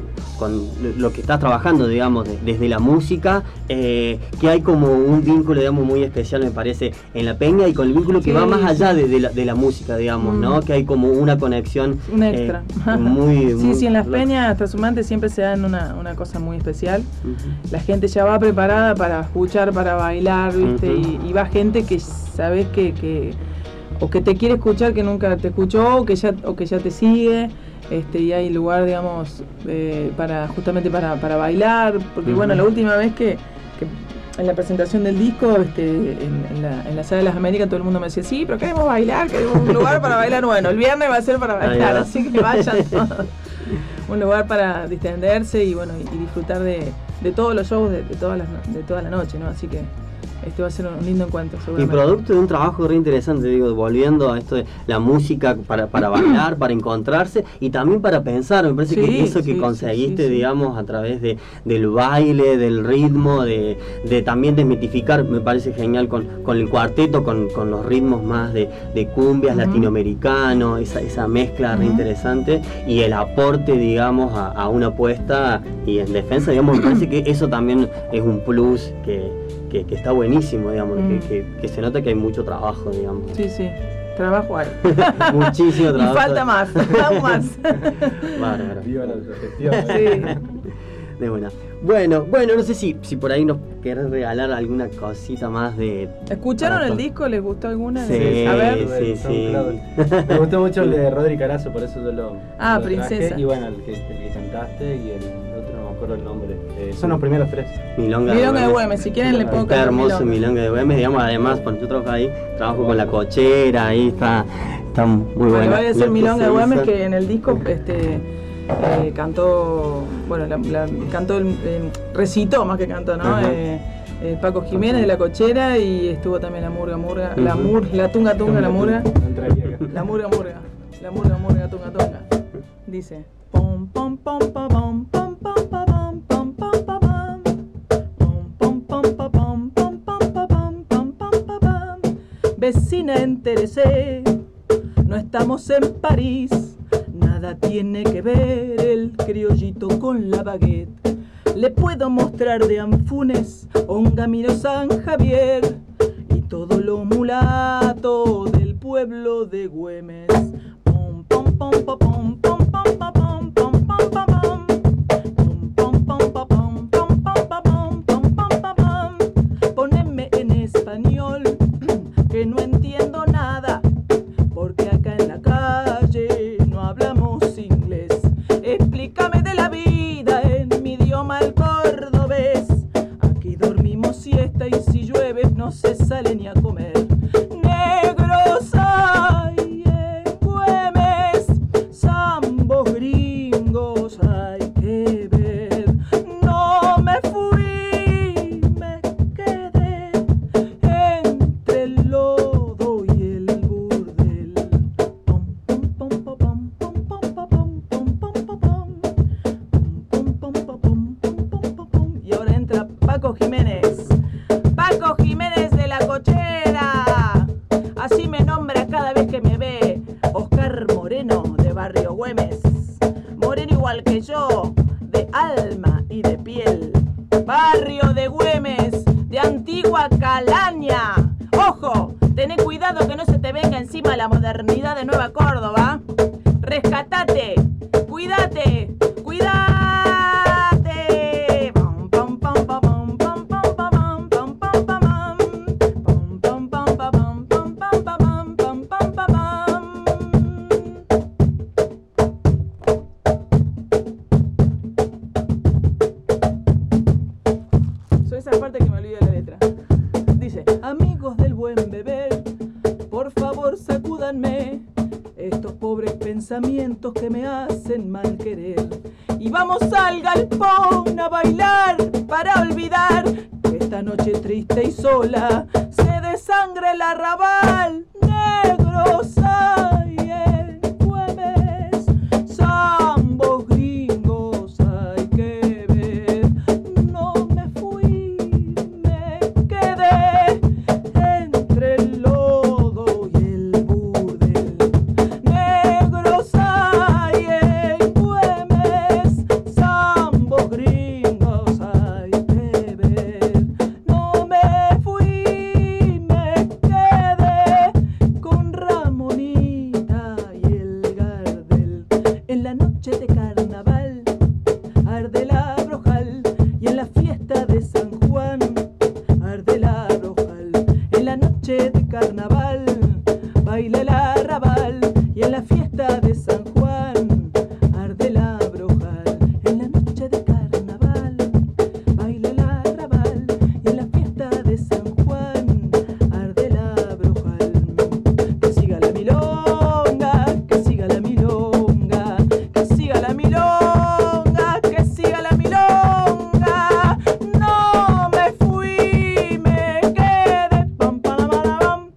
lo que estás trabajando, digamos, desde la música, que hay como un vínculo, digamos, muy especial, me parece, en la Peña y con el vínculo que va más allá de la música, digamos, ¿no? Que hay como una conexión extra. Sí, en las Peñas Trashumantes siempre se dan una cosa muy especial. La gente ya va preparada para escuchar, para bailar, ¿viste? Y va gente que sabes que o que te quiere escuchar que nunca te escuchó o que ya te sigue, y hay lugar, digamos, justamente para bailar, porque bueno, la última vez que en la presentación del disco, en la Sala de las Américas, todo el mundo me decía, sí, pero queremos bailar, queremos un lugar para bailar. Bueno, el viernes va a ser para bailar, así que vayan todos. Un lugar para distenderse y bueno, y disfrutar de todos los shows de toda la noche, ¿no? Así que este va a ser un lindo encuentro, seguramente. Y producto de un trabajo re interesante, digo, volviendo a esto de la música para bailar, para encontrarse y también para pensar. Me parece que eso que conseguiste, digamos, a través del baile, del ritmo, de también desmitificar, me parece genial con el cuarteto, con los ritmos más de cumbias latinoamericanos, esa mezcla re interesante y el aporte, digamos, a una apuesta y en defensa, digamos, me parece que eso también es un plus que está buenísimo, digamos, que se nota que hay mucho trabajo, digamos. Sí, trabajo hay. Muchísimo trabajo. Y falta más, aún más. Bárbaro. Viva la autogestión. Sí. De buena. Bueno, no sé si por ahí nos querés regalar alguna cosita más de... ¿Escucharon el disco? ¿Les gustó alguna? Sí, a ver. sí. Me gustó mucho el de Rodri Carazo, por eso yo lo Princesa. traje. Y bueno, el que cantaste y el otro no me acuerdo el nombre. Son los primeros tres. Milonga de Güemes, si quieren le puedo cantar. Está hermoso Milonga de Güemes, digamos, además, cuando yo trabajo ahí, trabajo con la cochera, ahí está muy bueno. Voy a decir Milonga de Güemes, que en el disco cantó, bueno, recitó más que cantó, ¿no? Paco Jiménez de la Cochera y estuvo también la Murga, la Tunga, la Murga. La Murga, Tunga. Dice: pom pom pom pom pom pom pom pom pom pom pom pom pom pom pom. Vecina, entérese, no estamos en París. Nada tiene que ver el criollito con la baguette. Le puedo mostrar de Anfunes, Ongamiro, San Javier y todo lo mulato del pueblo de Güemes. Pom pom pom pom pom pom pom pom pom pom pom pom pom pom pom. Poneme en español que no entiendo nada, porque acá en la calle no hablamos inglés. Explícame de la vida en mi idioma el cordobés. Aquí dormimos siesta y si llueve no se sale ni a comer. Negros hay en Güemes, zambos gringos hay que ver. No me fui, me quedé entre el lodo y el burdel. Pom pom pom pom pom pom pom pom pom pom pom pom pom pom. Y ahora entra Paco Jiménez. Paco Jiménez de la Cochera. Así me nombra cada vez que me ve Oscar Moreno de Barrio Güemes. y de piel. Barrio de Güemes, de Antigua Calaña. ¡Ojo! Tené cuidado que no se te venga encima la modernidad de Nueva Córdoba. Rescatate, cuídate, cuídate. Soy esa parte que me olvidé la letra. Dice: amigos del buen beber, por favor sacúdanme estos pobres pensamientos que me hacen mal querer. Y vamos al galpón a bailar para olvidar que esta noche triste y sola se desangre el arrabal. Negros hay en Güemes, zambos gringos hay que ver. No me fui, me quedé entre el lodo y el burdel. Negros hay en Güemes, zambos gringos hay que ver. No me fui, me quedé con Ramonita y el Gardel. En la noche de carnaval arde la brojal y en la fiesta de San Juan arde la brojal. En la noche de carnaval baila el arrabal y en la fiesta de San Juan arde la brojal. En la noche de carnaval baila el arrabal y en la fiesta de San Juan arde la brojal. Que siga la milonga, que siga la milonga, que siga la milonga, que siga la milonga. No me fui, me quedé. Pam, pam, pam, pam,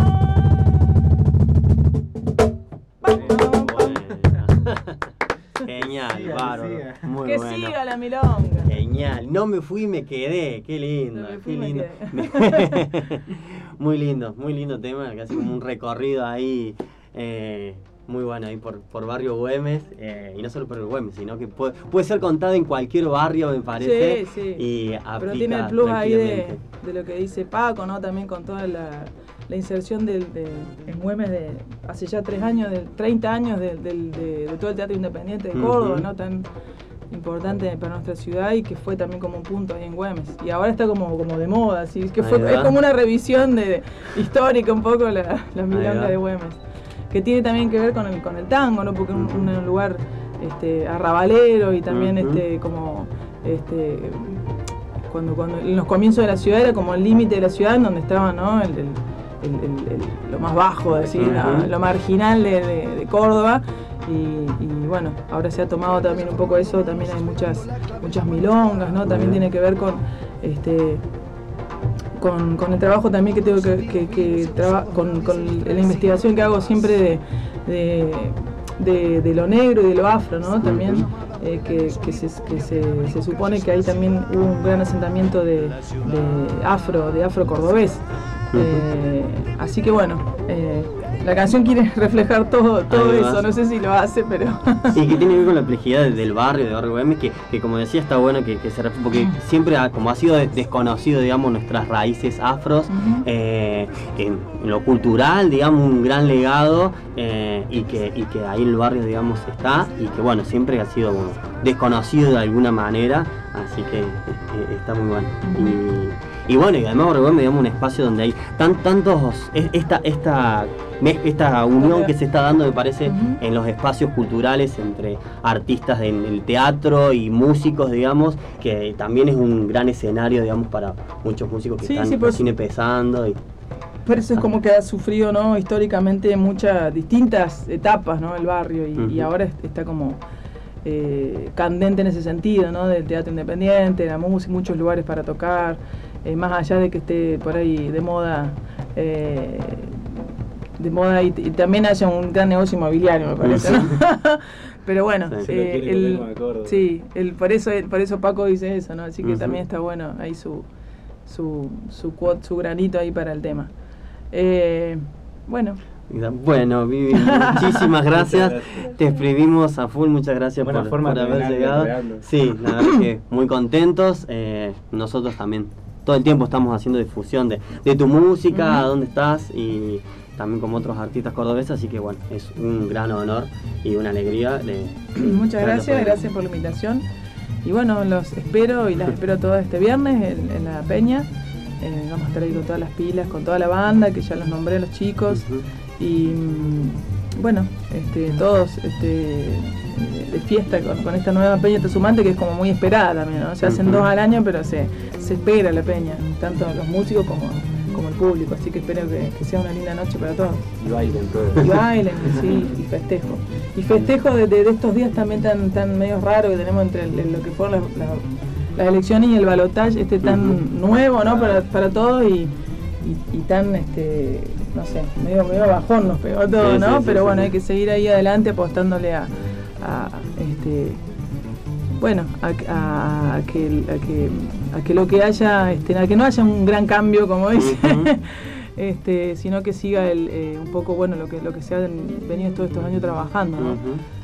Genial, bárbaro. Muy que bueno. siga la milonga. Genial. No me fui, me quedé. Qué lindo, No me qué fui, me lindo. muy lindo tema, casi como un recorrido ahí. Muy bueno ahí por barrio Güemes, y no solo por el Güemes, sino que puede ser contado en cualquier barrio, me parece. Sí, sí. Y Pero aplica tiene el plus ahí de tranquilamente. lo que dice Paco, ¿no? También con toda la inserción en Güemes de hace ya 30 años de todo el teatro independiente de Córdoba, ¿no? Tan importante para nuestra ciudad y que fue también como un punto ahí en Güemes. Y ahora está como de moda, así que es como una revisión histórica un poco la milonga de Güemes. Que tiene también que ver con el tango, ¿no? Porque es un lugar arrabalero y también cuando en los comienzos de la ciudad era como el límite de la ciudad en donde estaba, ¿no? Lo más bajo, decir, lo marginal de Córdoba. Y bueno, ahora se ha tomado también un poco eso, también hay muchas milongas, ¿no? También tiene que ver con el trabajo también que tengo con la investigación que hago siempre de lo negro y de lo afro, ¿no? También que se supone que ahí también hubo un gran asentamiento de afro cordobés. Así que bueno, la canción quiere reflejar todo eso, no sé si lo hace, pero... Sí, que tiene que ver con la complejidad del barrio, de Barrio Güemes, que como decía está bueno que se refleje, porque siempre como ha sido desconocido, digamos, nuestras raíces afros, en lo cultural, digamos, un gran legado, y que ahí el barrio, digamos, está, y que bueno, siempre ha sido como desconocido de alguna manera, así que está muy bueno. Y bueno, y además Barrio Güemes, digamos, un espacio donde hay esta unión que se está dando, me parece, en los espacios culturales entre artistas en el teatro y músicos, digamos, que también es un gran escenario, digamos, para muchos músicos que están recién empezando. Por eso es como que ha sufrido, ¿no? Históricamente muchas distintas etapas, ¿no? El barrio y ahora está como candente en ese sentido, ¿no? Del teatro independiente, la música, muchos lugares para tocar, más allá de que esté por ahí de moda y también haya un gran negocio inmobiliario, me parece, ¿no? Pero bueno, por eso Paco dice eso, ¿no? Así que también está bueno ahí su granito ahí para el tema. Bueno. Bueno, Vivi, muchísimas gracias. Te exprimimos a full, muchas gracias Buena por forma de haber terminar llegado. enredando. Sí, la verdad que muy contentos. Nosotros también todo el tiempo estamos haciendo difusión de tu música, dónde estás, y también como otros artistas cordobeses, así que bueno, es un gran honor y una alegría. Muchas gracias por la invitación. Y bueno, los espero y las espero todas este viernes en la Peña. Vamos a estar ahí con todas las pilas, con toda la banda, que ya los nombré a los chicos. Y bueno, todos de fiesta con esta nueva Peña Trashumante, que es como muy esperada también, ¿no? Se hacen 2 al año, pero se espera la Peña, tanto los músicos como el público, así que espero que sea una linda noche para todos. Y bailen todos. Y bailen, sí, y festejo. Y festejo de estos días también tan medio raros que tenemos entre lo que fueron las elecciones y el balotaje, tan nuevo, ¿no? Para todos y tan, no sé, medio bajón nos pegó todo, ¿no? Pero bueno, hay que seguir ahí adelante apostándole a que lo que haya, a que no haya un gran cambio, como dice, sino que siga un poco, bueno, lo que se ha venido todos estos años trabajando, ¿no?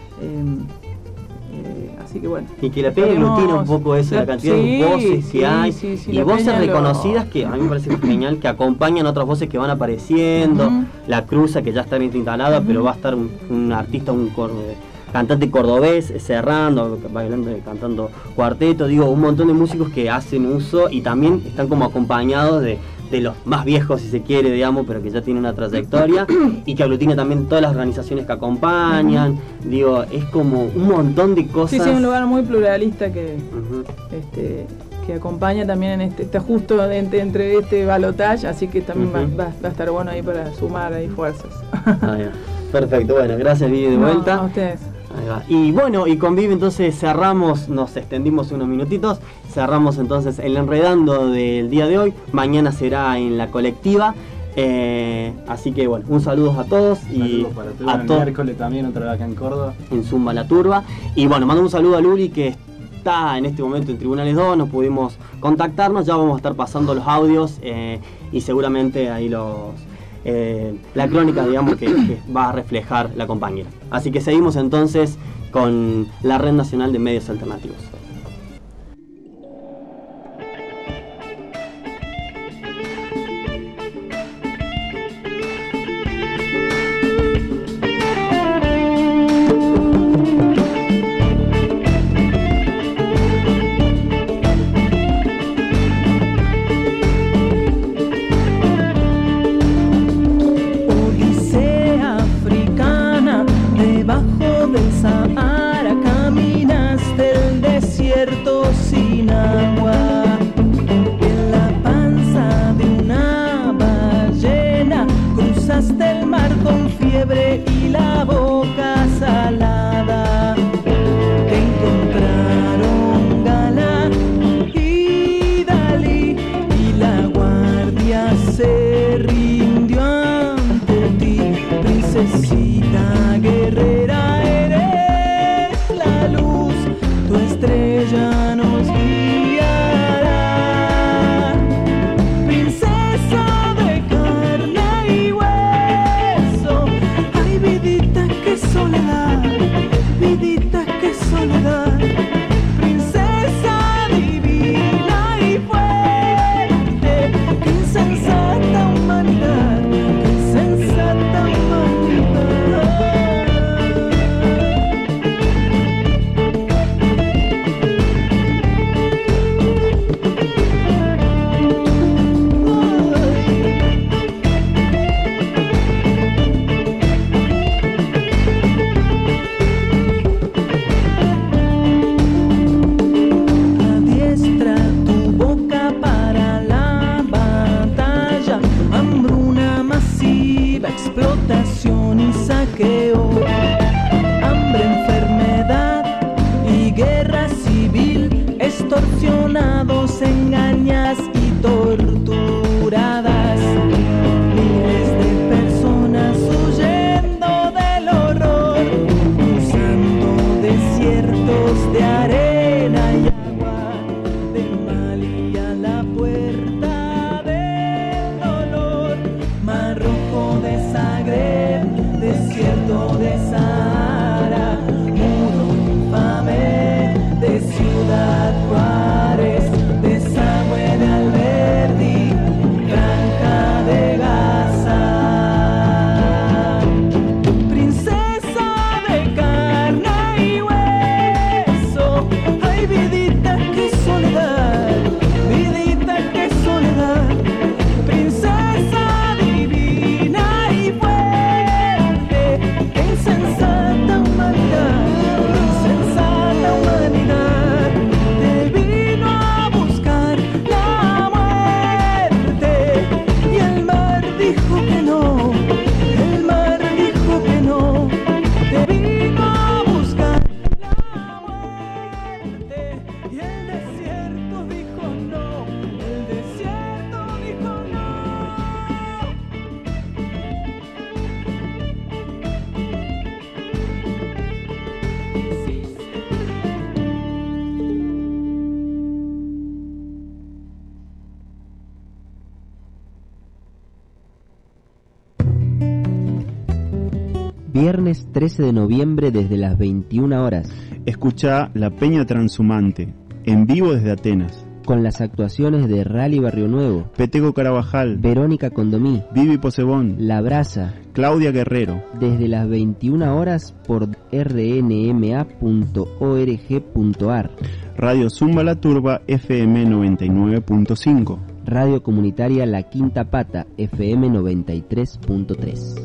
Así que bueno. Y que la Peña aglutina un poco eso, la cantidad de voces que hay, y voces reconocidas que a mí me parece genial, que acompañan otras voces que van apareciendo, la cruza que ya está bien instalada, pero va a estar un artista, cantante cordobés cerrando, bailando, cantando cuarteto, un montón de músicos que hacen uso y también están como acompañados de los más viejos, si se quiere, digamos, pero que ya tienen una trayectoria, y que aglutina también todas las organizaciones que acompañan. Es como un montón de cosas. Sí, es un lugar muy pluralista que acompaña también está justo entre este balotaje, así que también va a estar bueno ahí para sumar ahí fuerzas. Perfecto, bueno, gracias Vivi de vuelta. A ustedes. Ahí va. Y bueno, y con Vivi entonces cerramos, nos extendimos unos minutitos, cerramos entonces el enredando del día de hoy. Mañana será en la colectiva, así que bueno, un saludo a todos y a todos. Miércoles también otra vez acá en Córdoba, en Zumba la Turba. Y bueno, mando un saludo a Luli, que está en este momento en Tribunales 2, no pudimos contactarnos, ya vamos a estar pasando los audios y seguramente ahí la crónica, digamos, que va a reflejar la compañera. Así que seguimos entonces con la Red Nacional de Medios Alternativos. Sahara caminaste el desierto sin agua, en la panza de una ballena cruzaste el mar con fiebre y la boca salada. Te encontraron Gala y Dalí y la guardia se rindió ante ti, princesita guerrera. Tu estrella nos guiará, princesa de carne y hueso. Ay, vidita, qué soledad, vidita, qué soledad. Princesa divina y fuerte, qué insensata humanidad, qué insensata humanidad. Explotación y saqueo, hambre, enfermedad y guerra civil, extorsionados, engañas y torturadas. Miles de personas huyendo del horror, cruzando desiertos de arena y agua, de Mali a la puerta del dolor, Mar Rojo de sangre. Viernes 13 de noviembre desde las 21 horas. Escucha La Peña Transhumante, en vivo desde Atenas. Con las actuaciones de Rally Barrio Nuevo, Petego Carabajal, Verónica Condomí, Vivi Posebón, La Brasa, Claudia Guerrero. Desde las 21 horas por rnma.org.ar. Radio Zumba La Turba, FM 99.5. Radio Comunitaria La Quinta Pata, FM 93.3.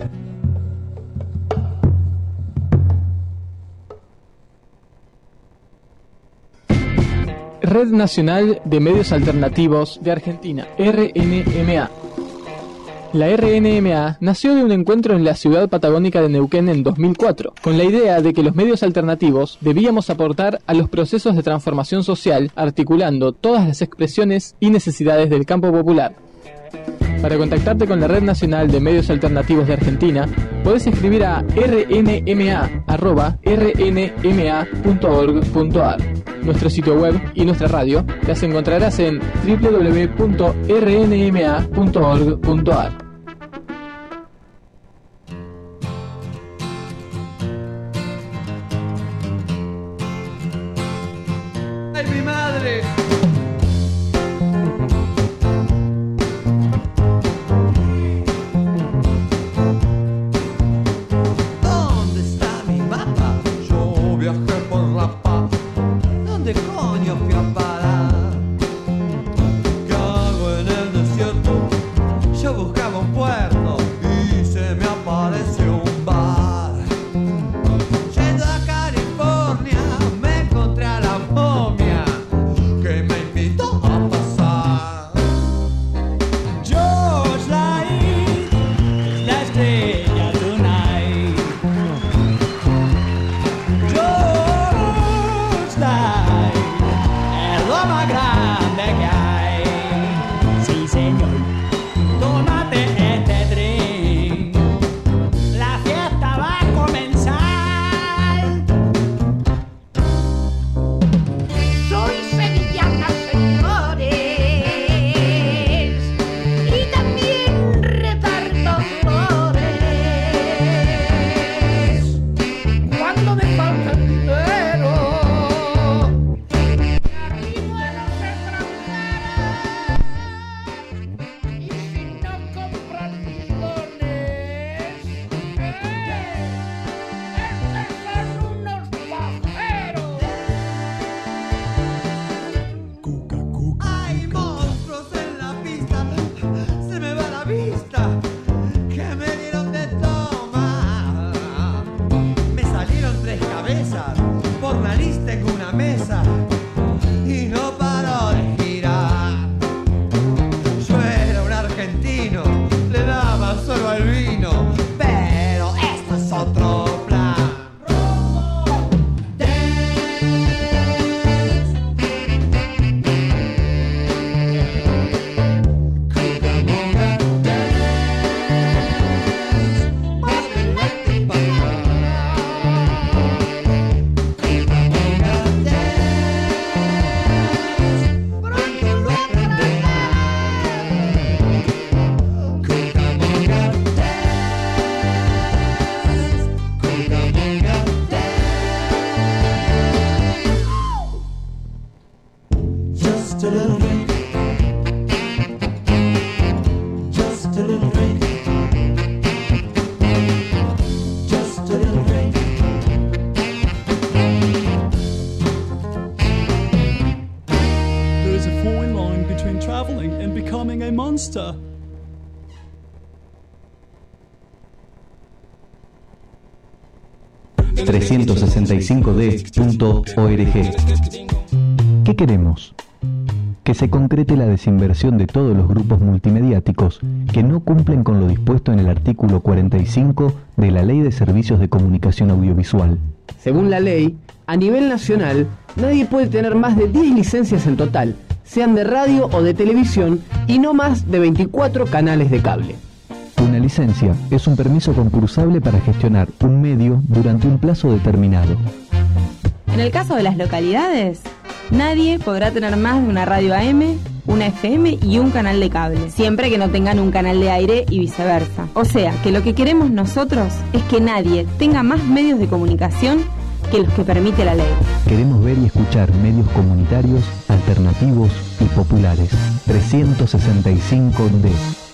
Red Nacional de Medios Alternativos de Argentina, RNMA. La RNMA nació de un encuentro en la ciudad patagónica de Neuquén en 2004, con la idea de que los medios alternativos debíamos aportar a los procesos de transformación social, articulando todas las expresiones y necesidades del campo popular. Para contactarte con la Red Nacional de Medios Alternativos de Argentina, podés escribir a rnma@rnma.org.ar. Nuestro sitio web y nuestra radio las encontrarás en www.rnma.org.ar. ¡Ay, mi madre! ¿Dónde está mi mapa? Yo viajé por la paz. ¿Dónde coño fui a parar? ¿Qué hago en el desierto? Yo buscaba un puerto y se me apareció un bar. Yendo a California me encontré a la momia que me invitó a pasar. George Light es la estrella tonight. George Light es lo más grande que hay. Sí, señor, tómate este drink. La fiesta va a comenzar. Soy sevillana, señores, y también reparto flores. Cuando me falta el dinero, arrimo a los extranjeros, y si no compran millones, es que son unos pajeros. Hay monstruos en la pista, se me va la vista, que me dieron de tomar. Me salieron 3 cabezas, por nariz tengo una mesa y no paro de girar. Yo era un argentino, le daba solo al vino, pero esto es otro plan. Just a little drink. Just a little drink. Just a little drink. There is a fine line between traveling and becoming a monster. .365d.org. ¿Qué queremos? Que se concrete la desinversión de todos los grupos multimediáticos que no cumplen con lo dispuesto en el artículo 45 de la Ley de Servicios de Comunicación Audiovisual. Según la ley, a nivel nacional, nadie puede tener más de 10 licencias en total, sean de radio o de televisión, y no más de 24 canales de cable. Una licencia es un permiso concursable para gestionar un medio durante un plazo determinado. En el caso de las localidades, nadie podrá tener más de una radio AM, una FM y un canal de cable, siempre que no tengan un canal de aire y viceversa. O sea, que lo que queremos nosotros es que nadie tenga más medios de comunicación que los que permite la ley. Queremos ver y escuchar medios comunitarios, alternativos y populares. 365D.